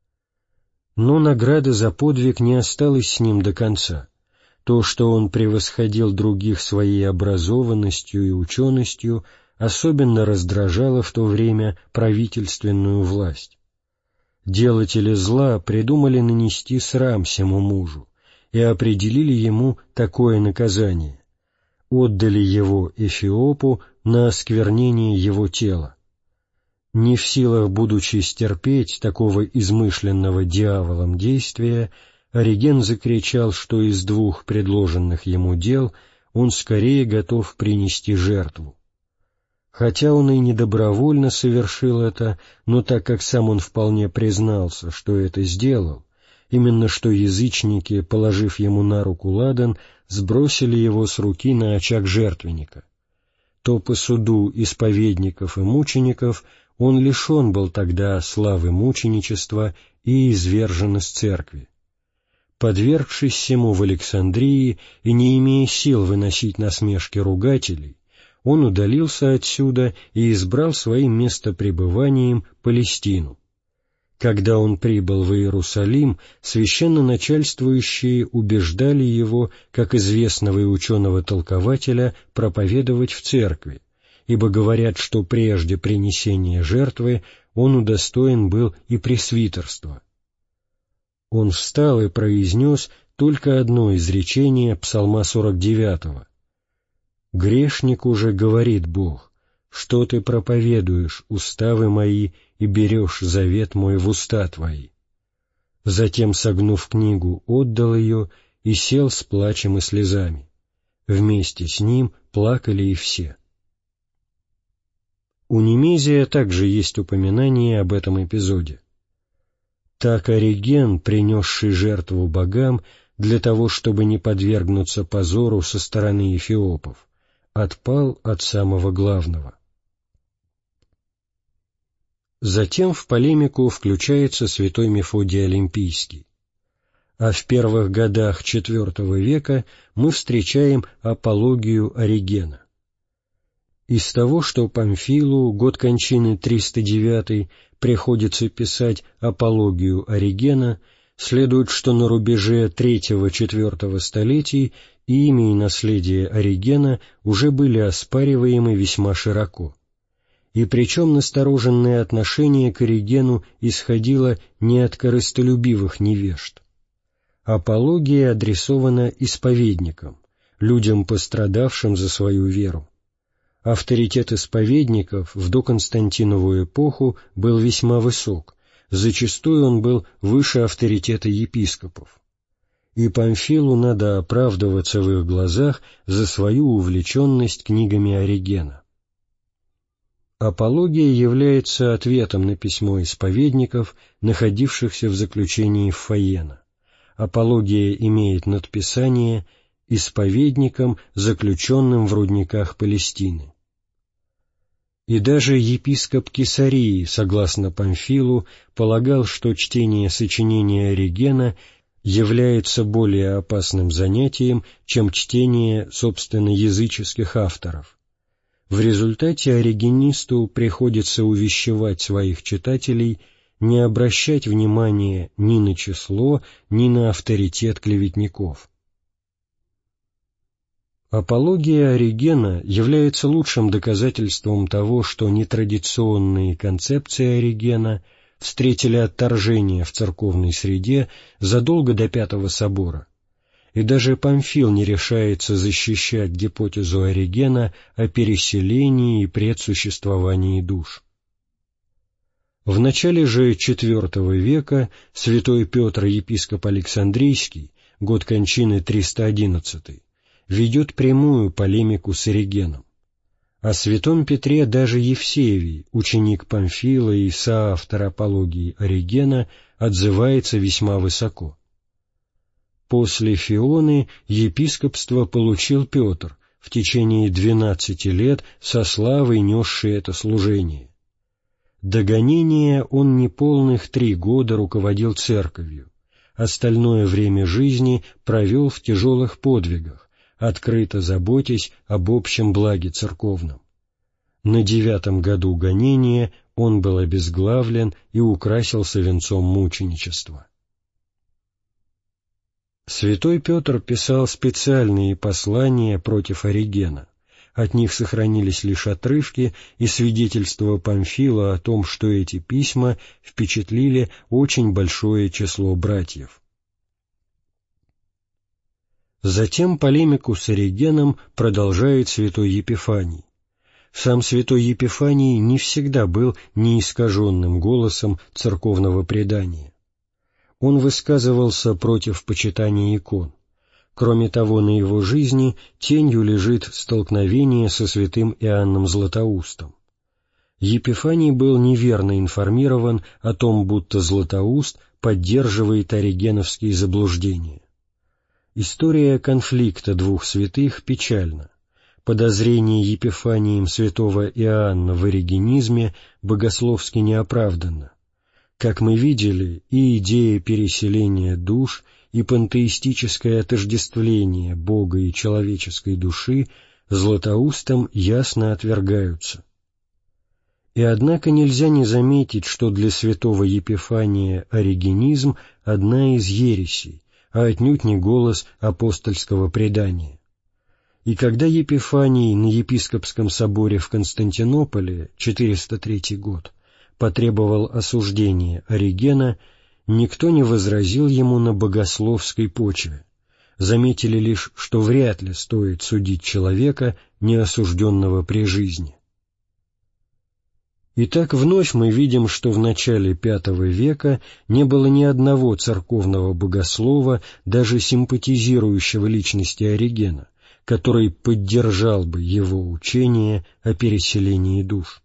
Но награда за подвиг не осталась с ним до конца. То, что он превосходил других своей образованностью и ученостью, особенно раздражало в то время правительственную власть. Делатели зла придумали нанести срам сему мужу и определили ему такое наказание: отдали его Эфиопу на осквернение его тела. Не в силах, будучи стерпеть такого измышленного дьяволом действия, Ориген закричал, что из двух предложенных ему дел он скорее готов принести жертву. Хотя он и недобровольно совершил это, но так как сам он вполне признался, что это сделал, именно что язычники, положив ему на руку ладан, сбросили его с руки на очаг жертвенника, то по суду исповедников и мучеников он лишен был тогда славы мученичества и извержен из церкви. Подвергшись сему в Александрии и не имея сил выносить насмешки ругателей, он удалился отсюда и избрал своим местопребыванием Палестину. Когда он прибыл в Иерусалим, священноначальствующие убеждали его, как известного и ученого-толкователя, проповедовать в церкви, ибо говорят, что прежде принесения жертвы он удостоен был и пресвитерства. Он встал и произнес только одно изречение Псалма сорок девятого. «Грешнику же говорит Бог, что ты проповедуешь уставы мои и берешь завет мой в уста твои». Затем, согнув книгу, отдал ее и сел с плачем и слезами. Вместе с ним плакали и все. У Немезия также есть упоминание об этом эпизоде. Так Ориген, принесший жертву богам для того, чтобы не подвергнуться позору со стороны эфиопов, отпал от самого главного. Затем в полемику включается святой Мефодий Олимпийский. А в первых годах четвертого века мы встречаем апологию Оригена. Из того, что Памфилу, год кончины триста девятый, приходится писать апологию Оригена, следует, что на рубеже третьего-четвертого столетий имя и наследие Оригена уже были оспариваемы весьма широко. И причем настороженное отношение к Оригену исходило не от корыстолюбивых невежд. Апология адресована исповедникам, людям, пострадавшим за свою веру. Авторитет исповедников в доконстантинову эпоху был весьма высок, зачастую он был выше авторитета епископов. И Памфилу надо оправдываться в их глазах за свою увлеченность книгами Оригена. Апология является ответом на письмо исповедников, находившихся в заключении Фаена. Апология имеет надписание «Исповедникам, заключенным в рудниках Палестины». И даже епископ Кесарии, согласно Памфилу, полагал, что чтение сочинения Оригена является более опасным занятием, чем чтение, собственно, языческих авторов. В результате оригенисту приходится увещевать своих читателей не обращать внимания ни на число, ни на авторитет клеветников. Апология Оригена является лучшим доказательством того, что нетрадиционные концепции Оригена встретили отторжение в церковной среде задолго до Пятого собора, и даже Памфил не решается защищать гипотезу Оригена о переселении и предсуществовании душ. В начале же четвертого века святой Петр, епископ Александрийский, год кончины триста одиннадцатый, ведет прямую полемику с Оригеном. О святом Петре даже Евсевий, ученик Памфила и соавтор апологии Оригена, отзывается весьма высоко. После Фионы епископство получил Петр, в течение двенадцати лет со славой несший это служение. До гонения он неполных три года руководил церковью, остальное время жизни провел в тяжелых подвигах, открыто заботясь об общем благе церковном. На девятом году гонения он был обезглавлен и украсился венцом мученичества. Святой Петр писал специальные послания против Оригена. От них сохранились лишь отрывки и свидетельства Памфила о том, что эти письма впечатлили очень большое число братьев. Затем полемику с Оригеном продолжает святой Епифаний. Сам святой Епифаний не всегда был неискаженным голосом церковного предания. Он высказывался против почитания икон. Кроме того, на его жизни тенью лежит столкновение со святым Иоанном Златоустом. Епифаний был неверно информирован о том, будто Златоуст поддерживает оригеновские заблуждения. История конфликта двух святых печальна. Подозрение Епифанием святого Иоанна в оригенизме богословски неоправданно. Как мы видели, и идея переселения душ, и пантеистическое отождествление Бога и человеческой души Златоустом ясно отвергаются. И однако нельзя не заметить, что для святого Епифания оригенизм — одна из ересей, а отнюдь не голос апостольского предания. И когда Епифаний на епископском соборе в Константинополе, четыреста третий год, потребовал осуждения Оригена, никто не возразил ему на богословской почве. Заметили лишь, что вряд ли стоит судить человека, не осужденного при жизни. Итак, вновь мы видим, что в начале пятого века не было ни одного церковного богослова, даже симпатизирующего личности Оригена, который поддержал бы его учение о переселении душ.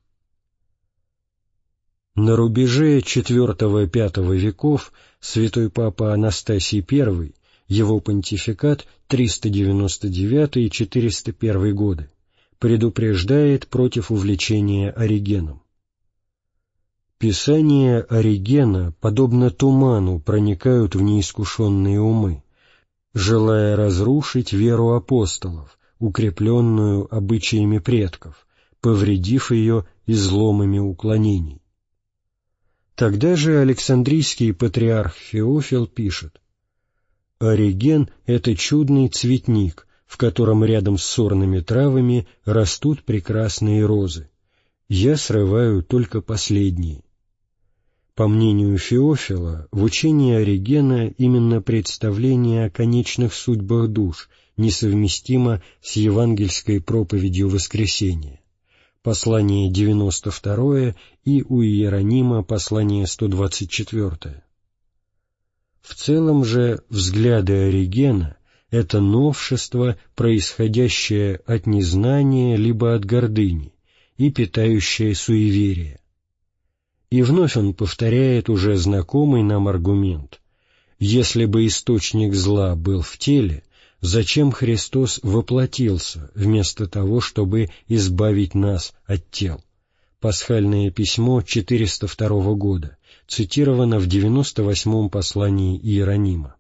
На рубеже четвёртого-пятого веков святой папа Анастасий I, его понтификат триста девяносто девятый — четыреста первый годы, предупреждает против увлечения Оригеном. Писания Оригена, подобно туману, проникают в неискушенные умы, желая разрушить веру апостолов, укрепленную обычаями предков, повредив ее изломами уклонений. Тогда же Александрийский патриарх Феофил пишет: «Ориген — это чудный цветник, в котором рядом с сорными травами растут прекрасные розы. Я срываю только последние». По мнению Феофила, в учении Оригена именно представление о конечных судьбах душ несовместимо с евангельской проповедью воскресения. Послание девяносто второе и у Иеронима послание сто двадцать четвёртое. В целом же взгляды Оригена — это новшество, происходящее от незнания либо от гордыни и питающее суеверие. И вновь он повторяет уже знакомый нам аргумент. Если бы источник зла был в теле, зачем Христос воплотился, вместо того, чтобы избавить нас от тел? Пасхальное письмо четыреста второго года, цитировано в девяносто восьмом послании Иеронима.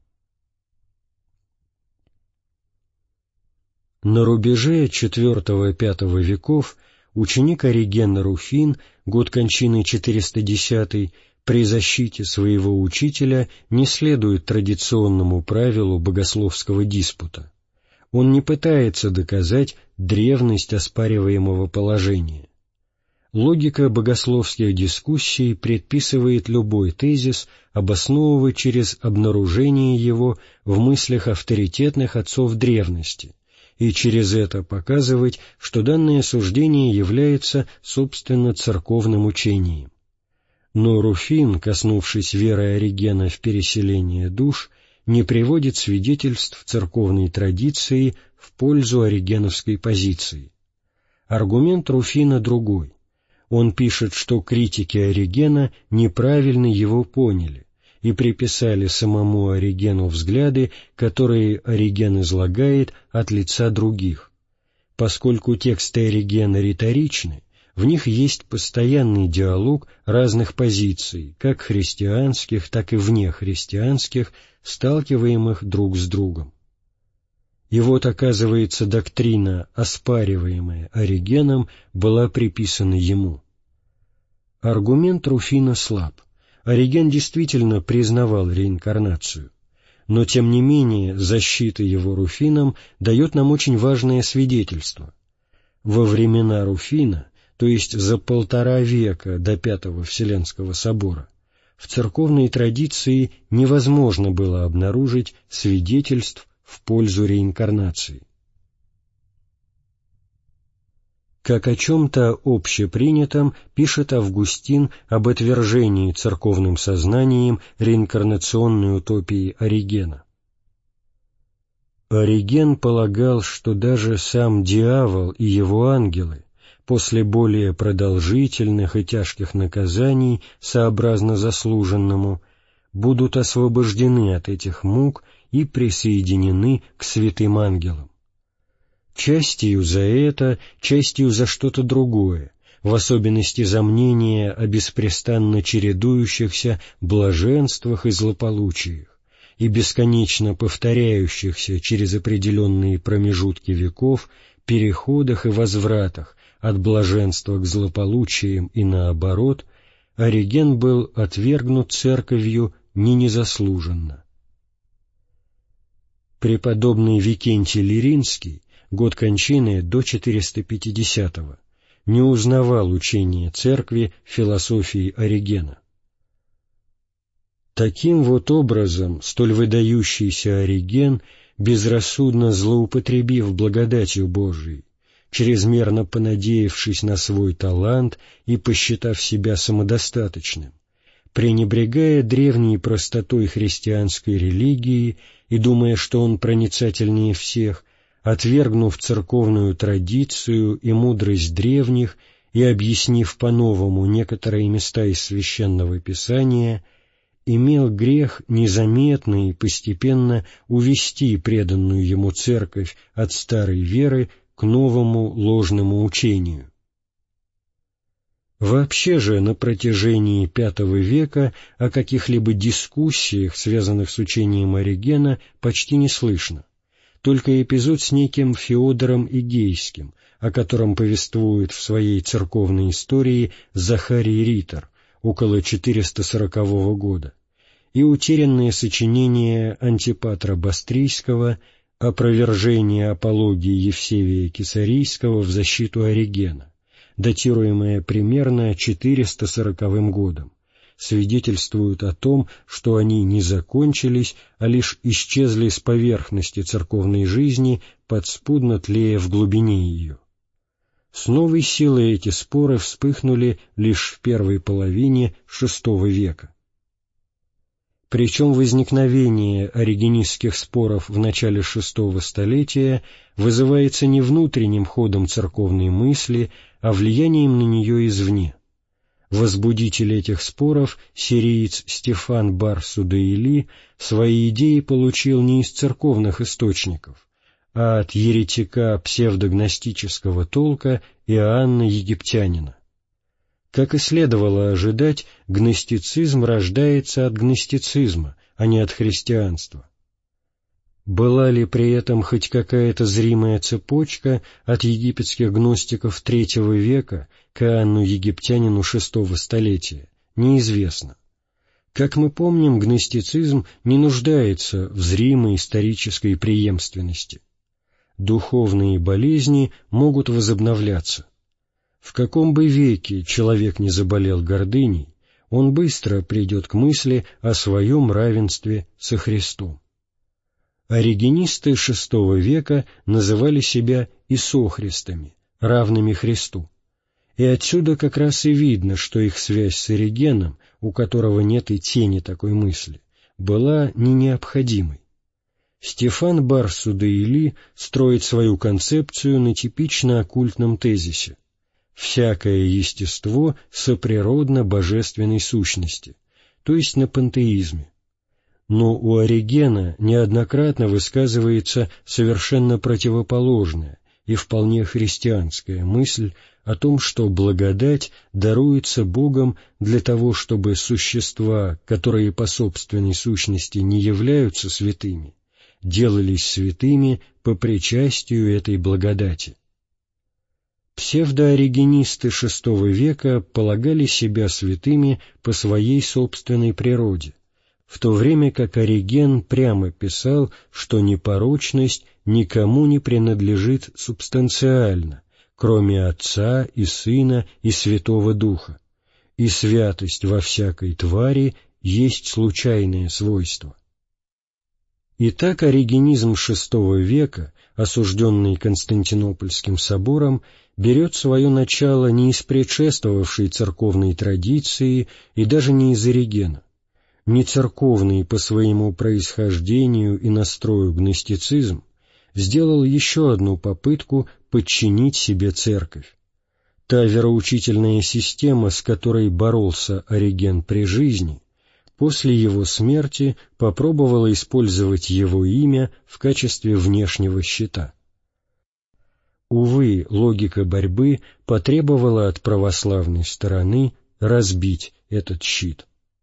На рубеже четвёртого-пятого веков ученик Оригена Руфин, год кончины четыреста десятый, при защите своего учителя не следует традиционному правилу богословского диспута. Он не пытается доказать древность оспариваемого положения. Логика богословских дискуссий предписывает любой тезис обосновывать через обнаружение его в мыслях авторитетных отцов древности, и через это показывать, что данное суждение является, собственно, церковным учением. Но Руфин, коснувшись веры Оригена в переселение душ, не приводит свидетельств церковной традиции в пользу оригеновской позиции. Аргумент Руфина другой. Он пишет, что критики Оригена неправильно его поняли и приписали самому Оригену взгляды, которые Ориген излагает от лица других. Поскольку тексты Оригена риторичны, в них есть постоянный диалог разных позиций, как христианских, так и внехристианских, сталкиваемых друг с другом. И вот, оказывается, доктрина, оспариваемая Оригеном, была приписана ему. Аргумент Руфина слаб. Ориген действительно признавал реинкарнацию, но, тем не менее, защита его Руфином дает нам очень важное свидетельство. Во времена Руфина, то есть за полтора века до Пятого Вселенского собора, в церковной традиции невозможно было обнаружить свидетельств в пользу реинкарнации. Как о чем-то общепринятом пишет Августин об отвержении церковным сознанием реинкарнационной утопии Оригена. Ориген полагал, что даже сам дьявол и его ангелы после более продолжительных и тяжких наказаний, сообразно заслуженному, будут освобождены от этих мук и присоединены к святым ангелам. Частью за это, частью за что-то другое, в особенности за мнение о беспрестанно чередующихся блаженствах и злополучиях и бесконечно повторяющихся через определенные промежутки веков переходах и возвратах от блаженства к злополучиям и наоборот, Ориген был отвергнут Церковью не незаслуженно. Преподобный Викентий Лиринский, год кончины до четыреста пятидесятого, не узнавал учения Церкви философии Оригена. Таким вот образом, столь выдающийся Ориген, безрассудно злоупотребив благодатью Божией, чрезмерно понадеявшись на свой талант и посчитав себя самодостаточным, пренебрегая древней простотой христианской религии и думая, что он проницательнее всех, отвергнув церковную традицию и мудрость древних и объяснив по-новому некоторые места из Священного Писания, имел грех незаметно и постепенно увести преданную ему церковь от старой веры к новому ложному учению. Вообще же на протяжении пятого века о каких-либо дискуссиях, связанных с учением Оригена, почти не слышно. Только эпизод с неким Феодором Игейским, о котором повествует в своей церковной истории Захарий Ритер около четыреста сорокового года, и утерянное сочинение Антипатра Бастрийского «Опровержение апологии Евсевия Кесарийского в защиту Оригена», датируемое примерно четыреста сороковым годом, свидетельствуют о том, что они не закончились, а лишь исчезли с поверхности церковной жизни, подспудно тлея в глубине ее. С новой силой эти споры вспыхнули лишь в первой половине шестого века. Причем возникновение оригенистских споров в начале шестого столетия вызывается не внутренним ходом церковной мысли, а влиянием на нее извне. Возбудитель этих споров, сириец Стефан бар Судеили, свои идеи получил не из церковных источников, а от еретика псевдогностического толка Иоанна Египтянина. Как и следовало ожидать, гностицизм рождается от гностицизма, а не от христианства. Была ли при этом хоть какая-то зримая цепочка от египетских гностиков третьего века к Иоанну Египтянину шестого столетия, неизвестно. Как мы помним, гностицизм не нуждается в зримой исторической преемственности. Духовные болезни могут возобновляться. В каком бы веке человек не заболел гордыней, он быстро придет к мысли о своем равенстве со Христом. Оригенисты шестого века называли себя исохристами, равными Христу. И отсюда как раз и видно, что их связь с Оригеном, у которого нет и тени такой мысли, была не необходимой. Стефан Бар-Судейли строит свою концепцию на типично оккультном тезисе: всякое естество соприродно божественной сущности, то есть на пантеизме. Но у Оригена неоднократно высказывается совершенно противоположная и вполне христианская мысль о том, что благодать даруется Богом для того, чтобы существа, которые по собственной сущности не являются святыми, делались святыми по причастию этой благодати. Псевдооригенисты шестого века полагали себя святыми по своей собственной природе, в то время как Ориген прямо писал, что непорочность никому не принадлежит субстанциально, кроме Отца и Сына и Святого Духа, и святость во всякой твари есть случайное свойство. Итак, оригенизм шестого века, осужденный Константинопольским собором, берет свое начало не из предшествовавшей церковной традиции и даже не из Оригена. Не церковный по своему происхождению и настрою гностицизм сделал еще одну попытку подчинить себе церковь. Та вероучительная система, с которой боролся Ориген при жизни, после его смерти попробовала использовать его имя в качестве внешнего щита. Увы, логика борьбы потребовала от православной стороны разбить этот щит.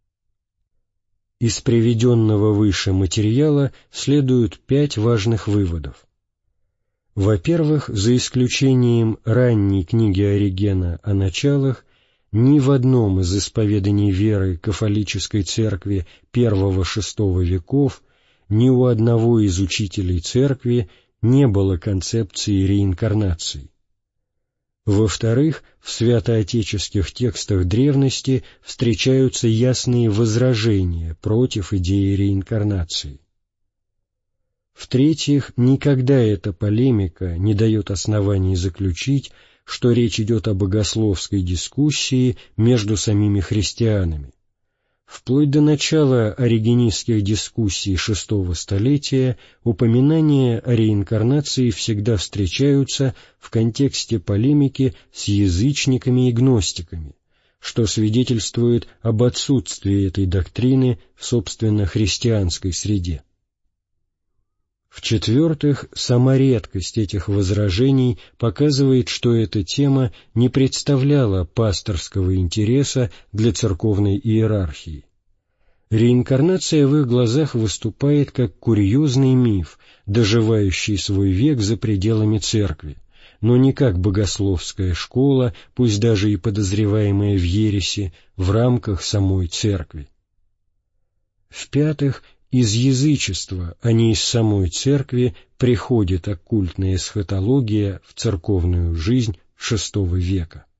Из приведенного выше материала следуют пять важных выводов. Во-первых, за исключением ранней книги Оригена о началах, ни в одном из исповеданий веры кафолической церкви первого-шестого веков, ни у одного из учителей церкви не было концепции реинкарнации. Во-вторых, в святоотеческих текстах древности встречаются ясные возражения против идеи реинкарнации. В-третьих, никогда эта полемика не дает оснований заключить, что речь идет о богословской дискуссии между самими христианами. Вплоть до начала оригенистских дискуссий шестого столетия упоминания о реинкарнации всегда встречаются в контексте полемики с язычниками и гностиками, что свидетельствует об отсутствии этой доктрины в собственно христианской среде. В-четвертых, сама редкость этих возражений показывает, что эта тема не представляла пасторского интереса для церковной иерархии. Реинкарнация в их глазах выступает как курьезный миф, доживающий свой век за пределами церкви, но не как богословская школа, пусть даже и подозреваемая в ереси, в рамках самой церкви. В-пятых, из язычества, а не из самой церкви, приходит оккультная эсхатология в церковную жизнь шестого века.